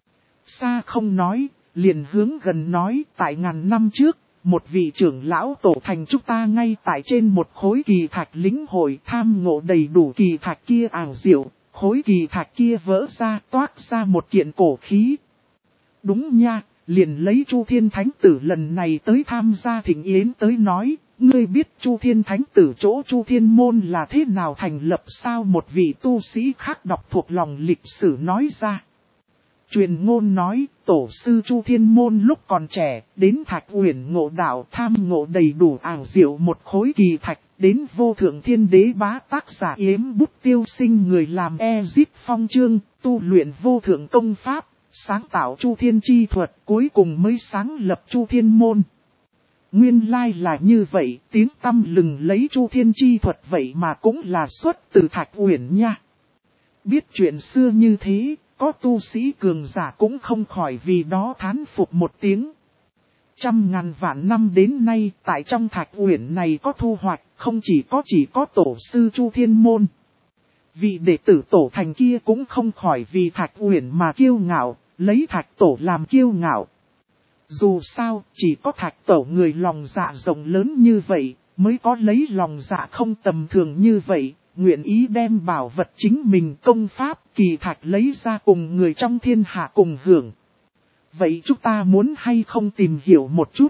[SPEAKER 1] Xa không nói, liền hướng gần nói, tại ngàn năm trước, một vị trưởng lão Tổ Thành chúng ta ngay tại trên một khối kỳ thạch lĩnh hội tham ngộ đầy đủ kỳ thạch kia ảo diệu, khối kỳ thạch kia vỡ ra toát ra một kiện cổ khí. Đúng nha, liền lấy Chu Thiên Thánh Tử lần này tới tham gia thịnh yến tới nói, ngươi biết Chu Thiên Thánh Tử chỗ Chu Thiên Môn là thế nào thành lập sao? Một vị tu sĩ khác đọc thuộc lòng lịch sử nói ra. Truyền ngôn nói, tổ sư Chu Thiên Môn lúc còn trẻ, đến Thạch Uyển ngộ đạo tham ngộ đầy đủ ảo diệu một khối kỳ thạch, đến vô thượng thiên đế bá tác giả Yếm Bút Tiêu Sinh người làm Ezip Phong chương, tu luyện vô thượng công pháp, sáng tạo Chu Thiên chi thuật, cuối cùng mới sáng lập Chu Thiên Môn. Nguyên lai là như vậy, tiếng tăm lừng lấy Chu Thiên chi thuật vậy mà cũng là xuất từ Thạch Uyển nha. Biết chuyện xưa như thế, có tu sĩ cường giả cũng không khỏi vì đó thán phục một tiếng. Trăm ngàn vạn năm đến nay, tại trong Thạch Uyển này có thu hoạch, không chỉ có tổ sư Chu Thiên Môn. Vị đệ tử tổ thành kia cũng không khỏi vì Thạch Uyển mà kiêu ngạo, lấy Thạch tổ làm kiêu ngạo. Dù sao, chỉ có Thạch tổ người lòng dạ rộng lớn như vậy, mới có lấy lòng dạ không tầm thường như vậy, nguyện ý đem bảo vật chính mình công pháp kỳ thạch lấy ra cùng người trong thiên hạ cùng hưởng. Vậy chúng ta muốn hay không tìm hiểu một chút?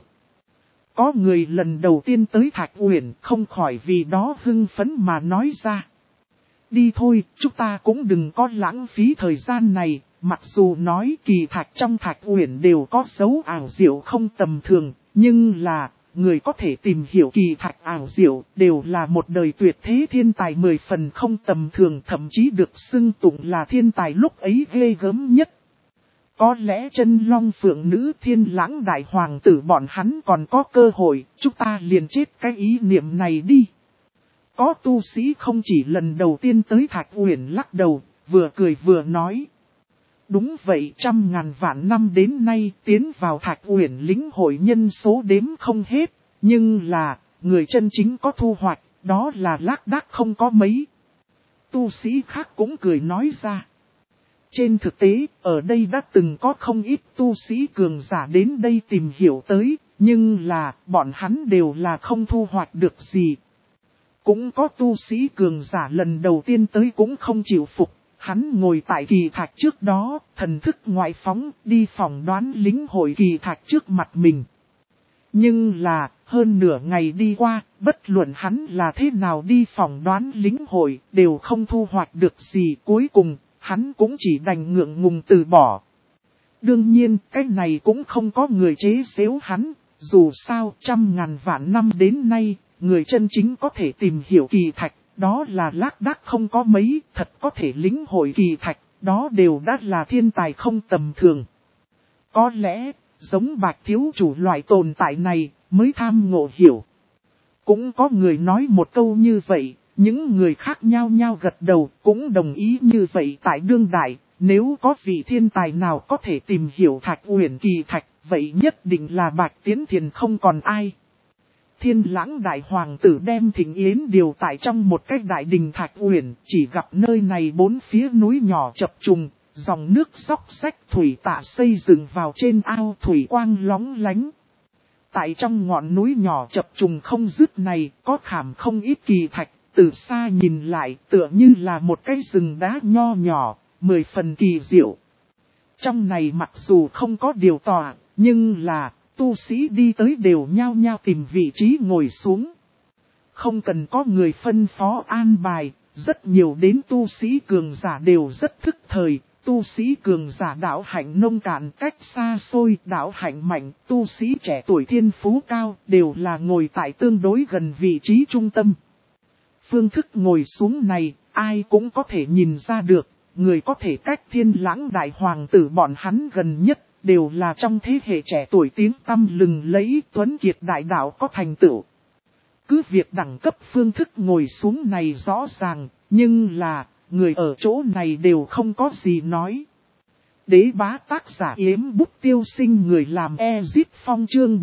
[SPEAKER 1] Có người lần đầu tiên tới Thạch Uyển không khỏi vì đó hưng phấn mà nói ra. Đi thôi, chúng ta cũng đừng có lãng phí thời gian này, mặc dù nói kỳ thạch trong Thạch Uyển đều có dấu ảo diệu không tầm thường, nhưng là, người có thể tìm hiểu kỳ thạch ảo diệu đều là một đời tuyệt thế thiên tài 10 phần không tầm thường, thậm chí được xưng tụng là thiên tài lúc ấy ghê gớm nhất. Có lẽ Chân Long Phượng Nữ Thiên Lãng Đại Hoàng tử bọn hắn còn có cơ hội, chúng ta liền chết cái ý niệm này đi. Có tu sĩ không chỉ lần đầu tiên tới Thạch Uyển lắc đầu, vừa cười vừa nói. Đúng vậy, trăm ngàn vạn năm đến nay tiến vào Thạch Uyển lĩnh hội nhân số đếm không hết, nhưng là, người chân chính có thu hoạch, đó là lác đác không có mấy. Tu sĩ khác cũng cười nói ra. Trên thực tế, ở đây đã từng có không ít tu sĩ cường giả đến đây tìm hiểu tới, nhưng là, bọn hắn đều là không thu hoạch được gì. Cũng có tu sĩ cường giả lần đầu tiên tới cũng không chịu phục, hắn ngồi tại kỳ thạch trước đó, thần thức ngoại phóng, đi phỏng đoán lĩnh hội kỳ thạch trước mặt mình. Nhưng là, hơn nửa ngày đi qua, bất luận hắn là thế nào đi phỏng đoán lĩnh hội, đều không thu hoạch được gì. Cuối cùng, hắn cũng chỉ đành ngượng ngùng từ bỏ. Đương nhiên, cái này cũng không có người chế giễu hắn, dù sao trăm ngàn vạn năm đến nay, người chân chính có thể tìm hiểu kỳ thạch, đó là lác đác không có mấy, thật có thể lĩnh hội kỳ thạch, đó đều đã là thiên tài không tầm thường. Có lẽ, giống Bạch thiếu chủ loại tồn tại này, mới tham ngộ hiểu. Cũng có người nói một câu như vậy, những người khác nhao nhao gật đầu, cũng đồng ý như vậy tại đương đại, nếu có vị thiên tài nào có thể tìm hiểu Thạch Uyển kỳ thạch, vậy nhất định là Bạch Tiến Thiền không còn ai. Thiên Lãng Đại Hoàng tử đem thịnh yến điều tại trong một cái đại đình Thạch Uyển, chỉ gặp nơi này bốn phía núi nhỏ chập trùng, dòng nước xóc xách thủy tạ xây dựng vào trên ao thủy quang lóng lánh. Tại trong ngọn núi nhỏ chập trùng không dứt này, có khảm không ít kỳ thạch, từ xa nhìn lại tựa như là một cái rừng đá nho nhỏ, 10 phần kỳ diệu. Trong này mặc dù không có điều tòa, nhưng là, tu sĩ đi tới đều nhao nhao tìm vị trí ngồi xuống. Không cần có người phân phó an bài, rất nhiều đến tu sĩ cường giả đều rất thức thời. Tu sĩ cường giả đạo hạnh nông cạn cách xa xôi, đạo hạnh mạnh, tu sĩ trẻ tuổi thiên phú cao, đều là ngồi tại tương đối gần vị trí trung tâm. Phương thức ngồi xuống này, ai cũng có thể nhìn ra được, người có thể cách Thiên Lãng Đại Hoàng tử bọn hắn gần nhất, đều là trong thế hệ trẻ tuổi tiếng tăm lừng lẫy tuấn kiệt đại đạo có thành tựu. Cứ việc đẳng cấp phương thức ngồi xuống này rõ ràng, nhưng là, người ở chỗ này đều không có gì nói. Đế bá tác giả Yếm Bút Tiêu Sinh người làm Ezip Phong chương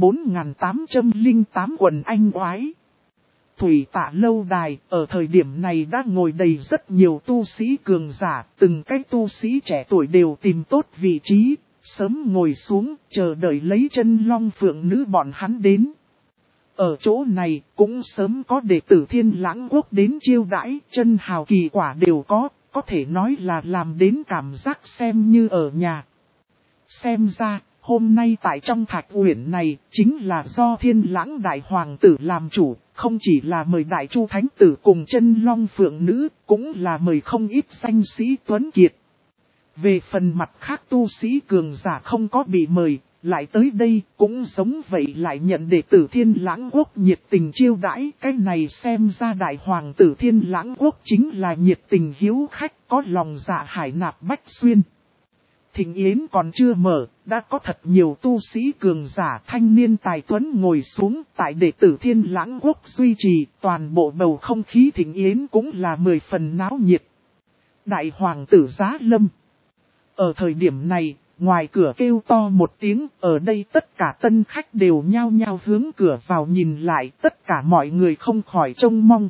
[SPEAKER 1] 4808 quần anh oái. Thủy Tạ lâu đài, ở thời điểm này đã ngồi đầy rất nhiều tu sĩ cường giả, từng cái tu sĩ trẻ tuổi đều tìm tốt vị trí, sớm ngồi xuống, chờ đợi lấy Chân Long Phượng Nữ bọn hắn đến. Ở chỗ này, cũng sớm có đệ tử Thiên Lãng Quốc đến chiêu đãi, chân hào kỳ quả đều có thể nói là làm đến cảm giác xem như ở nhà. Xem ra, hôm nay tại trong Thạch Uyển này, chính là do Thiên Lãng Đại Hoàng tử làm chủ, không chỉ là mời Đại Chu Thánh tử cùng Chân Long Phượng Nữ, cũng là mời không ít danh sĩ tuấn kiệt. Về phần mặt khác tu sĩ cường giả không có bị mời, lại tới đây cũng giống vậy lại nhận đệ tử Thiên Lãng Quốc nhiệt tình chiêu đãi. Cái này xem ra đại hoàng tử Thiên Lãng Quốc chính là nhiệt tình hiếu khách, có lòng dạ hải nạp bách xuyên. Thịnh yến còn chưa mở, đã có thật nhiều tu sĩ cường giả thanh niên tài tuấn ngồi xuống tại đệ tử Thiên Lãng Quốc duy trì, toàn bộ bầu không khí thịnh yến cũng là 10 phần náo nhiệt. Đại hoàng tử Giá Lâm. Ở thời điểm này, ngoài cửa kêu to một tiếng, ở đây tất cả tân khách đều nhao nhao hướng cửa vào nhìn lại, tất cả mọi người không khỏi trông mong.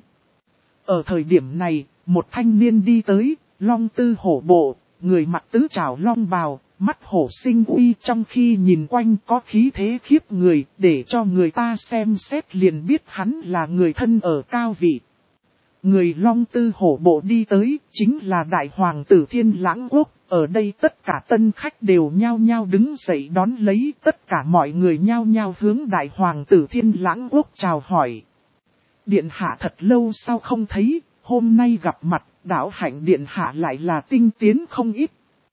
[SPEAKER 1] Ở thời điểm này, một thanh niên đi tới, long tư hổ bộ, người mặc tứ trảo long bào, mắt hổ sinh uy, trong khi nhìn quanh có khí thế khiếp người, để cho người ta xem xét liền biết hắn là người thân ở cao vị. Người long tư hổ bộ đi tới, chính là đại hoàng tử Thiên Lãng Quốc. Ở đây tất cả tân khách đều nhao nhao đứng dậy đón lấy, tất cả mọi người nhao nhao hướng đại hoàng tử Thiên Lãng Quốc chào hỏi. Điện hạ thật lâu sao không thấy, hôm nay gặp mặt, đạo hạnh điện hạ lại là tinh tiến không ít.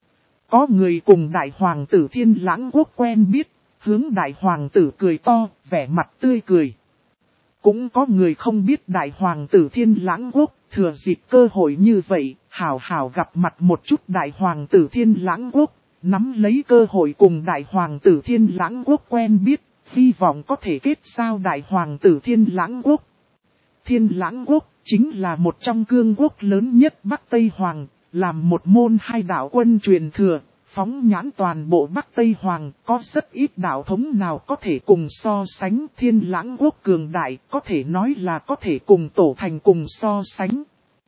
[SPEAKER 1] Có người cùng đại hoàng tử Thiên Lãng Quốc quen biết, hướng đại hoàng tử cười to, vẻ mặt tươi cười. Cũng có người không biết đại hoàng tử Thiên Lãng Quốc, thừa dịp cơ hội như vậy, hào hào gặp mặt một chút đại hoàng tử Thiên Lãng Quốc, nắm lấy cơ hội cùng đại hoàng tử Thiên Lãng Quốc quen biết, hy vọng có thể kết giao đại hoàng tử Thiên Lãng Quốc. Thiên Lãng Quốc chính là một trong cương quốc lớn nhất Bắc Tây Hoàng, làm một môn hai đạo quân truyền thừa. Phóng nhãn toàn bộ Bắc Tây Hoàng, có rất ít đạo thống nào có thể cùng so sánh. Thiên Lãng Quốc cường đại, có thể nói là có thể cùng tổ thành cùng so sánh.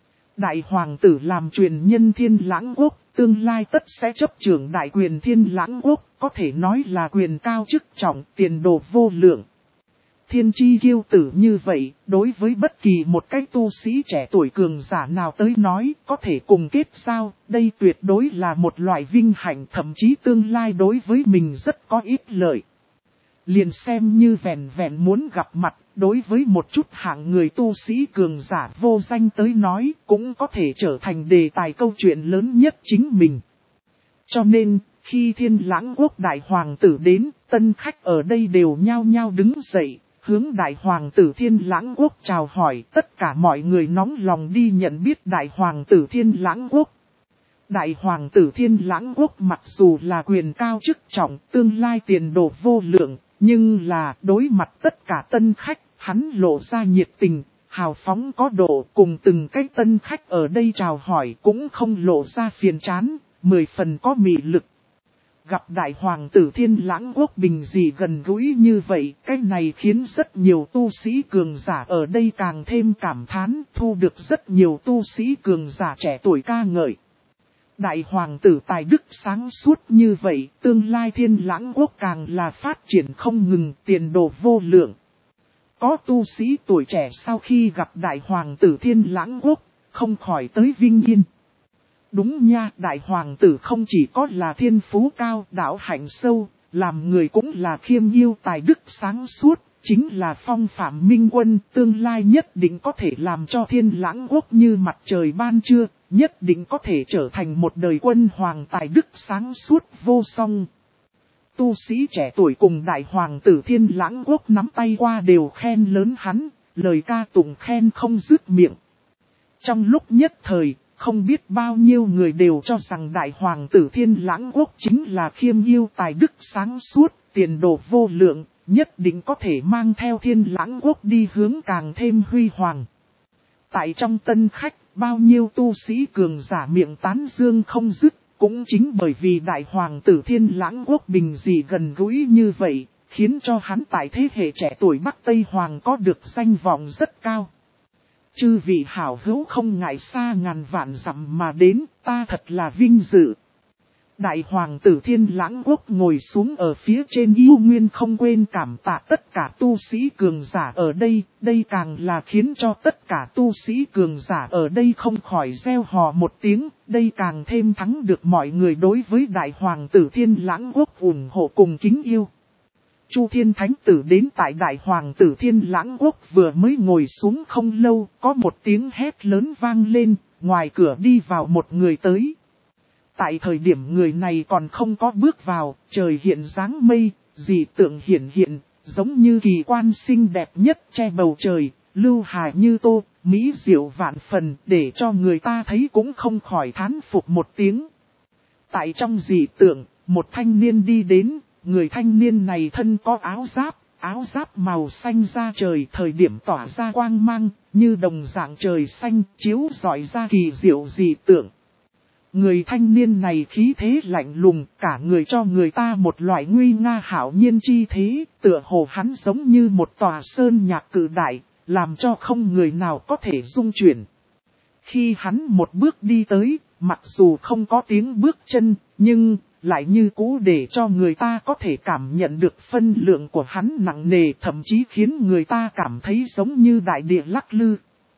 [SPEAKER 1] Đại hoàng tử làm truyền nhân Thiên Lãng Quốc, tương lai tất sẽ chấp trưởng đại quyền Thiên Lãng Quốc, có thể nói là quyền cao chức trọng, tiền đồ vô lượng. Thiên chi kiêu tử như vậy, đối với bất kỳ một cái tu sĩ trẻ tuổi cường giả nào tới nói, có thể cùng kết giao, đây tuyệt đối là một loại vinh hạnh, thậm chí tương lai đối với mình rất có ích lợi. Liền xem như vẹn vẹn muốn gặp mặt, đối với một chút hạng người tu sĩ cường giả vô danh tới nói, cũng có thể trở thành đề tài câu chuyện lớn nhất chính mình. Cho nên, khi Thiên Lãng Quốc đại hoàng tử đến, tân khách ở đây đều nhao nhao đứng dậy. Hướng đại hoàng tử Thiên Lãng Quốc chào hỏi, tất cả mọi người nóng lòng đi nhận biết đại hoàng tử Thiên Lãng Quốc. Đại hoàng tử Thiên Lãng Quốc mặc dù là quyền cao chức trọng, tương lai tiền đồ vô lượng, nhưng là đối mặt tất cả tân khách, hắn lộ ra nhiệt tình, hào phóng có độ, cùng từng cái tân khách ở đây chào hỏi cũng không lộ ra phiền chán, 10 phần có mị lực. Gặp đại hoàng tử Thiên Lãng Quốc bình dị gần gũi như vậy, cái này khiến rất nhiều tu sĩ cường giả ở đây càng thêm cảm thán, thu được rất nhiều tu sĩ cường giả trẻ tuổi ca ngợi. Đại hoàng tử tài đức sáng suốt như vậy, tương lai Thiên Lãng Quốc càng là phát triển không ngừng, tiền đồ vô lượng. Có tu sĩ tuổi trẻ sau khi gặp đại hoàng tử Thiên Lãng Quốc, không khỏi tới vinh yên. Đúng nha, đại hoàng tử không chỉ có là thiên phú cao, đạo hạnh sâu, làm người cũng là khiêm yêu tài đức sáng suốt, chính là phong phạm minh quân, tương lai nhất định có thể làm cho Thiên Lãng Quốc như mặt trời ban trưa, nhất định có thể trở thành một đời quân hoàng tài đức sáng suốt vô song. Tu sĩ trẻ tuổi cùng đại hoàng tử Thiên Lãng Quốc nắm tay qua đều khen lớn hắn, lời ca tụng khen không dứt miệng. Trong lúc nhất thời, không biết bao nhiêu người đều cho rằng đại hoàng tử Thiên Lãng Quốc chính là khiêm yêu tài đức sáng suốt, tiền đồ vô lượng, nhất định có thể mang theo Thiên Lãng Quốc đi hướng càng thêm huy hoàng. Tại trong tân khách, bao nhiêu tu sĩ cường giả miệng tán dương không dứt, cũng chính bởi vì đại hoàng tử Thiên Lãng Quốc bình dị gần gũi như vậy, khiến cho hắn tại thế hệ trẻ tuổi Bắc Tây Hoàng có được danh vọng rất cao. Chư vị hảo hữu không ngại xa ngàn vạn dặm mà đến, ta thật là vinh dự. Đại hoàng tử Thiên Lãng Quốc ngồi xuống ở phía trên yêu nguyên không quên cảm tạ tất cả tu sĩ cường giả ở đây, đây càng là khiến cho tất cả tu sĩ cường giả ở đây không khỏi reo hò một tiếng, đây càng thêm thắng được mọi người đối với đại hoàng tử Thiên Lãng Quốc ủng hộ cùng kính yêu. Chu Thiên Thánh Tử đến tại đại hoàng tử Thiên Lãng Quốc vừa mới ngồi xuống không lâu, có một tiếng hét lớn vang lên, ngoài cửa đi vào một người tới. Tại thời điểm người này còn không có bước vào, trời hiện dáng mây, dị tượng hiện, giống như kỳ quan xinh đẹp nhất che bầu trời, lưu hà như tô, mỹ diệu vạn phần, để cho người ta thấy cũng không khỏi thán phục một tiếng. Tại trong dị tượng, một thanh niên đi đến, người thanh niên này thân có áo giáp màu xanh da trời, thời điểm tỏa ra quang mang, như đồng dạng trời xanh, chiếu rọi ra kỳ diệu dị tượng. Người thanh niên này khí thế lạnh lùng, cả người cho người ta một loại nguy nga hảo nhiên chi thế, tựa hồ hắn giống như một tòa sơn nhạc cự đại, làm cho không người nào có thể dung chuyển. Khi hắn một bước đi tới, mặc dù không có tiếng bước chân, nhưng lại như cũ để cho người ta có thể cảm nhận được phân lượng của hắn nặng nề, thậm chí khiến người ta cảm thấy giống như đại địa lắc lư.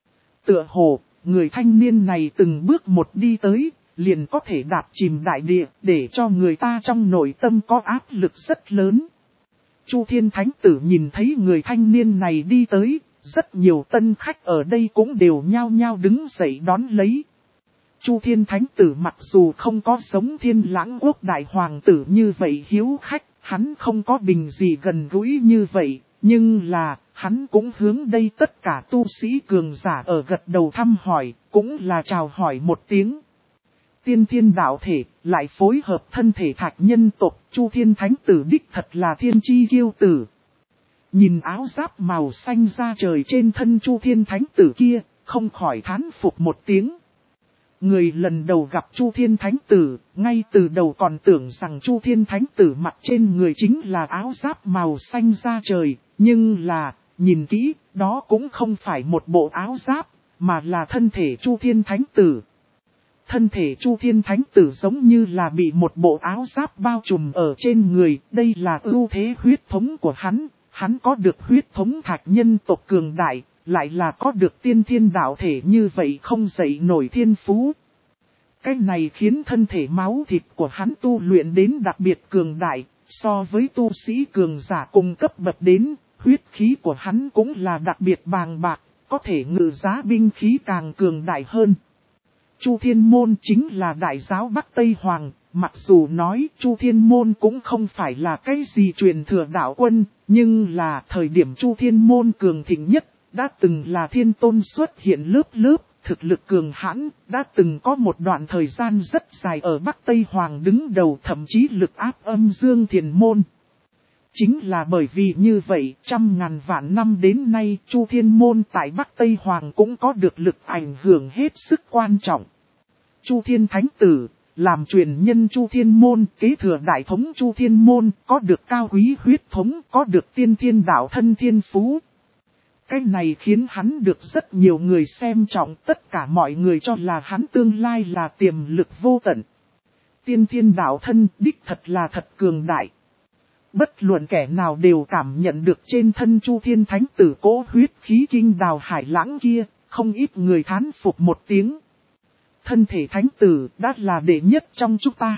[SPEAKER 1] Tựa hồ, người thanh niên này từng bước một đi tới, liền có thể đạp chìm đại địa, để cho người ta trong nội tâm có áp lực rất lớn. Chu Thiên Thánh Tử nhìn thấy người thanh niên này đi tới, rất nhiều tân khách ở đây cũng đều nhao nhao đứng dậy đón lấy. Chu Thiên Thánh Tử mặc dù không có giống Thiên Lãng Quốc đại hoàng tử như vậy hiếu khách, hắn không có bình gì gần gũi như vậy, nhưng là, hắn cũng hướng đây tất cả tu sĩ cường giả ở gật đầu thăm hỏi, cũng là chào hỏi một tiếng. Tiên thiên đạo thể, lại phối hợp thân thể thạch nhân tộc, Chu Thiên Thánh Tử đích thật là thiên chi kiêu tử. Nhìn áo giáp màu xanh da trời trên thân Chu Thiên Thánh Tử kia, không khỏi thán phục một tiếng. Người lần đầu gặp Chu Thiên Thánh Tử, ngay từ đầu còn tưởng rằng Chu Thiên Thánh Tử mặc trên người chính là áo giáp màu xanh da trời, nhưng là, nhìn kỹ, đó cũng không phải một bộ áo giáp, mà là thân thể Chu Thiên Thánh Tử. Thân thể Chu Thiên Thánh Tử giống như là bị một bộ áo giáp bao trùm ở trên người, đây là ưu thế huyết thống của hắn có được huyết thống thạch nhân tộc cường đại, lại là có được tiên thiên đạo thể như vậy không dậy nổi thiên phú. Cái này khiến thân thể máu thịt của hắn tu luyện đến đặc biệt cường đại, so với tu sĩ cường giả cùng cấp bậc đến, huyết khí của hắn cũng là đặc biệt bàng bạc, có thể ngự giá binh khí càng cường đại hơn. Chu Thiên Môn chính là đại giáo Bắc Tây Hoàng, mặc dù nói Chu Thiên Môn cũng không phải là cái gì truyền thừa đạo quân, nhưng là thời điểm Chu Thiên Môn cường thịnh nhất, đã từng là thiên tôn xuất hiện lớp lớp, thực lực cường hãn, đã từng có một đoạn thời gian rất dài ở Bắc Tây Hoàng đứng đầu, thậm chí lực áp âm dương thiền môn. Chính là bởi vì như vậy, trăm ngàn vạn năm đến nay, Chu Thiên Môn tại Bắc Tây Hoàng cũng có được lực ảnh hưởng hết sức quan trọng. Chu Thiên Thánh Tử, làm truyền nhân Chu Thiên Môn, kế thừa đại thống Chu Thiên Môn, có được cao quý huyết thống, có được tiên thiên đạo thân thiên phú. Cái này khiến hắn được rất nhiều người xem trọng, tất cả mọi người cho là hắn tương lai là tiềm lực vô tận. Tiên thiên đạo thân đích thật là thật cường đại. Bất luận kẻ nào đều cảm nhận được trên thân Chu Thiên Thánh Tử cố huyết khí kinh đào hải lãng kia, không ít người thán phục một tiếng. Thân thể Thánh Tử đã là đệ nhất trong chúng ta.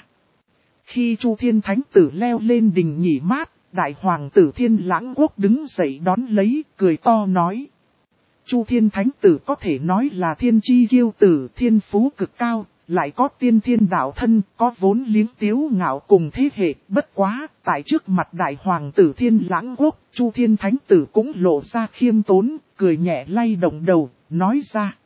[SPEAKER 1] Khi Chu Thiên Thánh Tử leo lên đỉnh nghỉ mát, Đại Hoàng tử Thiên Lãng Quốc đứng dậy đón lấy, cười to nói. Chu Thiên Thánh Tử có thể nói là thiên chi kiêu tử, thiên phú cực cao, lại có tiên thiên đạo thân, có vốn liếng tiếu ngạo cùng thế hệ, bất quá, tại trước mặt Đại Hoàng tử Thiên Lãng Quốc, Chu Thiên Thánh Tử cũng lộ ra khiêm tốn, cười nhẹ lay động đầu, nói ra.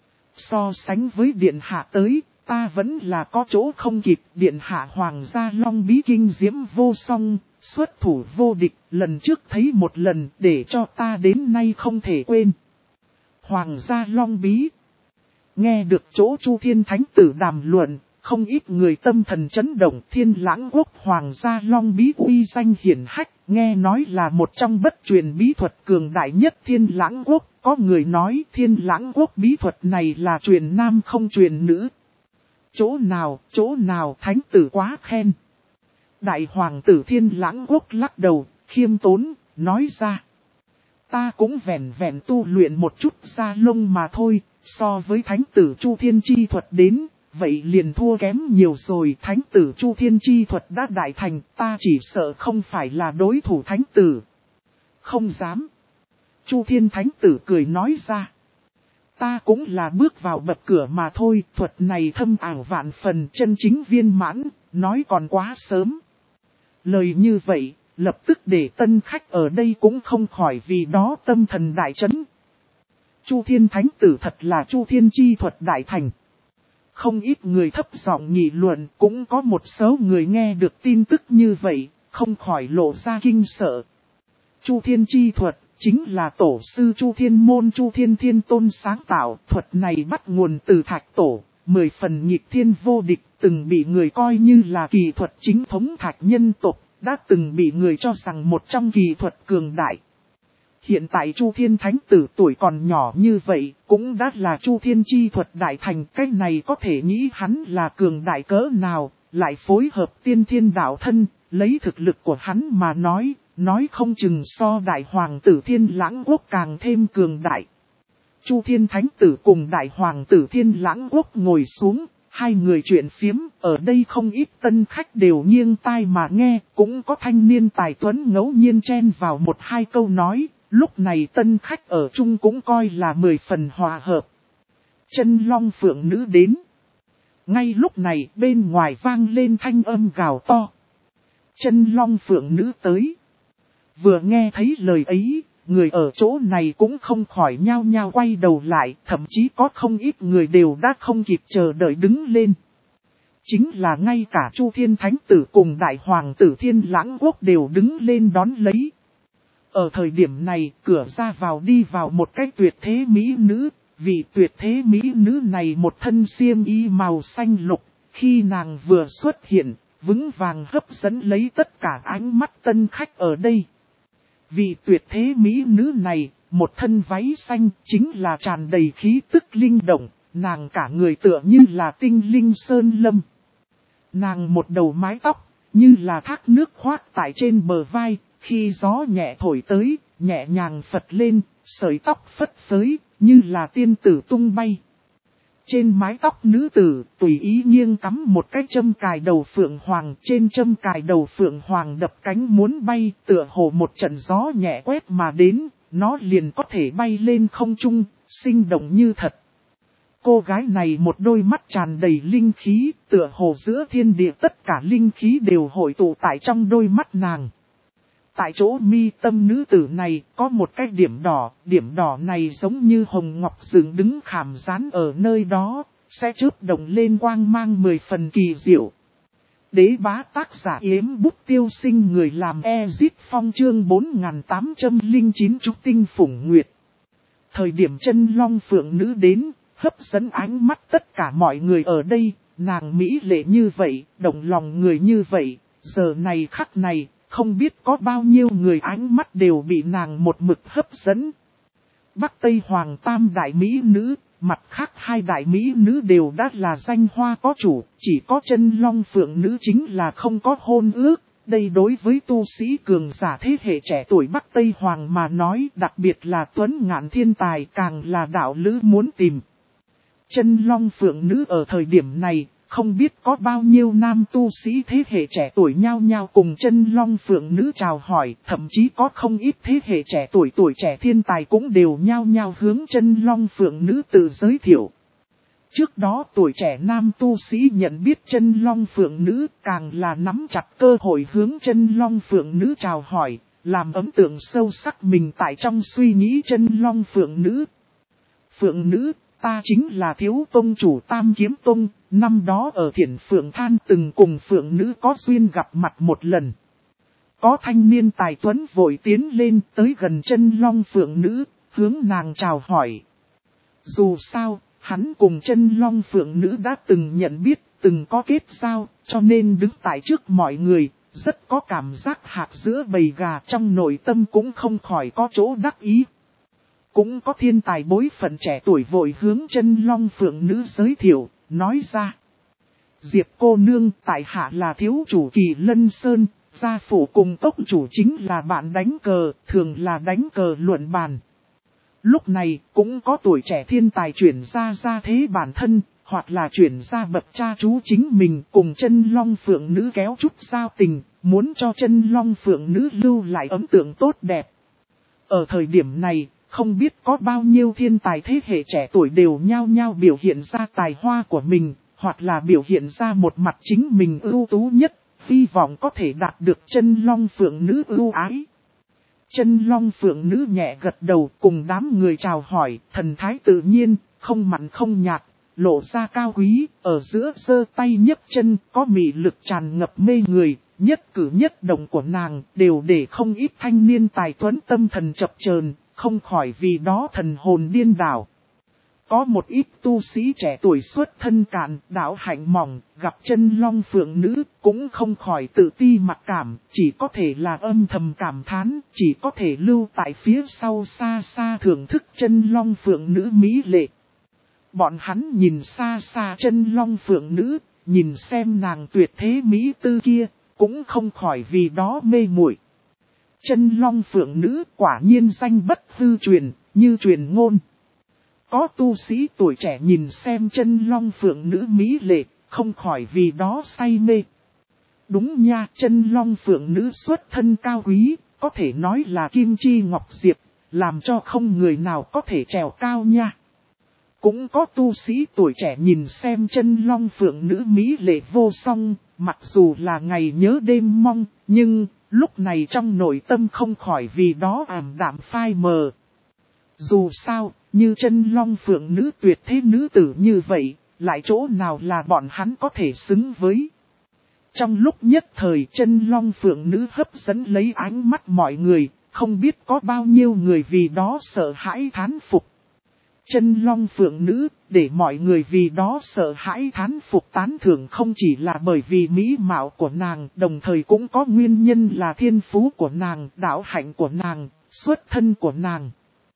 [SPEAKER 1] So sánh với Điện Hạ tới, ta vẫn là có chỗ không kịp, Điện Hạ Hoàng gia Long Bí kinh diễm vô song, xuất thủ vô địch, lần trước thấy một lần, để cho ta đến nay không thể quên. Hoàng gia Long Bí. Nghe được chỗ Chu Thiên Thánh Tử đàm luận, không ít người tâm thần chấn động. Thiên Lãng Quốc Hoàng gia Long Bí uy danh hiển hách, nghe nói là một trong bất truyền bí thuật cường đại nhất Thiên Lãng Quốc. Có người nói Thiên Lãng Quốc bí thuật này là truyền nam không truyền nữ. Chỗ nào Thánh Tử quá khen. Đại Hoàng tử Thiên Lãng Quốc lắc đầu, khiêm tốn, nói ra. Ta cũng vẹn tu luyện một chút da lông mà thôi, so với Thánh Tử Chu Thiên chi thuật đến, vậy liền thua kém nhiều rồi. Thánh Tử Chu Thiên chi thuật đã đại thành, ta chỉ sợ không phải là đối thủ Thánh Tử. Không dám. Chu Thiên Thánh Tử cười nói ra. Ta cũng là bước vào bậc cửa mà thôi, thuật này thâm ảo vạn phần, chân chính viên mãn, nói còn quá sớm. Lời như vậy, lập tức để tân khách ở đây cũng không khỏi vì đó tâm thần đại chấn. Chu Thiên Thánh Tử thật là Chu Thiên chi thuật đại thành. Không ít người thấp giọng nghị luận, cũng có một số người nghe được tin tức như vậy, không khỏi lộ ra kinh sợ. Chu Thiên chi thuật chính là tổ sư Chu Thiên Môn Chu Thiên Thiên Tôn sáng tạo, thuật này bắt nguồn từ Thạch Tổ, 10 phần nghịch thiên vô địch, từng bị người coi như là kỳ thuật chính thống Thạch nhân tộc, đã từng bị người cho rằng một trong kỳ thuật cường đại. Hiện tại Chu Thiên Thánh Tử tuổi còn nhỏ như vậy, cũng đã là Chu Thiên chi thuật đại thành, cái này có thể nghĩ hắn là cường đại cỡ nào, lại phối hợp tiên thiên đạo thân, lấy thực lực của hắn mà nói không chừng so đại hoàng tử Thiên Lãng Quốc càng thêm cường đại. Chu Thiên Thánh Tử cùng đại hoàng tử Thiên Lãng Quốc ngồi xuống, hai người chuyện phiếm, ở đây không ít tân khách đều nghiêng tai mà nghe, cũng có thanh niên tài tuấn ngẫu nhiên chen vào một hai câu nói, lúc này tân khách ở chung cũng coi là 10 phần hòa hợp. Chân Long Phượng Nữ đến. Ngay lúc này bên ngoài vang lên thanh âm gào to. Chân Long Phượng Nữ tới. Vừa nghe thấy lời ấy, người ở chỗ này cũng không khỏi nhao nhao quay đầu lại, thậm chí có không ít người đều đã không kịp chờ đợi đứng lên. Chính là ngay cả Chu Thiên Thánh Tử cùng Đại Hoàng tử Thiên Lãng Quốc đều đứng lên đón lấy. Ở thời điểm này, cửa ra vào đi vào một cái tuyệt thế mỹ nữ, vì tuyệt thế mỹ nữ này một thân xiêm y màu xanh lục, khi nàng vừa xuất hiện, vững vàng hấp dẫn lấy tất cả ánh mắt tân khách ở đây. Vì tuyệt thế mỹ nữ này, một thân váy xanh chính là tràn đầy khí tức linh động, nàng cả người tựa như là tinh linh sơn lâm. Nàng một đầu mái tóc, như là thác nước khoác tại trên bờ vai, khi gió nhẹ thổi tới, nhẹ nhàng phật lên, sợi tóc phất phới, như là tiên tử tung bay. Trên mái tóc nữ tử, tùy ý nghiêng cắm một cái châm cài đầu phượng hoàng, trên châm cài đầu phượng hoàng đập cánh muốn bay, tựa hồ một trận gió nhẹ quét mà đến, nó liền có thể bay lên không trung, sinh động như thật. Cô gái này một đôi mắt tràn đầy linh khí, tựa hồ giữa thiên địa tất cả linh khí đều hội tụ tại trong đôi mắt nàng. Tại chỗ mi tâm nữ tử này có một cái điểm đỏ này giống như hồng ngọc dựng đứng khảm rán ở nơi đó, sẽ chớp động lên quang mang 10 phần kỳ diệu. Đế bá tác giả Yếm Bút Tiêu Sinh, người làm Ezit Phong, chương 4809 Trúc Tinh Phủng Nguyệt. Thời điểm Chân Long Phượng Nữ đến, hấp dẫn ánh mắt tất cả mọi người ở đây, nàng mỹ lệ như vậy, động lòng người như vậy, giờ này khắc này. Không biết có bao nhiêu người ánh mắt đều bị nàng một mực hấp dẫn. Bắc Tây Hoàng tam đại mỹ nữ, mặt khác hai đại mỹ nữ đều đã là danh hoa có chủ, chỉ có Chân Long Phượng Nữ chính là không có hôn ước. Đây đối với tu sĩ cường giả thế hệ trẻ tuổi Bắc Tây Hoàng mà nói, đặc biệt là tuấn ngạn thiên tài, càng là đạo lữ muốn tìm. Chân Long Phượng Nữ ở thời điểm này, không biết có bao nhiêu nam tu sĩ thế hệ trẻ tuổi nhao nhao cùng Chân Long Phượng Nữ chào hỏi, thậm chí có không ít thế hệ trẻ tuổi trẻ thiên tài cũng đều nhao nhao hướng Chân Long Phượng Nữ tự giới thiệu. Trước đó tuổi trẻ nam tu sĩ nhận biết Chân Long Phượng Nữ, càng là nắm chặt cơ hội hướng Chân Long Phượng Nữ chào hỏi, làm ấn tượng sâu sắc mình tại trong suy nghĩ Chân Long Phượng Nữ. Phượng Nữ, ta chính là Thiếu Tông chủ Tam Kiếm Tông, năm đó ở Thiển Phượng Than từng cùng Phượng Nữ có duyên gặp mặt một lần. Có thanh niên tài tuấn vội tiến lên tới gần Chân Long Phượng Nữ, hướng nàng chào hỏi. Dù sao, hắn cùng Chân Long Phượng Nữ đã từng nhận biết, từng có kết giao, cho nên đứng tại trước mọi người, rất có cảm giác hạc giữa bầy gà, trong nội tâm cũng không khỏi có chỗ đắc ý. Cũng có thiên tài bối phận trẻ tuổi vội hướng Chân Long Phượng Nữ giới thiệu, nói ra. Diệp cô nương, tại hạ là thiếu chủ Kỳ Lân Sơn, gia phủ cùng tốc chủ chính là bạn đánh cờ, thường là đánh cờ luận bàn. Lúc này, cũng có tuổi trẻ thiên tài chuyển ra thế bản thân, hoặc là chuyển ra bậc cha chú chính mình cùng Chân Long Phượng Nữ kéo chút giao tình, muốn cho Chân Long Phượng Nữ lưu lại ấn tượng tốt đẹp. Ở thời điểm này, không biết có bao nhiêu thiên tài thế hệ trẻ tuổi đều nhao nhao biểu hiện ra tài hoa của mình, hoặc là biểu hiện ra một mặt chính mình ưu tú nhất, hy vọng có thể đạt được chân long phượng nữ ưu ái. Chân long phượng nữ nhẹ gật đầu cùng đám người chào hỏi, thần thái tự nhiên, không mặn không nhạt, lộ ra cao quý, ở giữa giơ tay nhấc chân, có mị lực tràn ngập mê người, nhất cử nhất động của nàng đều để không ít thanh niên tài tuấn tâm thần chập chờn, không khỏi vì đó thần hồn điên đảo. Có một ít tu sĩ trẻ tuổi xuất thân cạn, đạo hạnh mỏng, gặp chân long phượng nữ, cũng không khỏi tự ti mặc cảm, chỉ có thể là âm thầm cảm thán, chỉ có thể lưu tại phía sau xa xa thưởng thức chân long phượng nữ mỹ lệ. Bọn hắn nhìn xa xa chân long phượng nữ, nhìn xem nàng tuyệt thế mỹ tư kia, cũng không khỏi vì đó mê muội. Chân long phượng nữ quả nhiên danh bất hư truyền, như truyền ngôn. Có tu sĩ tuổi trẻ nhìn xem chân long phượng nữ mỹ lệ, không khỏi vì đó say mê. Đúng nha, chân long phượng nữ xuất thân cao quý, có thể nói là kim chi ngọc diệp, làm cho không người nào có thể trèo cao nha. Cũng có tu sĩ tuổi trẻ nhìn xem chân long phượng nữ mỹ lệ vô song, mặc dù là ngày nhớ đêm mong, nhưng lúc này trong nội tâm không khỏi vì đó ảm đạm phai mờ. Dù sao, như chân long phượng nữ tuyệt thế nữ tử như vậy, lại chỗ nào là bọn hắn có thể xứng với. Trong lúc nhất thời chân long phượng nữ hấp dẫn lấy ánh mắt mọi người, không biết có bao nhiêu người vì đó sợ hãi thán phục. Chân long phượng nữ, để mọi người vì đó sợ hãi thán phục tán thưởng không chỉ là bởi vì mỹ mạo của nàng, đồng thời cũng có nguyên nhân là thiên phú của nàng, đạo hạnh của nàng, xuất thân của nàng.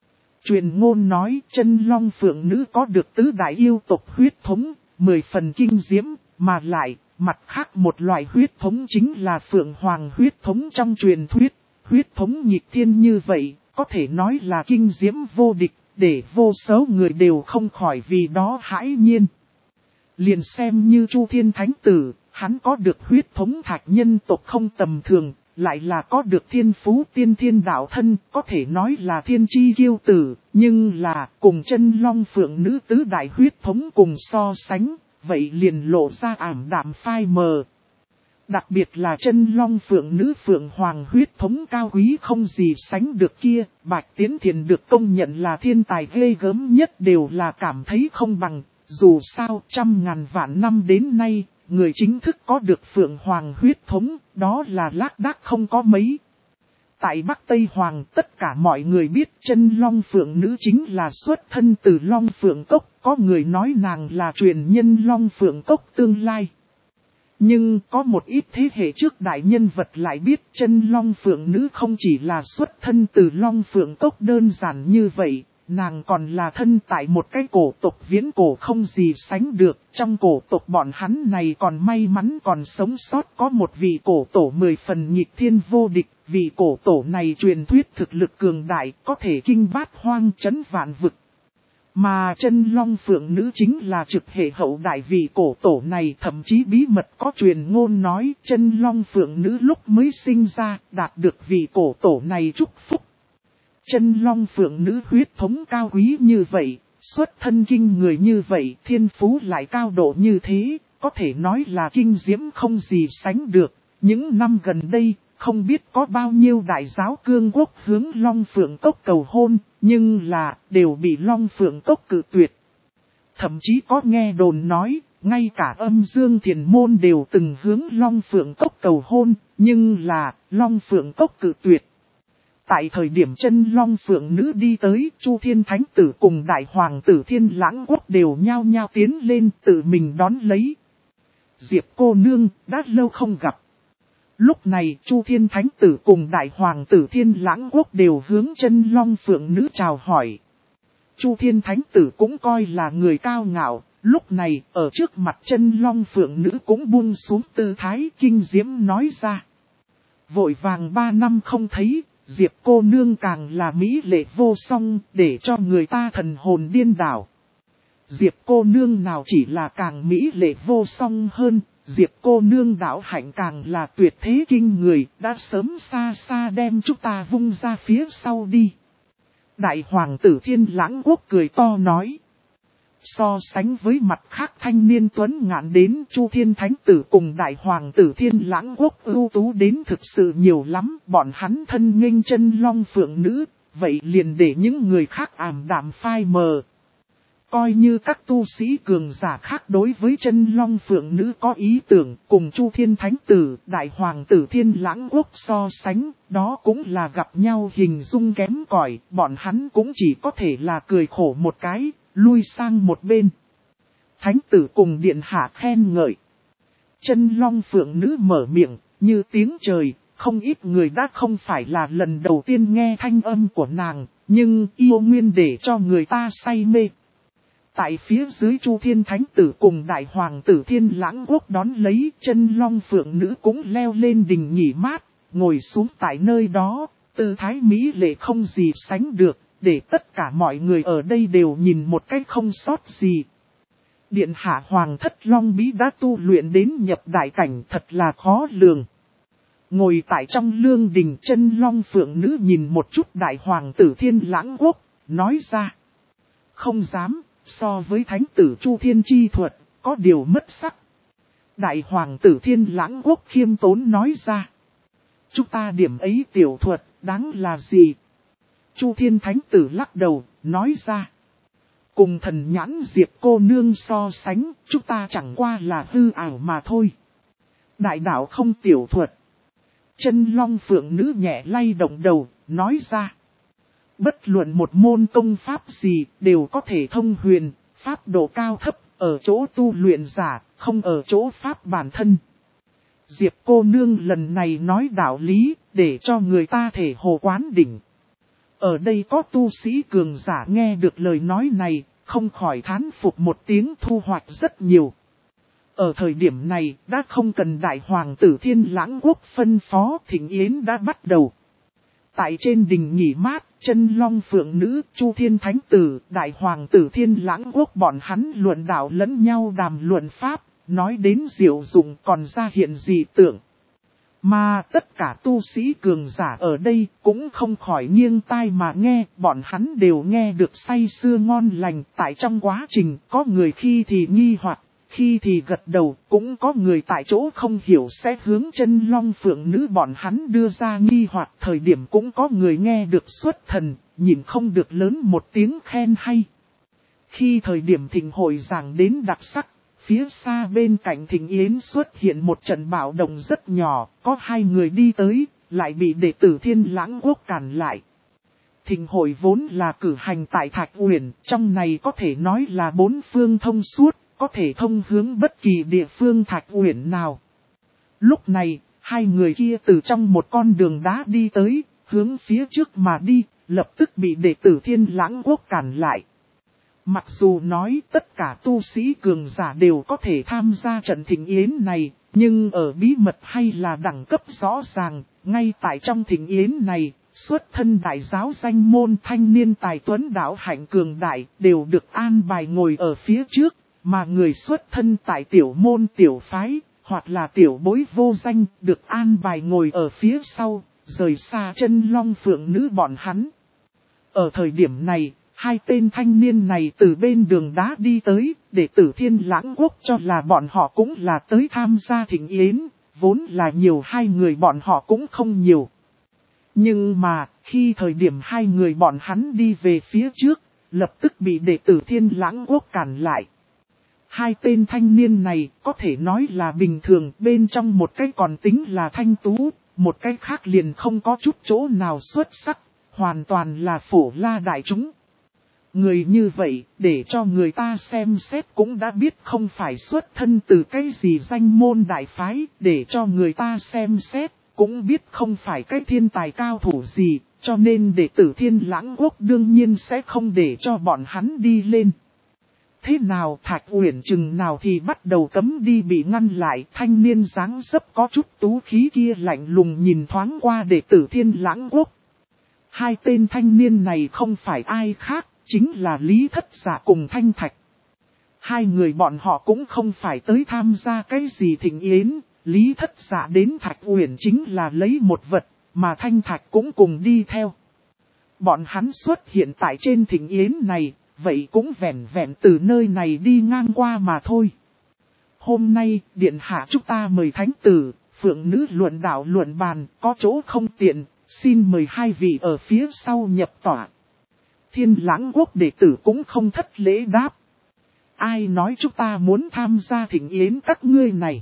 [SPEAKER 1] Truyền ngôn nói chân long phượng nữ có được tứ đại yêu tộc huyết thống, 10 phần kinh diễm, mà lại, mặt khác một loại huyết thống chính là phượng hoàng huyết thống trong truyền thuyết. Huyết thống nhịp thiên như vậy, có thể nói là kinh diễm vô địch, để vô số người đều không khỏi vì đó hãi nhiên. Liền xem như Chu Thiên Thánh Tử, hắn có được huyết thống thạch nhân tộc không tầm thường, lại là có được thiên phú tiên thiên đạo thân, có thể nói là thiên chi kiêu tử, nhưng là cùng chân long phượng nữ tứ đại huyết thống cùng so sánh, vậy liền lộ ra ảm đạm phai mờ. Đặc biệt là chân long phượng nữ phượng hoàng huyết thống cao quý không gì sánh được kia, Bạch Tiến Thiền được công nhận là thiên tài ghê gớm nhất đều là cảm thấy không bằng, dù sao 100.000 vạn năm đến nay, người chính thức có được phượng hoàng huyết thống, đó là lác đác không có mấy. Tại Bắc Tây Hoàng tất cả mọi người biết chân long phượng nữ chính là xuất thân từ long phượng cốc, có người nói nàng là truyền nhân long phượng cốc tương lai. Nhưng có một ít thế hệ trước đại nhân vật lại biết chân long phượng nữ không chỉ là xuất thân từ long phượng cốc đơn giản như vậy, nàng còn là thân tại một cái cổ tộc viễn cổ không gì sánh được. Trong cổ tộc bọn hắn này còn may mắn còn sống sót có một vị cổ tổ 10 phần nghịch thiên vô địch. Vị cổ tổ này truyền thuyết thực lực cường đại có thể kinh bát hoang trấn vạn vực. Mà chân long phượng nữ chính là trực hệ hậu đại vị cổ tổ này, thậm chí bí mật có truyền ngôn nói chân long phượng nữ lúc mới sinh ra đạt được vị cổ tổ này chúc phúc. Chân long phượng nữ huyết thống cao quý như vậy, xuất thân kinh người như vậy, thiên phú lại cao độ như thế, có thể nói là kinh diễm không gì sánh được. Những năm gần đây, không biết có bao nhiêu đại giáo cương quốc hướng Long Phượng Cốc cầu hôn, nhưng là đều bị Long Phượng Cốc cự tuyệt. Thậm chí có nghe đồn nói, ngay cả Âm Dương Thiền Môn đều từng hướng Long Phượng Cốc cầu hôn, nhưng là Long Phượng Cốc cự tuyệt. Tại thời điểm chân Long Phượng nữ đi tới, Chu Thiên Thánh Tử cùng Đại Hoàng tử Thiên Lãng Quốc đều nhao nhao tiến lên tự mình đón lấy. Diệp cô nương, đã lâu không gặp. Lúc này Chu Thiên Thánh Tử cùng Đại Hoàng tử Thiên Lãng Quốc đều hướng chân Long Phượng nữ chào hỏi. Chu Thiên Thánh Tử cũng coi là người cao ngạo, lúc này ở trước mặt chân Long Phượng nữ cũng buông xuống tư thái kinh diễm nói ra. Vội vàng 3 năm không thấy, Diệp cô nương càng là mỹ lệ vô song, để cho người ta thần hồn điên đảo. Diệp cô nương nào chỉ là càng mỹ lệ vô song hơn, Diệp cô nương đạo hạnh càng là tuyệt thế kinh người, đã sớm xa xa đem chúng ta vung ra phía sau đi. Đại hoàng tử Thiên Lãng Quốc cười to nói. So sánh với mặt khác thanh niên tuấn ngạn đến Chu Thiên Thánh Tử cùng Đại Hoàng tử Thiên Lãng Quốc ưu tú đến thực sự nhiều lắm. Bọn hắn thân nghênh chân long phượng nữ, vậy liền để những người khác ảm đạm phai mờ. Coi như các tu sĩ cường giả khác đối với chân long phượng nữ có ý tưởng cùng Chu Thiên Thánh Tử, Đại Hoàng tử Thiên Lãng Quốc so sánh, đó cũng là gặp nhau hình dung kém cỏi, bọn hắn cũng chỉ có thể là cười khổ một cái, lui sang một bên. Thánh tử cùng điện hạ khen ngợi. Chân long phượng nữ mở miệng, như tiếng trời, không ít người đã không phải là lần đầu tiên nghe thanh âm của nàng, nhưng yêu nguyên để cho người ta say mê. Tại phía dưới Chu Thiên Thánh Tử cùng Đại Hoàng tử Thiên Lãng Quốc đón lấy, chân long phượng nữ cũng leo lên đình nghỉ mát, ngồi xuống tại nơi đó, tư thái mỹ lệ không gì sánh được, để tất cả mọi người ở đây đều nhìn một cách không sót gì. Điện hạ Hoàng thất Long Bí đã tu luyện đến nhập đại cảnh thật là khó lường. Ngồi tại trong lương đình, chân long phượng nữ nhìn một chút Đại Hoàng tử Thiên Lãng Quốc, nói ra. Không dám. So với thánh tử Chu Thiên chi thuật, có điều mất sắc. Đại Hoàng tử Thiên Lãng Quốc khiêm tốn nói ra. Chúng ta điểm ấy tiểu thuật, đáng là gì? Chu Thiên Thánh tử lắc đầu, nói ra. Cùng thần nhãn Diệp cô nương so sánh, chúng ta chẳng qua là hư ảo mà thôi. Đại đạo không tiểu thuật. Chân long phượng nữ nhẹ lay động đầu, nói ra. Bất luận một môn công pháp gì đều có thể thông huyền, pháp độ cao thấp, ở chỗ tu luyện giả, không ở chỗ pháp bản thân. Diệp cô nương lần này nói đạo lý, để cho người ta thể hồ quán đỉnh. Ở đây có tu sĩ cường giả nghe được lời nói này, không khỏi thán phục một tiếng thu hoạch rất nhiều. Ở thời điểm này, đã không cần Đại Hoàng tử Thiên Lãng Quốc phân phó, thịnh yến đã bắt đầu. Tại trên đình nghỉ mát, chân long phượng nữ, Chu Thiên Thánh Tử, Đại Hoàng tử Thiên Lãng Quốc bọn hắn luận đạo lẫn nhau đàm luận pháp, nói đến diệu dụng còn ra hiện dị tưởng. Mà tất cả tu sĩ cường giả ở đây cũng không khỏi nghiêng tai mà nghe, bọn hắn đều nghe được say sưa ngon lành. Tại trong quá trình có người khi thì nghi hoặc, khi thì gật đầu, cũng có người tại chỗ không hiểu sẽ hướng chân long phượng nữ bọn hắn đưa ra nghi hoặc. Thời điểm cũng có người nghe được xuất thần, nhìn không được lớn một tiếng khen hay. Khi thời điểm thịnh hội giảng đến đặc sắc, phía xa bên cạnh thịnh yến xuất hiện một trận bạo động rất nhỏ, có hai người đi tới, lại bị đệ tử Thiên Lãng Quốc cản lại. Thịnh hội vốn là cử hành tại Thạch Uyển, trong này có thể nói là bốn phương thông suốt, có thể thông hướng bất kỳ địa phương Thạch Uyển nào. Lúc này, hai người kia từ trong một con đường đá đi tới, hướng phía trước mà đi, lập tức bị đệ tử Thiên Lãng Quốc cản lại. Mặc dù nói tất cả tu sĩ cường giả đều có thể tham gia trận thịnh yến này, nhưng ở bí mật hay là đẳng cấp rõ ràng, ngay tại trong thịnh yến này, xuất thân đại giáo danh môn thanh niên tài tuấn đạo hạnh cường đại đều được an bài ngồi ở phía trước, mà người xuất thân tại tiểu môn tiểu phái, hoặc là tiểu bối vô danh được an bài ngồi ở phía sau, rời xa chân long phượng nữ bọn hắn. Ở thời điểm này, hai tên thanh niên này từ bên đường đá đi tới, đệ tử Thiên Lãng Quốc cho là bọn họ cũng là tới tham gia thịnh yến, vốn là nhiều hai người bọn họ cũng không nhiều. Nhưng mà, khi thời điểm hai người bọn hắn đi về phía trước, lập tức bị đệ tử Thiên Lãng Quốc cản lại. Hai tên thanh niên này có thể nói là bình thường, bên trong một cái còn tính là thanh tú, một cái khác liền không có chút chỗ nào xuất sắc, hoàn toàn là phổ la đại chúng. Người như vậy, để cho người ta xem xét cũng đã biết không phải xuất thân từ cái gì danh môn đại phái, để cho người ta xem xét, cũng biết không phải cái thiên tài cao thủ gì, cho nên đệ tử Thiên Lãng Quốc đương nhiên sẽ không để cho bọn hắn đi lên. Thế nào Thạch Uyển chừng nào thì bắt đầu cấm đi bị ngăn lại, thanh niên dáng dấp có chút tú khí kia lạnh lùng nhìn thoáng qua đệ tử Thiên Lãng Quốc. Hai tên thanh niên này không phải ai khác, chính là Lý Thất Giả cùng Thanh Thạch. Hai người bọn họ cũng không phải tới tham gia cái gì thịnh yến, Lý Thất Giả đến Thạch Uyển chính là lấy một vật, mà Thanh Thạch cũng cùng đi theo. Bọn hắn xuất hiện tại trên thịnh yến này, vậy cũng vẹn vẹn từ nơi này đi ngang qua mà thôi. Hôm nay, điện hạ chúng ta mời thánh tử, phượng nữ luận đạo luận bàn, có chỗ không tiện, xin mời hai vị ở phía sau nhập tỏa. Thiên Lãng Quốc đệ tử cũng không thất lễ đáp. Ai nói chúng ta muốn tham gia thịnh yến các ngươi này?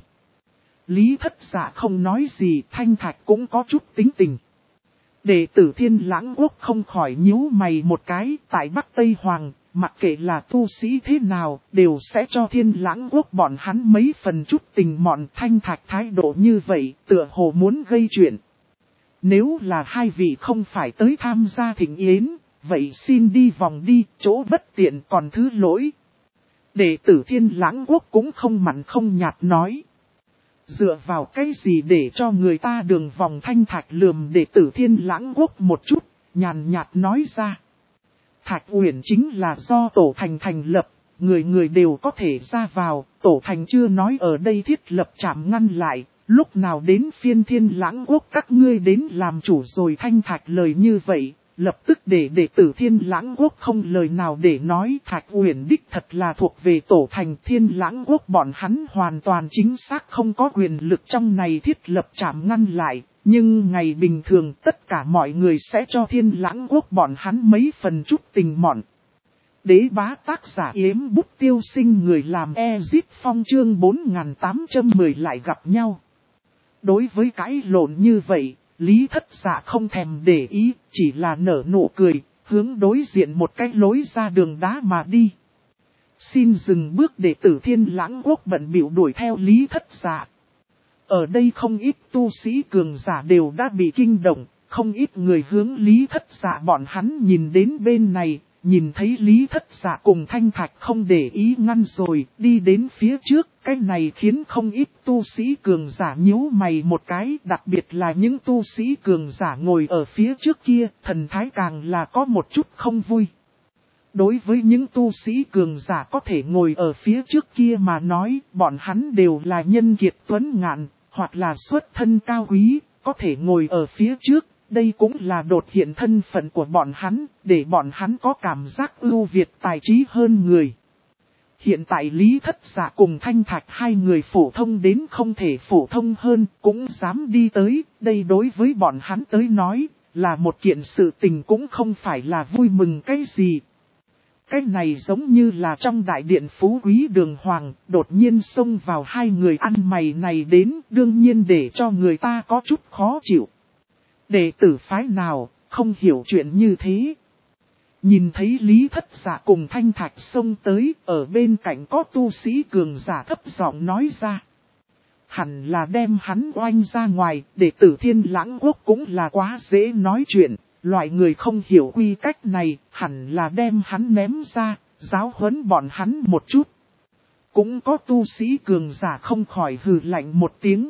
[SPEAKER 1] Lý Thất Dạ không nói gì, Thanh Thạch cũng có chút tính tình. Đệ tử Thiên Lãng Quốc không khỏi nhíu mày một cái, tại Bắc Tây Hoàng, mặc kệ là tu sĩ thế nào, đều sẽ cho Thiên Lãng Quốc bọn hắn mấy phần chút tình mọn. Thanh Thạch thái độ như vậy, tựa hồ muốn gây chuyện. Nếu là hai vị không phải tới tham gia thịnh yến, vậy xin đi vòng đi, chỗ bất tiện còn thứ lỗi. Đệ tử Thiên Lãng Quốc cũng không mặn không nhạt nói. Dựa vào cái gì để cho người ta đường vòng? Thanh Thạch lườm đệ tử Thiên Lãng Quốc một chút, nhàn nhạt nói ra. Thạch Uyển chính là do tổ thành thành lập, người người đều có thể ra vào, tổ thành chưa nói ở đây thiết lập trạm ngăn lại, lúc nào đến phiên Thiên Lãng Quốc các ngươi đến làm chủ rồi. Thanh Thạch lời như vậy, lập tức để đệ tử Thiên Lãng Quốc không lời nào để nói. Thạch Uyển đích thật là thuộc về tổ thành, Thiên Lãng Quốc bọn hắn hoàn toàn chính xác không có quyền lực trong này thiết lập trạm ngăn lại. Nhưng ngày bình thường tất cả mọi người sẽ cho Thiên Lãng Quốc bọn hắn mấy phần chút tình mọn. Đế bá tác giả Yếm Bút Tiêu Sinh, người làm Ezip Phong chương 4810 lại gặp nhau. Đối với cãi lộn như vậy, Lý Thất Dạ không thèm để ý, chỉ là nở nụ cười, hướng đối diện một cái lối ra đường đá mà đi. Xin dừng bước, đệ tử Thiên Lãng Quốc bận bịu đuổi theo Lý Thất Dạ. Ở đây không ít tu sĩ cường giả đều đã bị kinh động, không ít người hướng Lý Thất Dạ bọn hắn nhìn đến bên này, nhìn thấy Lý Thất Dạ cùng Thanh Thạch không để ý ngăn rồi, đi đến phía trước, cái này khiến không ít tu sĩ cường giả nhíu mày một cái, đặc biệt là những tu sĩ cường giả ngồi ở phía trước kia, thần thái càng là có một chút không vui. Đối với những tu sĩ cường giả có thể ngồi ở phía trước kia mà nói, bọn hắn đều là nhân kiệt tuấn ngạn, hoặc là xuất thân cao quý, có thể ngồi ở phía trước. Đây cũng là đột hiện thân phận của bọn hắn, để bọn hắn có cảm giác ưu việt tài trí hơn người. Hiện tại Lý Thất Dạ cùng Thanh Thạch hai người phổ thông đến không thể phổ thông hơn, cũng dám đi tới, đây đối với bọn hắn tới nói, là một kiện sự tình cũng không phải là vui mừng cái gì. Cái này giống như là trong đại điện phú quý đường hoàng, đột nhiên xông vào hai người ăn mày này đến, đương nhiên để cho người ta có chút khó chịu. Đệ tử phái nào, không hiểu chuyện như thế. Nhìn thấy Lý Thất Dạ cùng Thanh Thạch xông tới, ở bên cạnh có tu sĩ cường giả thấp giọng nói ra. Hẳn là đem hắn oanh ra ngoài, đệ tử Thiên Lãng Quốc cũng là quá dễ nói chuyện. Loại người không hiểu quy cách này, hẳn là đem hắn ném ra, giáo huấn bọn hắn một chút. Cũng có tu sĩ cường giả không khỏi hừ lạnh một tiếng.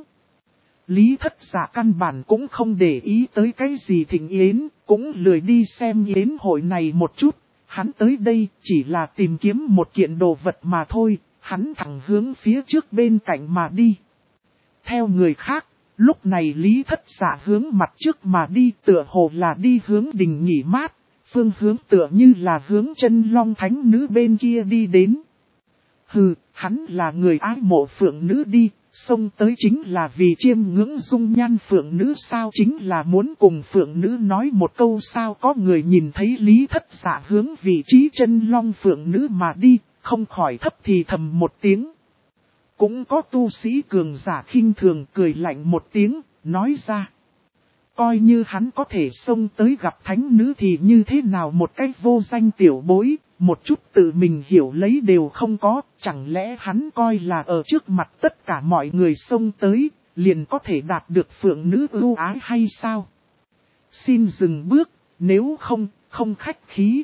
[SPEAKER 1] Lý Thất Dạ căn bản cũng không để ý tới cái gì thịnh yến, cũng lười đi xem yến hội này một chút. Hắn tới đây chỉ là tìm kiếm một kiện đồ vật mà thôi, hắn thẳng hướng phía trước bên cạnh mà đi. Theo người khác, lúc này Lý Thất Dạ hướng mặt trước mà đi, tựa hồ là đi hướng đình nghỉ mát, phương hướng tựa như là hướng Chân Long Thánh Nữ bên kia đi đến. Hừ, hắn là người ái mộ phượng nữ đi, xông tới chính là vì chiêm ngưỡng dung nhan phượng nữ sao, chính là muốn cùng phượng nữ nói một câu sao. Có người nhìn thấy Lý Thất Dạ hướng vị trí Chân Long phượng nữ mà đi, không khỏi thấp thì thầm một tiếng. Cũng có tu sĩ cường giả khinh thường cười lạnh một tiếng, nói ra. Coi như hắn có thể xông tới gặp thánh nữ thì như thế nào, một cách vô danh tiểu bối, một chút tự mình hiểu lấy đều không có, chẳng lẽ hắn coi là ở trước mặt tất cả mọi người xông tới, liền có thể đạt được phượng nữ ưu ái hay sao? Xin dừng bước, nếu không khách khí.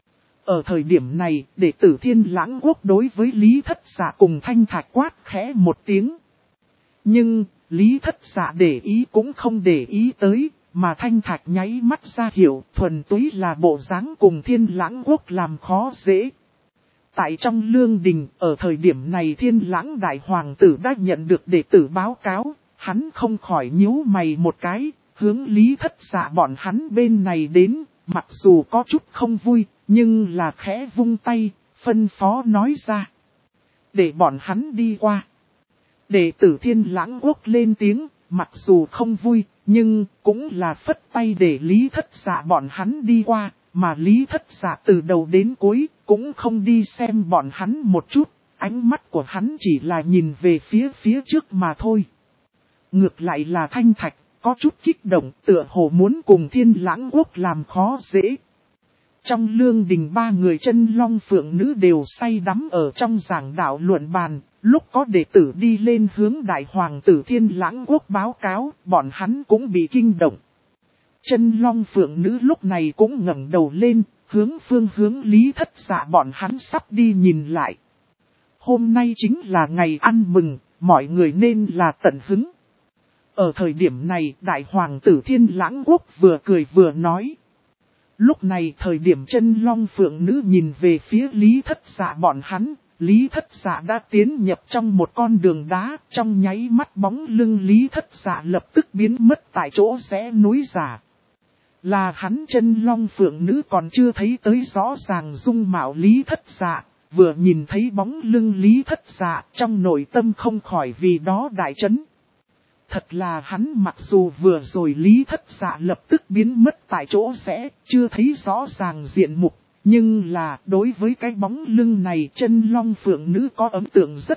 [SPEAKER 1] Ở thời điểm này, đệ tử Thiên Lãng Quốc đối với Lý Thất Dạ cùng Thanh Thạch quát khẽ một tiếng. Nhưng, Lý Thất Dạ để ý cũng không để ý tới, mà Thanh Thạch nháy mắt ra hiểu thuần túy là bộ dáng cùng Thiên Lãng Quốc làm khó dễ. Tại trong lương đình, ở thời điểm này Thiên Lãng Đại Hoàng tử đã nhận được đệ tử báo cáo, hắn không khỏi nhíu mày một cái, hướng Lý Thất Dạ bọn hắn bên này đến, mặc dù có chút không vui, nhưng là khẽ vung tay, phân phó nói ra. Để bọn hắn đi qua. Đệ tử Thiên Lãng Quốc lên tiếng, mặc dù không vui, nhưng cũng là phất tay để Lý Thất Dạ bọn hắn đi qua, mà Lý Thất Dạ từ đầu đến cuối cũng không đi xem bọn hắn một chút, ánh mắt của hắn chỉ là nhìn về phía trước mà thôi. Ngược lại là Thanh Thạch, có chút kích động, tựa hồ muốn cùng Thiên Lãng Quốc làm khó dễ. Trong lương đình ba người chân long phượng nữ đều say đắm ở trong giảng đạo luận bàn, lúc có đệ tử đi lên hướng đại hoàng tử Thiên Lãng Quốc báo cáo, bọn hắn cũng bị kinh động. Chân long phượng nữ lúc này cũng ngẩng đầu lên, hướng Lý Thất Dạ bọn hắn sắp đi nhìn lại. Hôm nay chính là ngày ăn mừng, mọi người nên là tận hứng. Ở thời điểm này, đại hoàng tử Thiên Lãng Quốc vừa cười vừa nói. Lúc này thời điểm chân long phượng nữ nhìn về phía Lý Thất Dạ bọn hắn, Lý Thất Dạ đã tiến nhập trong một con đường đá, trong nháy mắt bóng lưng Lý Thất Dạ lập tức biến mất tại chỗ rẽ núi giả. Là hắn chân long phượng nữ còn chưa thấy tới rõ ràng dung mạo Lý Thất Dạ, vừa nhìn thấy bóng lưng Lý Thất Dạ trong nội tâm không khỏi vì đó đại chấn. Thật là hắn mặc dù vừa rồi Lý Thất Dạ lập tức biến mất tại chỗ rẽ, chưa thấy rõ ràng diện mục, nhưng là đối với cái bóng lưng này chân long phượng nữ có ấn tượng rất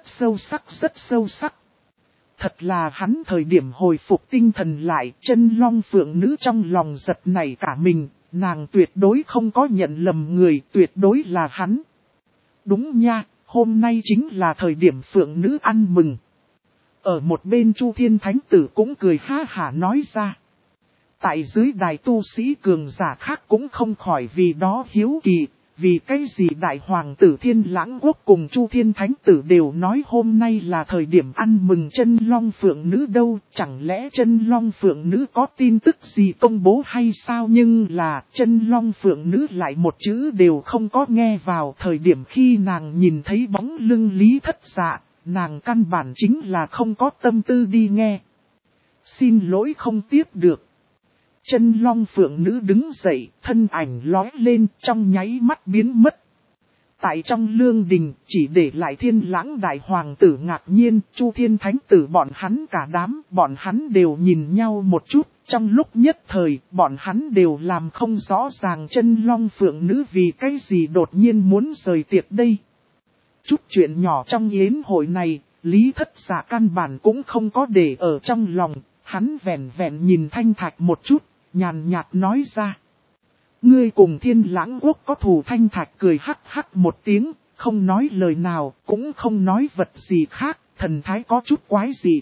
[SPEAKER 1] sâu sắc. Thật là hắn thời điểm hồi phục tinh thần lại, chân long phượng nữ trong lòng giật nảy cả mình, nàng tuyệt đối không có nhận lầm người, tuyệt đối là hắn. Đúng nha, hôm nay chính là thời điểm phượng nữ ăn mừng. Ở một bên Chu Thiên Thánh Tử cũng cười ha hả nói ra. Tại dưới đài tu sĩ cường giả khác cũng không khỏi vì đó hiếu kỳ, vì cái gì đại hoàng tử Thiên Lãng Quốc cùng Chu Thiên Thánh Tử đều nói hôm nay là thời điểm ăn mừng chân long phượng nữ đâu, chẳng lẽ chân long phượng nữ có tin tức gì công bố hay sao, nhưng là chân long phượng nữ lại một chữ đều không có nghe vào. Thời điểm khi nàng nhìn thấy bóng lưng Lý Thất Dạ, nàng căn bản chính là không có tâm tư đi nghe. Xin lỗi không tiếp được. Chân long phượng nữ đứng dậy, thân ảnh lói lên trong nháy mắt biến mất. Tại trong lương đình, chỉ để lại Thiên Lãng đại hoàng tử ngạc nhiên, Chu Thiên Thánh Tử bọn hắn cả đám, bọn hắn đều nhìn nhau một chút, trong lúc nhất thời, bọn hắn đều làm không rõ ràng chân long phượng nữ vì cái gì đột nhiên muốn rời tiệc đây. Chút chuyện nhỏ trong yến hội này, Lý Thất Dạ căn bản cũng không có để ở trong lòng, hắn vẹn vẹn nhìn Thanh Thạch một chút, nhàn nhạt nói ra. Ngươi cùng Thiên Lãng Quốc có thù. Thanh Thạch cười hắc hắc một tiếng, không nói lời nào, cũng không nói vật gì khác, thần thái có chút quái dị.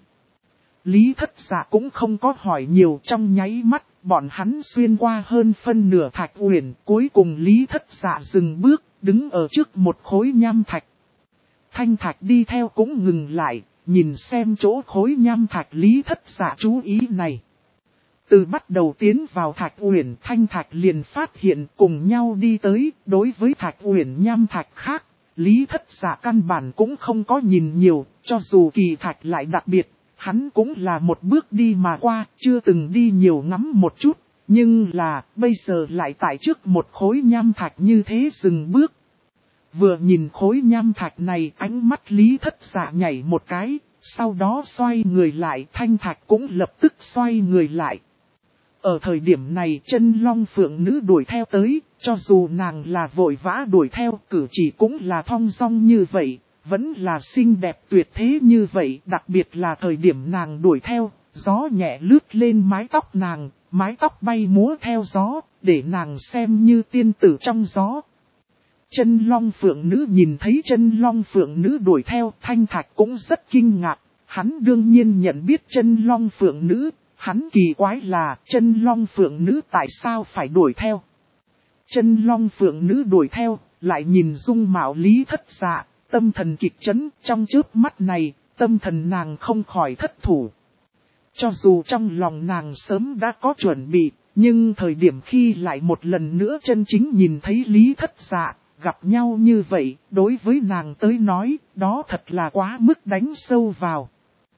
[SPEAKER 1] Lý Thất Dạ cũng không có hỏi nhiều, trong nháy mắt, bọn hắn xuyên qua hơn phân nửa thạch uyển, cuối cùng Lý Thất Dạ dừng bước, đứng ở trước một khối nham thạch. Thanh Thạch đi theo cũng ngừng lại, nhìn xem chỗ khối nham thạch. Lý Thất Dạ chú ý này. Từ bắt đầu tiến vào thạch uyển, Thanh Thạch liền phát hiện cùng nhau đi tới, đối với thạch uyển nham thạch khác, Lý Thất Dạ căn bản cũng không có nhìn nhiều, cho dù kỳ thạch lại đặc biệt, hắn cũng là một bước đi mà qua, chưa từng đi nhiều ngắm một chút, nhưng là bây giờ lại tại trước một khối nham thạch như thế dừng bước. Vừa nhìn khối nham thạch này, ánh mắt Lý Thất Dạ nhảy một cái, sau đó xoay người lại. Thanh Thạch cũng lập tức xoay người lại. Ở thời điểm này chân long phượng nữ đuổi theo tới, cho dù nàng là vội vã đuổi theo, cử chỉ cũng là thong dong như vậy, vẫn là xinh đẹp tuyệt thế như vậy. Đặc biệt là thời điểm nàng đuổi theo, gió nhẹ lướt lên mái tóc nàng, mái tóc bay múa theo gió, để nàng xem như tiên tử trong gió. Chân long phượng nữ nhìn thấy chân long phượng nữ đuổi theo, Thanh Thạch cũng rất kinh ngạc, hắn đương nhiên nhận biết chân long phượng nữ. Hắn kỳ quái là chân long phượng nữ tại sao phải đuổi theo. Chân long phượng nữ đuổi theo, lại nhìn dung mạo Lý Thất Dạ, tâm thần kịch chấn, trong chớp mắt này, tâm thần nàng không khỏi thất thủ. Cho dù trong lòng nàng sớm đã có chuẩn bị, nhưng thời điểm khi lại một lần nữa chân chính nhìn thấy Lý Thất Dạ, gặp nhau như vậy, đối với nàng tới nói, đó thật là quá mức đánh sâu vào.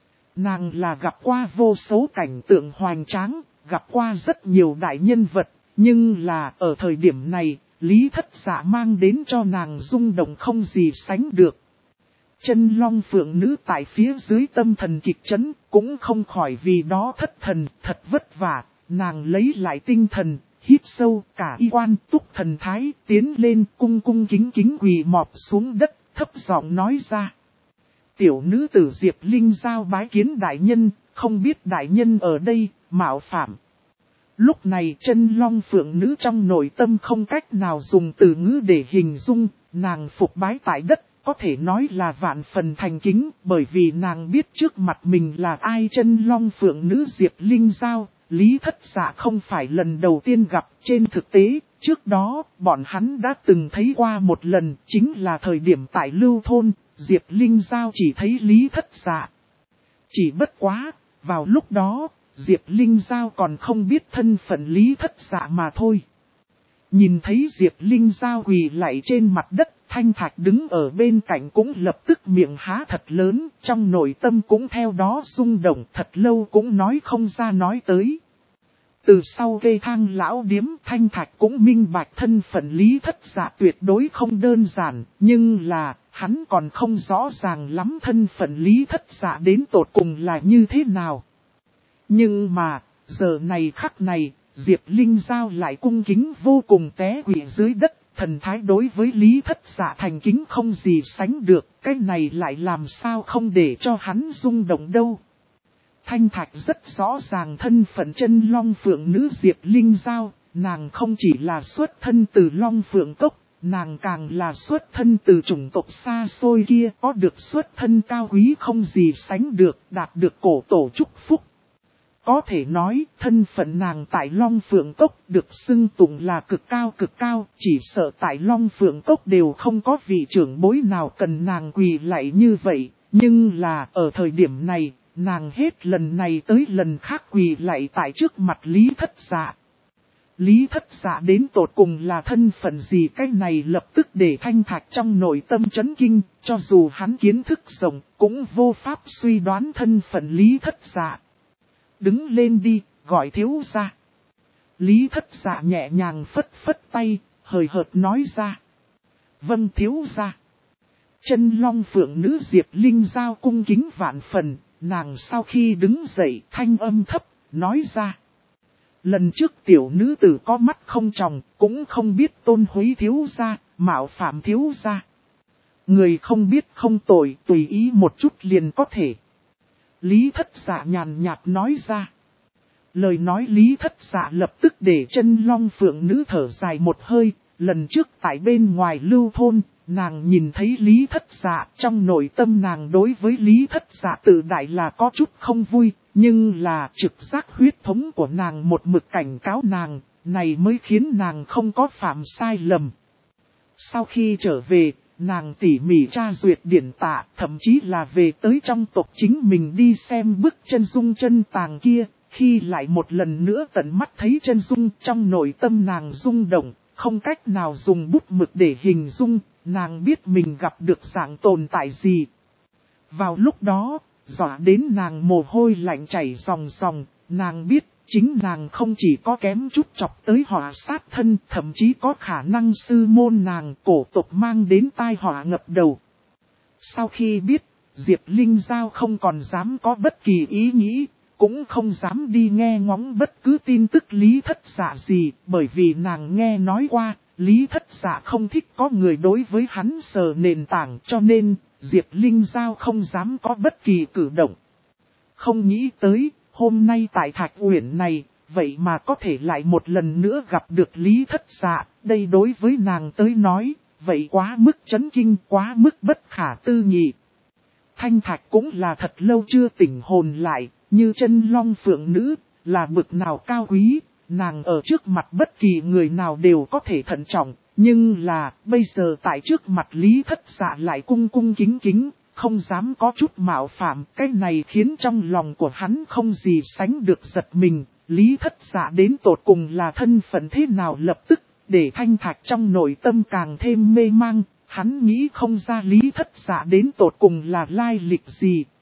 [SPEAKER 1] Nàng là gặp qua vô số cảnh tượng hoành tráng, gặp qua rất nhiều đại nhân vật, Nhưng là ở thời điểm này, Lý Thất Dạ mang đến cho nàng rung động không gì sánh được. Chân Long Phượng Nữ tại phía dưới tâm thần kịch chấn, cũng không khỏi vì đó thất thần, thật vất vả, nàng lấy lại tinh thần, hít sâu cả y quan túc thần thái, tiến lên cung cung kính kính quỳ mọp xuống đất, thấp giọng nói ra. Tiểu nữ tử Diệp Linh giao bái kiến đại nhân, không biết đại nhân ở đây, mạo phạm. Lúc này Chân Long Phượng Nữ trong nội tâm không cách nào dùng từ ngữ để hình dung, nàng phục bái tại đất, có thể nói là vạn phần thành kính, bởi vì nàng biết trước mặt mình là ai. Chân Long Phượng Nữ Diệp Linh giao, Lý Thất Dạ không phải lần đầu tiên gặp, trên thực tế, trước đó, bọn hắn đã từng thấy qua một lần, chính là thời điểm tại Lưu Thôn, Diệp Linh giao chỉ thấy Lý Thất Dạ. Chỉ bất quá, vào lúc đó, Diệp Linh giao còn không biết thân phận Lý Thất Dạ mà thôi. Nhìn thấy Diệp Linh giao quỳ lạy trên mặt đất, Thanh Thạch đứng ở bên cạnh cũng lập tức miệng há thật lớn, trong nội tâm cũng theo đó rung động, thật lâu cũng nói không ra nói tới. Từ sau cây thang lão điếm, Thanh Thạch cũng minh bạch thân phận Lý Thất Dạ tuyệt đối không đơn giản, nhưng là, hắn còn không rõ ràng lắm thân phận Lý Thất Dạ đến tột cùng là như thế nào. Nhưng mà, giờ này khắc này, Diệp Linh giao lại cung kính vô cùng té quỵ dưới đất, thần thái đối với Lý Thất Dạ thành kính không gì sánh được, cái này lại làm sao không để cho hắn rung động đâu. Thanh Thạch rất rõ ràng thân phận Chân Long Phượng Nữ Diệp Linh giao, nàng không chỉ là xuất thân từ Long Phượng Cốc, nàng càng là xuất thân từ chủng tộc xa xôi kia, có được xuất thân cao quý không gì sánh được, đạt được cổ tổ chúc phúc. Có thể nói, thân phận nàng tại Long Phượng Cốc được xưng tụng là cực cao, chỉ sợ tại Long Phượng Cốc đều không có vị trưởng bối nào cần nàng quỳ lạy như vậy, nhưng là ở thời điểm này, nàng hết lần này tới lần khác quỳ lạy tại trước mặt Lý Thất Dạ. Lý Thất Dạ đến tột cùng là thân phận gì, cái này lập tức để Thanh Thạch trong nội tâm chấn kinh, cho dù hắn kiến thức rộng, cũng vô pháp suy đoán thân phận Lý Thất Dạ. Đứng lên đi, gọi thiếu gia. Lý Thất Dạ nhẹ nhàng phất phất tay, hời hợt nói ra. Vâng thiếu gia. Chân Long Phượng Nữ Diệp Linh giao cung kính vạn phần, nàng sau khi đứng dậy thanh âm thấp, nói ra. Lần trước tiểu nữ tử có mắt không tròng, cũng không biết tôn húy thiếu gia, mạo phạm thiếu gia. Người không biết không tội, tùy ý một chút liền có thể. Lý Thất Dạ nhàn nhạt nói ra. Lời nói Lý Thất Dạ lập tức để Chân Long Phượng Nữ thở dài một hơi. Lần trước tại bên ngoài Lưu Thôn, nàng nhìn thấy Lý Thất Dạ, trong nội tâm nàng đối với Lý Thất Dạ tự đại là có chút không vui, nhưng là trực giác huyết thống của nàng một mực cảnh cáo nàng, này mới khiến nàng không có phạm sai lầm. Sau khi trở về, nàng tỉ mỉ tra duyệt điển tả, thậm chí là về tới trong tộc chính mình đi xem bức chân dung chân tàng kia, khi lại một lần nữa tận mắt thấy chân dung trong nội tâm nàng rung động, không cách nào dùng bút mực để hình dung, nàng biết mình gặp được dạng tồn tại gì. Vào lúc đó, dọa đến nàng mồ hôi lạnh chảy ròng ròng, nàng biết chính nàng không chỉ có kém chút chọc tới họa sát thân, thậm chí có khả năng sư môn nàng cổ tộc mang đến tai họa ngập đầu. Sau khi biết, Diệp Linh giao không còn dám có bất kỳ ý nghĩ, cũng không dám đi nghe ngóng bất cứ tin tức Lý Thất Dạ gì, bởi vì nàng nghe nói qua, Lý Thất Dạ không thích có người đối với hắn sờ nền tảng, cho nên Diệp Linh giao không dám có bất kỳ cử động. Không nghĩ tới, hôm nay tại Thạch Uyển này, vậy mà có thể lại một lần nữa gặp được Lý Thất Dạ, đây đối với nàng tới nói, vậy quá mức chấn kinh, quá mức bất khả tư nghị. Thanh Thạch cũng là thật lâu chưa tỉnh hồn lại, như Chân Long Phượng Nữ, là bực nào cao quý, nàng ở trước mặt bất kỳ người nào đều có thể thận trọng, nhưng là, bây giờ tại trước mặt Lý Thất Dạ lại cung cung kính kính, không dám có chút mạo phạm, cái này khiến trong lòng của hắn không gì sánh được giật mình, Lý Thất Dạ đến tột cùng là thân phận thế nào lập tức, để Thanh Thạch trong nội tâm càng thêm mê mang, hắn nghĩ không ra Lý Thất Dạ đến tột cùng là lai lịch gì,